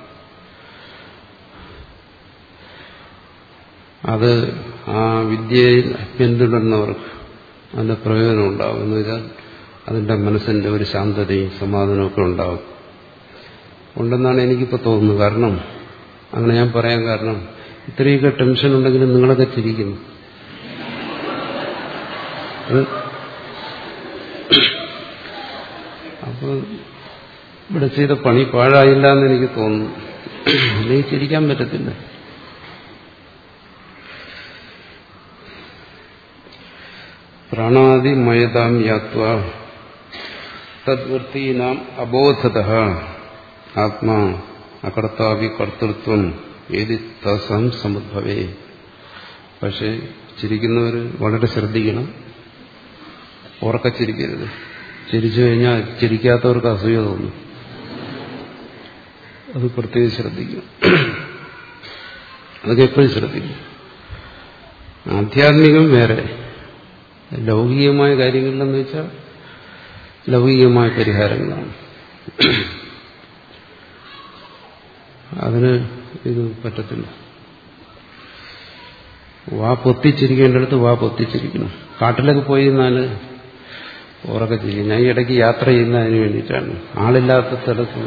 [SPEAKER 1] അത് ആ വിദ്യയിൽ പിന്തുടരുന്നവർക്ക് അതിന്റെ പ്രയോജനം ഉണ്ടാവും. എന്ന് വെച്ചാൽ അതിന്റെ മനസ്സിന്റെ ഒരു ശാന്തതയും സമാധാനവും ഒക്കെ ഉണ്ടാവും ഉണ്ടെന്നാണ് എനിക്കിപ്പോൾ തോന്നുന്നത്. കാരണം അങ്ങനെ ഞാൻ പറയാൻ കാരണം ഇത്രയൊക്കെ ടെൻഷൻ ഉണ്ടെങ്കിലും നിങ്ങളൊക്കെ ചിരിക്കുന്നു. അപ്പോൾ ഇവിടെ ചെയ്ത പണി പാഴായില്ല എന്ന് എനിക്ക് തോന്നുന്നു. അല്ലെങ്കിൽ ചിരിക്കാൻ പറ്റത്തില്ല. പ്രാണാദിമയതാം യാത്വാ തദ്വൃത്തീനാം അബോധതഃ ആത്മാ അകർത്താവി കർത്തൃത്വം ഏതി തസം സമുദ്ഭവേ. പക്ഷെ ചിരിക്കുന്നവർ വളരെ ശ്രദ്ധിക്കണം, ഉറക്കെ ചിരിക്കരുത്. ചിരിച്ചു കഴിഞ്ഞാൽ ചിരിക്കാത്തവർക്ക് അസൂയ തോന്നും. അത് പ്രത്യേകം ശ്രദ്ധിക്കും. അതൊക്കെ എപ്പോഴും ശ്രദ്ധിക്കും. ആധ്യാത്മികം വേറെ, ലൗകികമായ കാര്യങ്ങളിലെന്ന് വെച്ചാൽ ലൗകികമായ പരിഹാരങ്ങളാണ്. അതിന് ഇത് പറ്റത്തില്ല. വാ പൊത്തിച്ചിരിക്കേണ്ടടുത്ത് വാ പൊത്തിച്ചിരിക്കണം. കാട്ടിലൊക്കെ പോയി എന്നാൽ ഉറക്കെ ചിരിക്കും. ഞാൻ ഈ ഇടയ്ക്ക് യാത്ര ചെയ്യുന്നതിന് വേണ്ടിയിട്ടാണ്. ആളില്ലാത്ത സ്ഥലത്ത്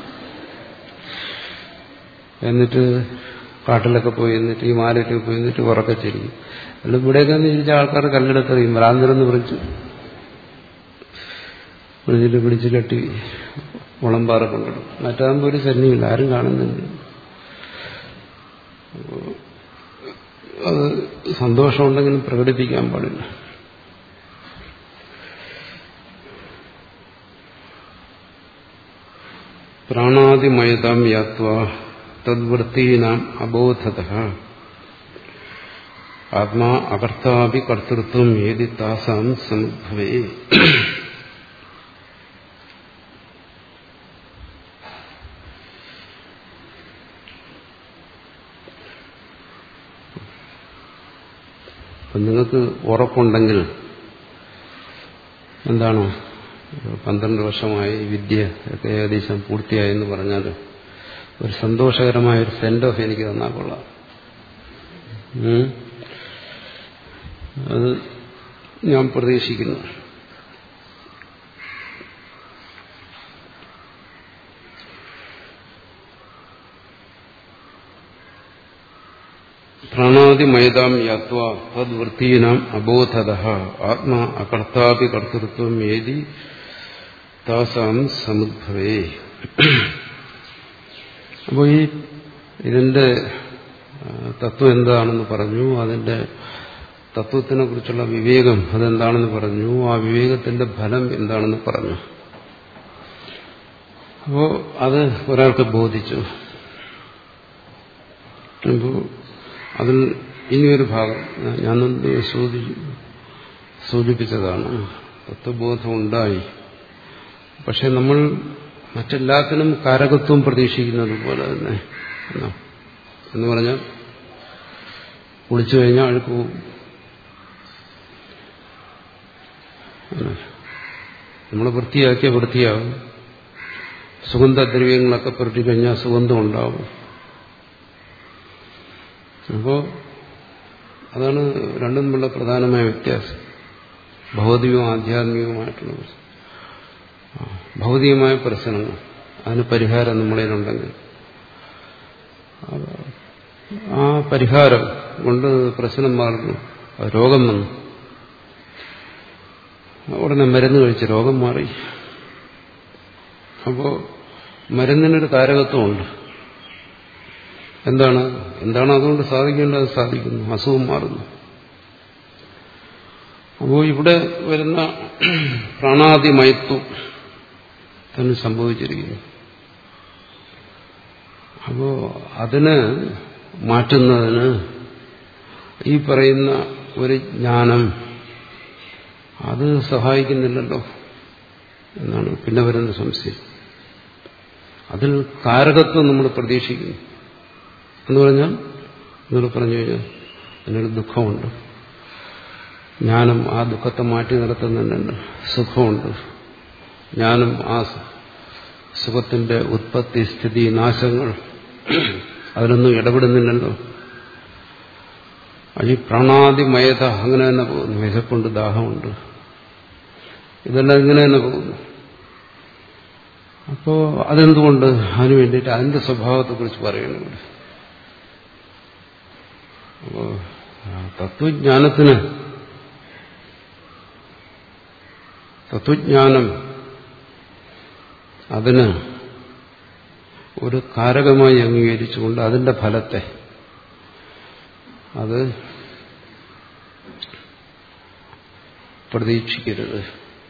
[SPEAKER 1] എന്നിട്ട് കാട്ടിലൊക്കെ പോയി എന്നിട്ട് ഈ മാലയിട്ട് പോയി എന്നിട്ട് ഉറക്കെ ചിരിക്കും. അല്ല ഇവിടെയൊക്കെ ചിരിച്ച ആൾക്കാർ കല്ലെടുത്തറിയും ഭ്രാന്തരെന്ന് വിളിച്ചു വിളിച്ചിട്ട് പിടിച്ച് കെട്ടി മുളമ്പാറ കൊണ്ടിടും. മറ്റാകുമ്പോൾ ഒരു ശല്യമില്ല, ആരും കാണുന്നുണ്ട്. അത് സന്തോഷമുണ്ടെങ്കിലും പ്രകടിപ്പിക്കാൻ പാടില്ല. പ്രാണാദിമയതാം യാത്വാ തദ്വൃത്തീനാം അബോധതഃ ആത്മാ അകർത്താപി കർത്തൃത്വം ഏതി താസാം സമുദ്ഭവേ. അപ്പം നിങ്ങൾക്ക് ഉറപ്പുണ്ടെങ്കിൽ എന്താണ്, പന്ത്രണ്ട് വർഷമായി വിദ്യ ഒക്കെ ഏകദേശം പൂർത്തിയായെന്ന് പറഞ്ഞാൽ ഒരു സന്തോഷകരമായ ഒരു സെൻഡ് ഓഫ് എനിക്ക് തന്നാൽ കൊള്ളാം. അത് ഞാൻ പ്രതീക്ഷിക്കുന്നു. പ്രാണാദിമയതാം യാത്വാ തദ്വൃത്തീനാം അബോധതഃ ആത്മാ അകർത്താപി കർത്തൃത്വം ഏതി താസാം സമുദ്ഭവേ. അപ്പോൾ ഈ ഇതിന്റെ തത്വം എന്താണെന്ന് പറഞ്ഞു, അതിന്റെ തത്വത്തിനെ കുറിച്ചുള്ള വിവേകം അതെന്താണെന്ന് പറഞ്ഞു, ആ വിവേകത്തിന്റെ ഫലം എന്താണെന്ന് പറഞ്ഞു. അപ്പോൾ അത് ഒരാൾക്ക് ബോധിച്ചു. അപ്പോൾ അതിൽ ഇനിയൊരു ഭാഗം ഞാനൊന്ന് സൂചിപ്പിച്ചതാണ്. തത്വബോധം ഉണ്ടായി, പക്ഷെ നമ്മൾ മറ്റെല്ലാത്തിനും കാരകത്വം പ്രതീക്ഷിക്കുന്നത് പോലെ തന്നെ എന്ന് പറഞ്ഞാൽ കുളിച്ചു കഴിഞ്ഞാൽ അഴുക്ക് പോകും, നമ്മൾ വൃത്തിയാക്കിയ വൃത്തിയാകും. സുഗന്ധദ്രവ്യങ്ങളൊക്കെ പുരട്ടി കഴിഞ്ഞാൽ സുഗന്ധം ഉണ്ടാവും. അപ്പോൾ അതാണ് രണ്ടും തമ്മിലുള്ള പ്രധാനമായ വ്യത്യാസം, ഭൗതികവും ആധ്യാത്മികവുമായിട്ടുള്ള ഭൗതികമായ പ്രശ്നങ്ങൾ. അതിന് പരിഹാരം നമ്മളിലുണ്ടെങ്കിൽ ആ പരിഹാരം കൊണ്ട് പ്രശ്നം മാറുന്നു. രോഗം വന്നു, ഉടനെ മരുന്ന് കഴിച്ച് രോഗം മാറി. അപ്പോൾ മരുന്നിനൊരു കാരകത്വമുണ്ട്. എന്താണ് എന്താണ് അതുകൊണ്ട് സാധിക്കേണ്ടത്? സാധിക്കുന്നു, അസുഖം മാറുന്നു. അപ്പോൾ ഇവിടെ വരുന്ന പ്രാണാതിമയത്വം തന്നെ സംഭവിച്ചിരിക്കുന്നു. അപ്പോൾ അതിന് മാറ്റുന്നതിന് ഈ പറയുന്ന ഒരു ജ്ഞാനം അത് സഹായിക്കുന്നില്ലല്ലോ എന്നാണ് പിന്നെ വരുന്ന സംശയം. അതിൽ കാരകത്വം നമ്മൾ പ്രതീക്ഷിക്കുന്നു എന്ന് പറഞ്ഞാൽ നിങ്ങൾ പറഞ്ഞു കഴിഞ്ഞാൽ അതിനൊരു ദുഃഖമുണ്ട്. ജ്ഞാനം ആ ദുഃഖത്തെ മാറ്റി നിർത്തുന്നുണ്ട്. സുഖമുണ്ട്. ജ്ഞാനം ആ സുഖത്തിന്റെ ഉത്പത്തി, സ്ഥിതി, നാശങ്ങൾ അതിലൊന്നും ഇടപെടുന്നില്ലല്ലോ. ഈ പ്രാണാതിമയത അങ്ങനെ തന്നെ പോകുന്നു. വിശപ്പുണ്ട്, ദാഹമുണ്ട്, ഇതെല്ലാം ഇങ്ങനെ തന്നെ പോകുന്നു. അപ്പോ അതെന്തുകൊണ്ട്? അതിനു വേണ്ടിയിട്ട് അതിന്റെ സ്വഭാവത്തെക്കുറിച്ച് പറയണം ഇവിടെ. അപ്പോ തത്വജ്ഞാനത്തിന് തത്വജ്ഞാനം അതിന് ഒരു കാരകമായി അംഗീകരിച്ചുകൊണ്ട് അതിന്റെ ഫലത്തെ അത് പ്രതീക്ഷിക്കരുത്.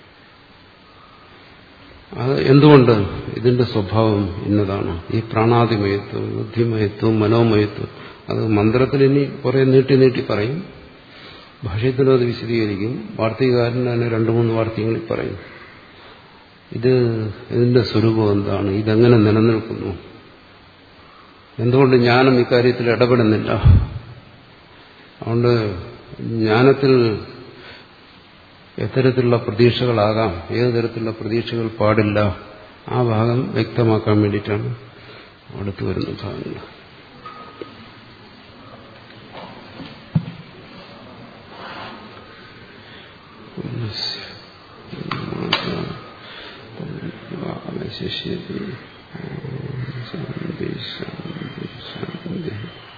[SPEAKER 1] അത് എന്തുകൊണ്ട്? ഇതിന്റെ സ്വഭാവം ഇന്നതാണ്. ഈ പ്രാണാതിമയത്വം, ബുദ്ധിമയത്വം, മനോമയത്വം, അത് മന്ത്രത്തിൽ ഇനി കുറെ നീട്ടി നീട്ടി പറയും. ഭാഷ്യത്തിലും അത് വിശദീകരിക്കും. വാർത്തകാരൻ തന്നെ രണ്ടു മൂന്ന് വാർത്തകളിൽ പറയും. ഇത് ഇതിന്റെ സ്വരൂപം എന്താണ്? ഇതെങ്ങനെ നിലനിൽക്കുന്നു? എന്തുകൊണ്ട് ജ്ഞാനം ഇക്കാര്യത്തിൽ ഇടപെടുന്നില്ല? അതുകൊണ്ട് ജ്ഞാനത്തിൽ എത്തരത്തിലുള്ള പ്രതീക്ഷകളാകാം, ഏത് തരത്തിലുള്ള പ്രതീക്ഷകൾ പാടില്ല, ആ ഭാഗം വ്യക്തമാക്കാൻ വേണ്ടിയിട്ടാണ് അടുത്ത് വരുന്ന ഭാഗങ്ങൾ. ശിഷ്യതി ശാന്തി ശാന്തി ശാന്തി